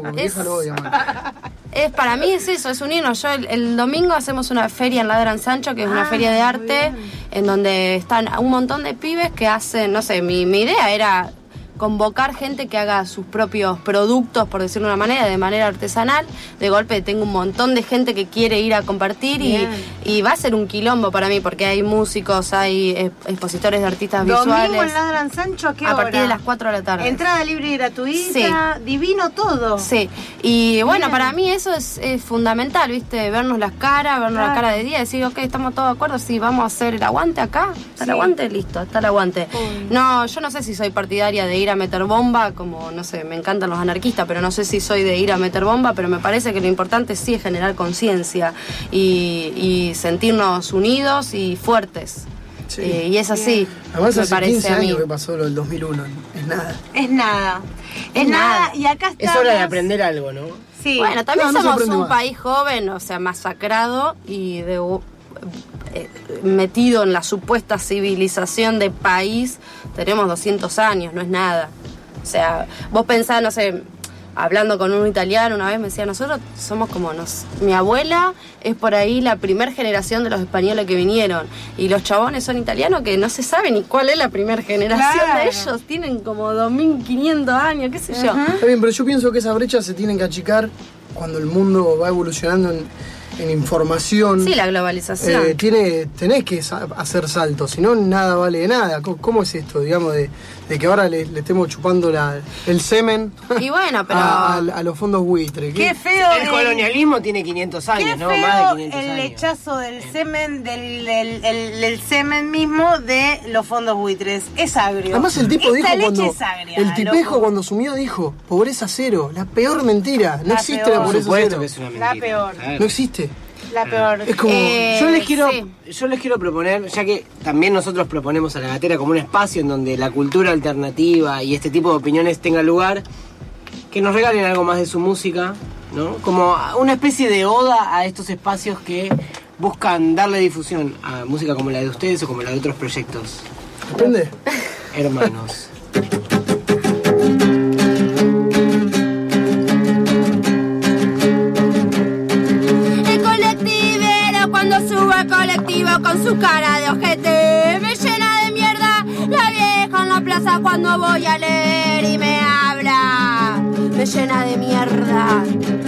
para mí es eso, es unirnos. Yo el domingo hacemos una feria en Ladran Sancho, que es una feria de arte, en donde están un montón de pibes que hacen, no sé, mi idea era convocar gente que haga sus propios productos, por decirlo de una manera, de manera artesanal. De golpe tengo un montón de gente que quiere ir a compartir y va a ser un quilombo para mí, porque hay músicos, hay expositores de artistas visuales.
¿Domingo en Ladran Sancho a qué hora?
A partir de las 4 de la tarde.
Entrada libre y gratuita, divino todo.
Sí, y bueno, para mí eso es fundamental, ¿viste? Vernos las caras, vernos la cara de día, decir, ok, estamos todos de acuerdo, sí, vamos a hacer el aguante acá. ¿Está el aguante? Listo, está el aguante. No, yo no sé si soy partidaria de ir a meter bomba, como, no sé, me encantan los anarquistas, pero no sé si soy de ir a meter bomba, pero me parece que lo importante sí es generar conciencia y sentirnos unidos y fuertes. Sí. Y es así.
Además,
me
hace
parece
15
a mí.
años que pasó lo del 2001, es nada.
Es nada. Es nada. Y acá estamos.
Es hora de aprender algo, ¿no?
Sí. Bueno, también somos un país joven, o sea, masacrado y metido en la supuesta civilización de país. Tenemos 200 años, no es nada. O sea, vos pensás, no sé, hablando con un italiano una vez me decía, nosotros somos como mi abuela es por ahí la primera generación de los españoles que vinieron, y los chabones son italianos que no se sabe ni cuál es la primera generación de ellos, tienen como 2500 años, qué sé yo.
Está bien, pero yo pienso que esas brechas se tienen que achicar cuando el mundo va evolucionando en información.
Sí, la globalización.
Tenés que hacer saltos, si no, nada vale de nada. ¿Cómo es esto, digamos, de que ahora le estemos chupando el semen
y bueno, pero
a los fondos buitre?
Qué feo.
El colonialismo tiene 500 años,
qué
¿no?
Feo
Más de 500
el
años.
lechazo del semen, del semen mismo de los fondos buitres. Es agrio.
Además, el tipo
Esta
dijo
leche es agria,
el tipejo
loco.
cuando asumió dijo, pobreza cero, la peor mentira. No existe la pobreza cero.
Que es una mentira.
La peor.
No existe.
La peor.
Es como,
yo les quiero proponer, ya que también nosotros proponemos a La Gatera como un espacio en donde la cultura alternativa y este tipo de opiniones tenga lugar, que nos regalen algo más de su música, ¿no? Como una especie de oda a estos espacios que buscan darle difusión a música como la de ustedes o como la de otros proyectos.
¿Depende?
Hermanos.
Subo al colectivo con su cara de ojete, me llena de mierda la vieja en la plaza cuando voy a leer y me habla, me llena de mierda.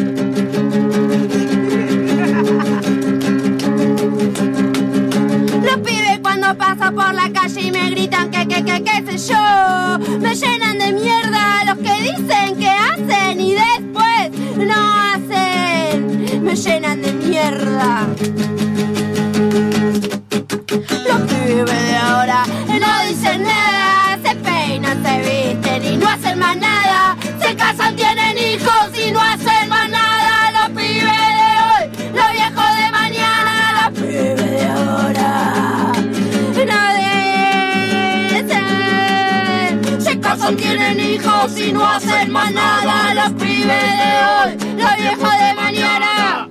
Los pibes cuando paso por la calle y me gritan que qué sé yo, me llenan de mierda los que dicen que hacen y después no hacen, me llenan de mierda. Los pibes de ahora no dicen nada, se peinan, se visten y no hacen más nada, se casan, tienen hijos y no hacen más nada. Los pibes de hoy, los viejos de mañana, los pibes de ahora no dicen, se casan, tienen hijos y no hacen más nada. Los pibes de hoy, los viejos de mañana.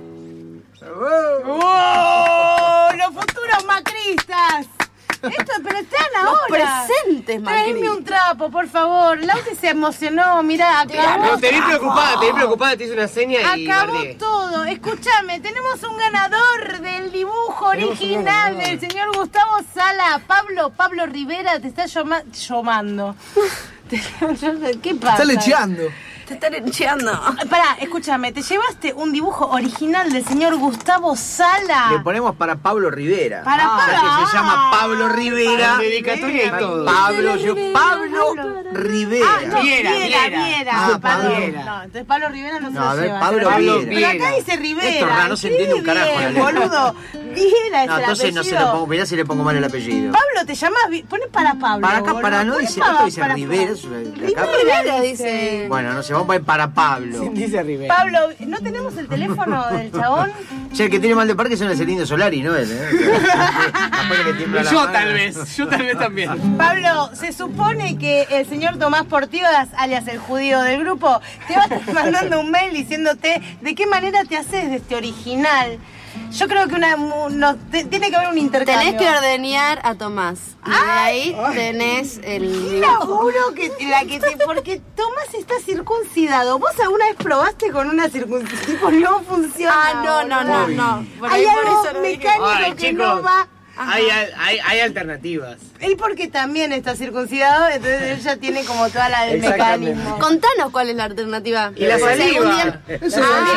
¡Los futuros macristas! Pero están ahora.
Los presentes,
Traeme un trapo, por favor. Lauti se emocionó, mirá, acabó.
No, te vi preocupada, te hice una seña y
acabó
bardeé.
todo. Escúchame, tenemos un ganador del dibujo original del señor Gustavo Sala. Pablo Rivera te está llamando. ¿Qué pasa?
Está lecheando.
Te están lecheando.
Pará, escúchame, te llevaste un dibujo original del señor Gustavo Sala.
Le ponemos para Pablo Rivera.
Para Pablo.
Que se llama Pablo Rivera.
Con dedicatoria y todo.
Pablo Rivera.
Viera.
Pablo.
No, entonces Pablo Rivera no se
No,
lo
a ver,
lleva.
Pablo
Pero
Viera.
acá dice Rivera.
Esto es raro, no se entiende un carajo la letra.
Boludo. Viera es
No,
el
entonces no se le
apellido.
pongo, mirá si le pongo mal el apellido.
Pablo, te llamas. Poné para Pablo.
Para acá,
boludo.
para no
Poné
dice,
para-
esto dice
para-
Rivera.
Rivera dice.
Bueno, no sé, vamos a poner para Pablo.
Dice Rivera.
Pablo, ¿no tenemos el teléfono del chabón?
Che, el que tiene mal de Parkinson es el Indio Solari, ¿no él? Capaz que le tiembla la
Yo
mano.
tal vez también.
Pablo, se supone que el señor Tomás Portivas, alias el judío del grupo, te va a estar mandando un mail diciéndote de qué manera te haces de este original. Yo creo que tiene que haber un intercambio.
Tenés que ordeñar a Tomás. Y de ahí tenés el
laburo porque Tomás está circuncidado. ¿Vos alguna vez probaste con una circuncisión? Tipo, no funciona.
No.
Hay algo mecánico que no va.
Hay alternativas.
Él porque también está circuncidado, entonces él ya tiene como toda el mecanismo.
Contanos cuál es la alternativa.
Y la saliva.
Esa es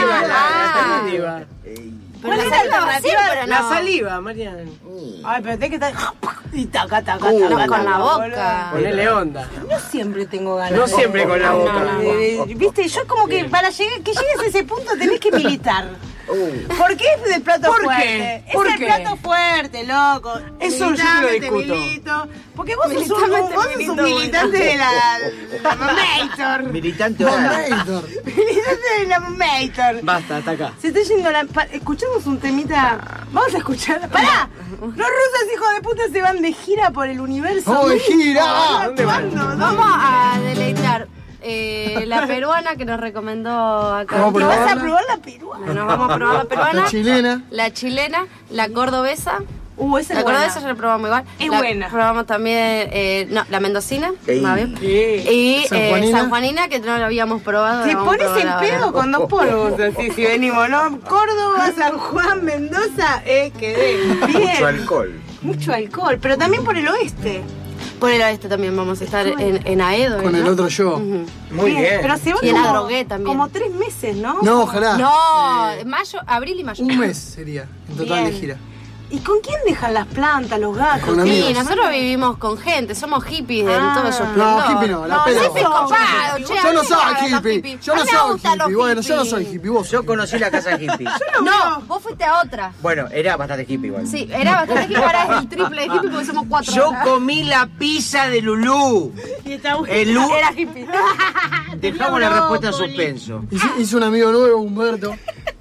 la alternativa.
Pero la saliva va siempre, ¿no?
La saliva, Mariana.
Ay, pero tenés que estar... Y taca,
con la boca.
Ponele onda.
No siempre tengo ganas.
No siempre con la boca.
Viste, yo como que para que llegues a ese punto tenés que militar. ¿Por qué es del plato fuerte?
¿Por
es
qué?
el plato fuerte, loco.
Eso yo te lo discuto.
Milito. Porque vos sos un militante de la Mator.
Militante oral.
Militante de la Mator.
Basta, hasta acá.
Se está yendo escuchamos un temita. Vamos a escuchar. ¡Pará! Los rusos, hijos de puta, se van de gira por el universo.
¡Oh, de gira!
¿Dónde van?
Vamos a deleitar. La peruana que nos recomendó acá.
¿Vas a probar la peruana?
Nos vamos a probar la peruana.
La chilena.
La cordobesa.
Esa
la cordobesa ya la probamos igual.
Es buena.
Probamos también la mendocina.
Va
bien. Y San Juanina, que no la habíamos probado.
Te pones el pedo con 2 polvos, así si venimos, ¿no? Córdoba, San Juan, Mendoza, quedé bien. Mucho alcohol, pero también por el oeste.
Por el oeste también vamos a estar en Aedo.
Con el otro yo.
Muy bien.
Pero se van
y en la Drogué también.
Como 3 meses, ¿no?
No, ojalá.
No, mayo, abril y mayo.
Un mes sería en total de gira.
¿Y con quién dejan las plantas, los gatos?
Con amigos.
Sí, nosotros vivimos con gente, somos hippies de todo eso.
No, hippie no, la pedo.
Hippie copado,
yo no soy hippie. Yo no soy hippie. Bueno, yo no soy hippie. Vos.
Yo conocí la casa hippie.
No, vos fuiste a otra.
Bueno, era bastante hippie igual.
Sí, era bastante hippie, ahora es el triple de hippie porque somos 4.
Yo comí la pizza de Lulú.
Y está
era hippie.
Dejamos la respuesta en suspenso.
Hice un amigo nuevo, Humberto.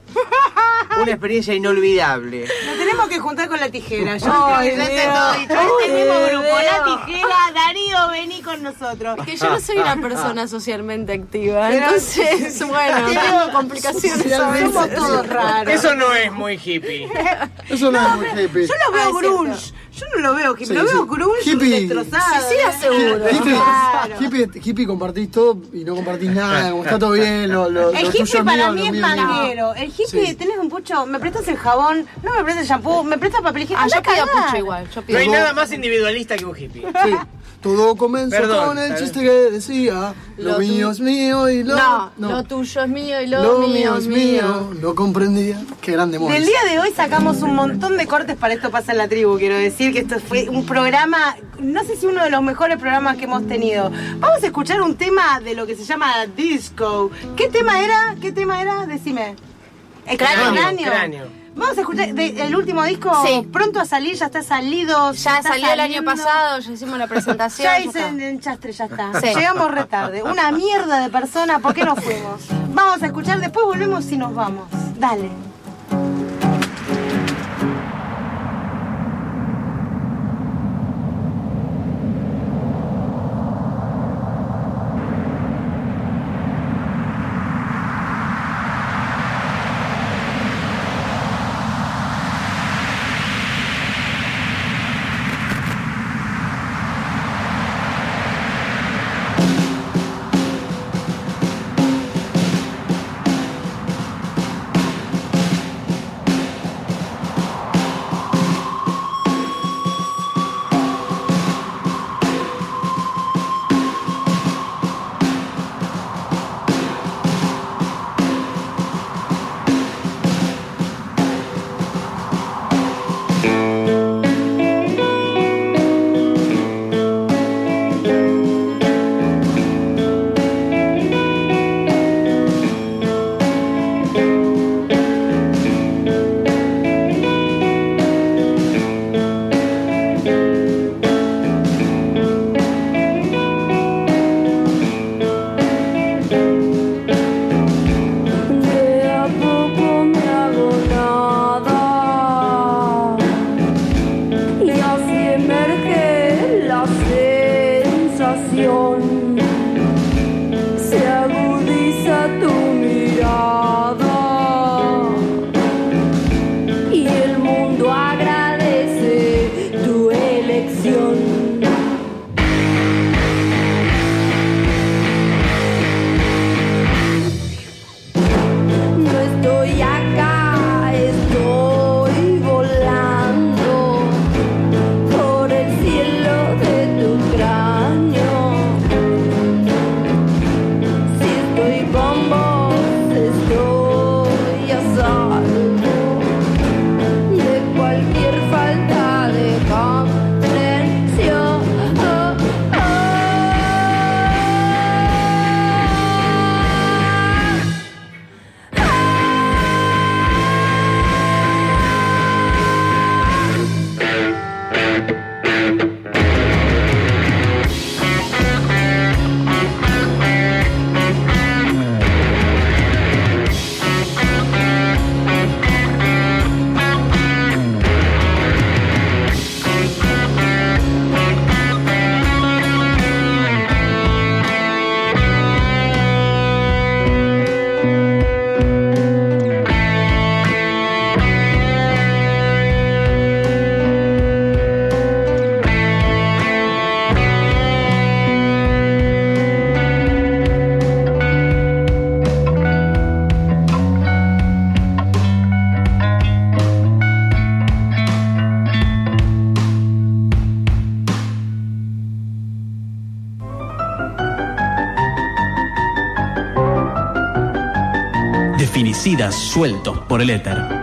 Una experiencia inolvidable.
Nos tenemos que juntar con la tijera. Yo creo que ya está todo dicho. Este mismo grupo, la tijera, Darío, vení con nosotros.
Es que yo no soy una persona socialmente activa. Entonces, bueno, tengo complicaciones.
Somos todos raros.
Eso no es muy hippie.
Eso no es muy hippie.
Yo lo veo grunge. Yo no lo veo hippie, lo veo grunge destrozado.
Sí, aseguro.
Hippie compartís todo y no compartís nada, como está todo bien,
el hippie para mí es manguero. El hippie, tenés un pucho, me prestas el jabón, no me prestas el shampoo, me prestas papel higiénico.
Yo pido pucho igual.
No hay nada más individualista que un hippie.
Sí. Todo comenzó con el chiste que decía: lo mío es mío y
lo tuyo es mío y lo mío es mío.
No comprendía. Qué gran demonio.
Del día de hoy sacamos un montón de cortes para Esto Pasa en la Tribu. Quiero decir que esto fue un programa, no sé si uno de los mejores programas que hemos tenido. Vamos a escuchar un tema de lo que se llama disco. ¿Qué tema era? Decime. Cráneo. Vamos a escuchar el último disco.
Sí.
Pronto a salir, ya está salido.
Ya salió el año pasado, ya hicimos la presentación.
Ya hice en Chastre, ya está.
Sí.
Llegamos re tarde. Una mierda de persona, ¿por qué no fuimos? Vamos a escuchar, después volvemos y nos vamos. Dale.
y con vos estoy a salvo de cualquier falta de comprensión.
Definicidas sueltos por el éter.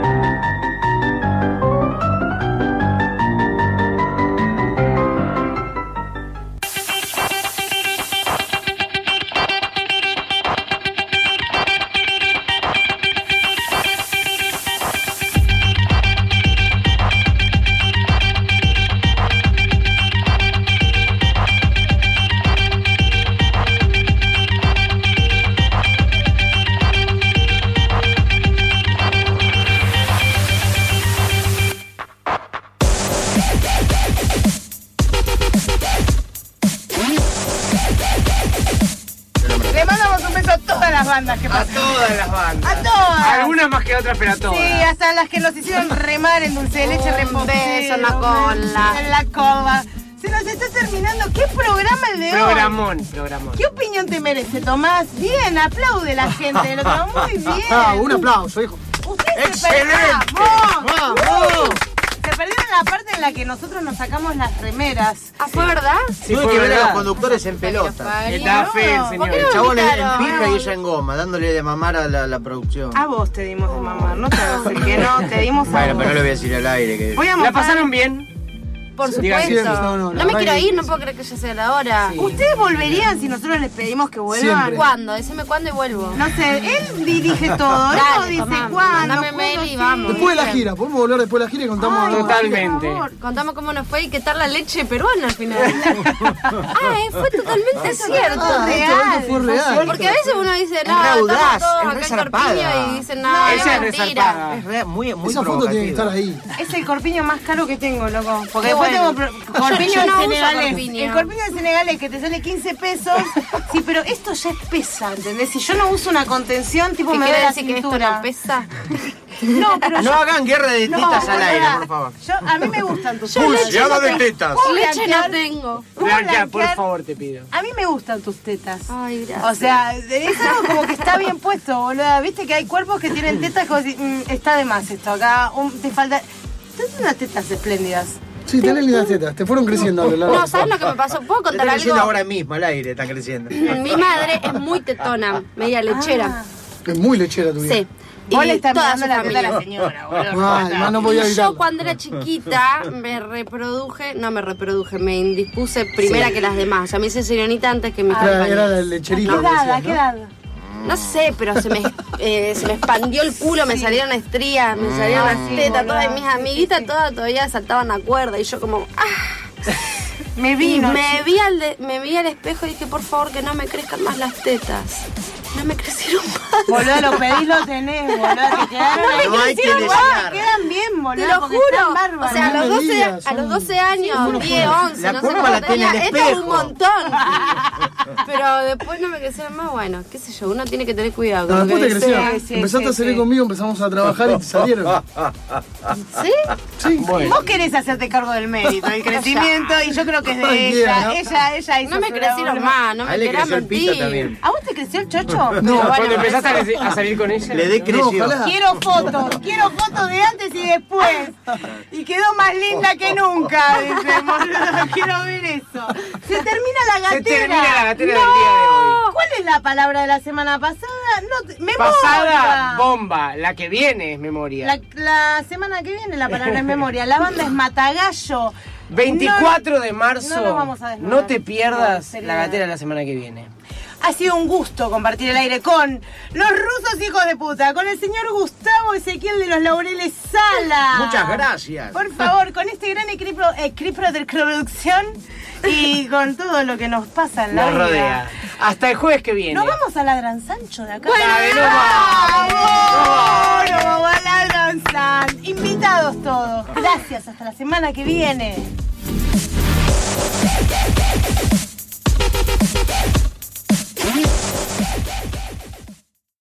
A
todas las bandas.
A todas.
Algunas más que otras, pero a todas.
Sí, hasta las que nos hicieron remar en dulce de leche reposado.
Beso en la cola.
En la cola. Se nos está terminando. ¿Qué programa el de hoy?
Programón.
¿Qué opinión te merece, Tomás? Bien, aplaude la gente. Lo tomó muy bien.
Un aplauso, hijo.
¡Excelente!
¡Vamos!
Se perdieron la parte en la que nosotros nos sacamos las remeras.
¿Ah, fue verdad?
Sí, tuve que ver a los conductores en pelota.
Está feo el señor.
El chabón en pija y ella en goma, dándole de mamar a la producción.
A vos te dimos de mamar, no te hagas el que no, te dimos a
Bueno,
vos.
pero no le voy a decir al aire que...
¿La pasaron bien?
Por supuesto. No me quiero ir, no puedo creer que ya sea la hora.
Sí. ¿Ustedes volverían si nosotros les pedimos que vuelvan?
Siempre.
¿Cuándo? Decime cuándo y vuelvo.
No sé, él dirige todo, él no dice cuándo.
Mandame mail y vamos.
Después de la gira, podemos volver después de la gira y contamos.
Totalmente.
Contamos cómo nos fue y qué tal la leche peruana al final. Fue totalmente cierto.
Real. Fue real.
Porque a veces uno dice, no,
raudaz,
estamos todos
es
acá en Corpiño y dicen, no,
Esa
es mentira.
Es muy
Esa foto tiene que estar ahí.
Es el corpiño más caro que tengo, loco. Porque
Qué
después
bueno.
tengo corpiño
Yo no uso
senegalés.
corpiño.
El corpiño de senegalés que te sale 15 pesos. Sí, pero esto ya es pesa, ¿entendés? Si yo no uso una contención, tipo
¿Qué
me
quiere
da la
decir que esto
cintura.
no pesa?
No, pero
No hagan guerra de tetas al aire, por favor.
A mí me gustan tus
Pulseada de tetas.
Leche no tengo.
Blanca, por favor, te pido.
A mí me gustan tus tetas.
Ay, gracias.
O sea, es algo como que está bien puesto, boluda. Viste que hay cuerpos que tienen tetas que vos decís, está de más esto. Acá te falta... Tienes unas tetas espléndidas.
Sí, tenés lindas tetas, te fueron creciendo a lo largo.
No, ¿sabes lo que me pasó? ¿Puedo contar
Están creciendo
algo?
ahora mismo, al aire, están creciendo.
Mi madre es muy tetona, media lechera.
Es muy lechera tu vida.
Sí.
Vos le
Y
estás
toda
mirando
su
la teta a la
familia.
señora, boludo.
Ay, no podía
Y
evitarlo.
yo cuando era chiquita me indispuse primera que las demás. O sea, me hice señorita antes que mis
Era la
compañeros.
lecherita.
¿A qué edad?
No sé, pero se me expandió el culo, me salieron estrías, me salieron las tetas, todas mis amiguitas todas todavía saltaban a cuerda y yo como
Me
y
vino.
me vi al espejo y dije, por favor, que no me crezcan más las tetas. No me crecieron más.
Boludo, lo pedís, lo tenés, boludo. Te quedaron ahí.
No hay que
Quedan
desear.
Quedan bien, boludo.
Te lo
porque
juro.
están bárbaros.
O sea, a
No
los
me
12,
digas,
a los 12 años, 10, 11,
La
no sé
culpa
cuánto
la tiene el
tenía. Esto es un
espejo.
montón. Pero después no me crecieron más. Bueno, qué sé yo, uno tiene que tener cuidado.
No,
con lo
después te
que desea.
crecieron. Empezaste a salir conmigo, empezamos a trabajar y te salieron.
¿Sí?
Sí.
Vos querés hacerte cargo del mérito, del crecimiento, y yo creo que es de
Ay,
ella.
¿no?
Ella hizo
No me
su
crecieron
labor.
más, no
A
me
él le
querás
creció el pito
mentir.
también.
¿A vos te creció el chocho? eso?
No,
Pero
cuando empezaste a salir con ella.
Le decreció.
Quiero fotos de antes y después. Y quedó más linda que nunca, dice, boludo. Quiero ver eso. Se termina la gatera.
Se termina la gatera del día de hoy.
¿Cuál es la palabra de la semana pasada? Memoria.
Pasada, bomba. La que viene es memoria.
La semana que viene la palabra es memoria. La banda es Matagallo.
24 de marzo.
No nos vamos a desnudar.
No te pierdas la gatera la semana que viene.
Ha sido un gusto compartir el aire con los rusos hijos de puta, con el señor Gustavo Ezequiel de los Laureles Sala.
Muchas gracias.
Por favor, con este gran equipo de producción y con todo lo que nos pasa en la vida.
Rodea. Hasta el jueves que viene.
¿Nos vamos a Ladran Sancho de acá?
¡Vamos!
¡Vamos a Ladran San! Invitados todos. Gracias, hasta la semana que viene.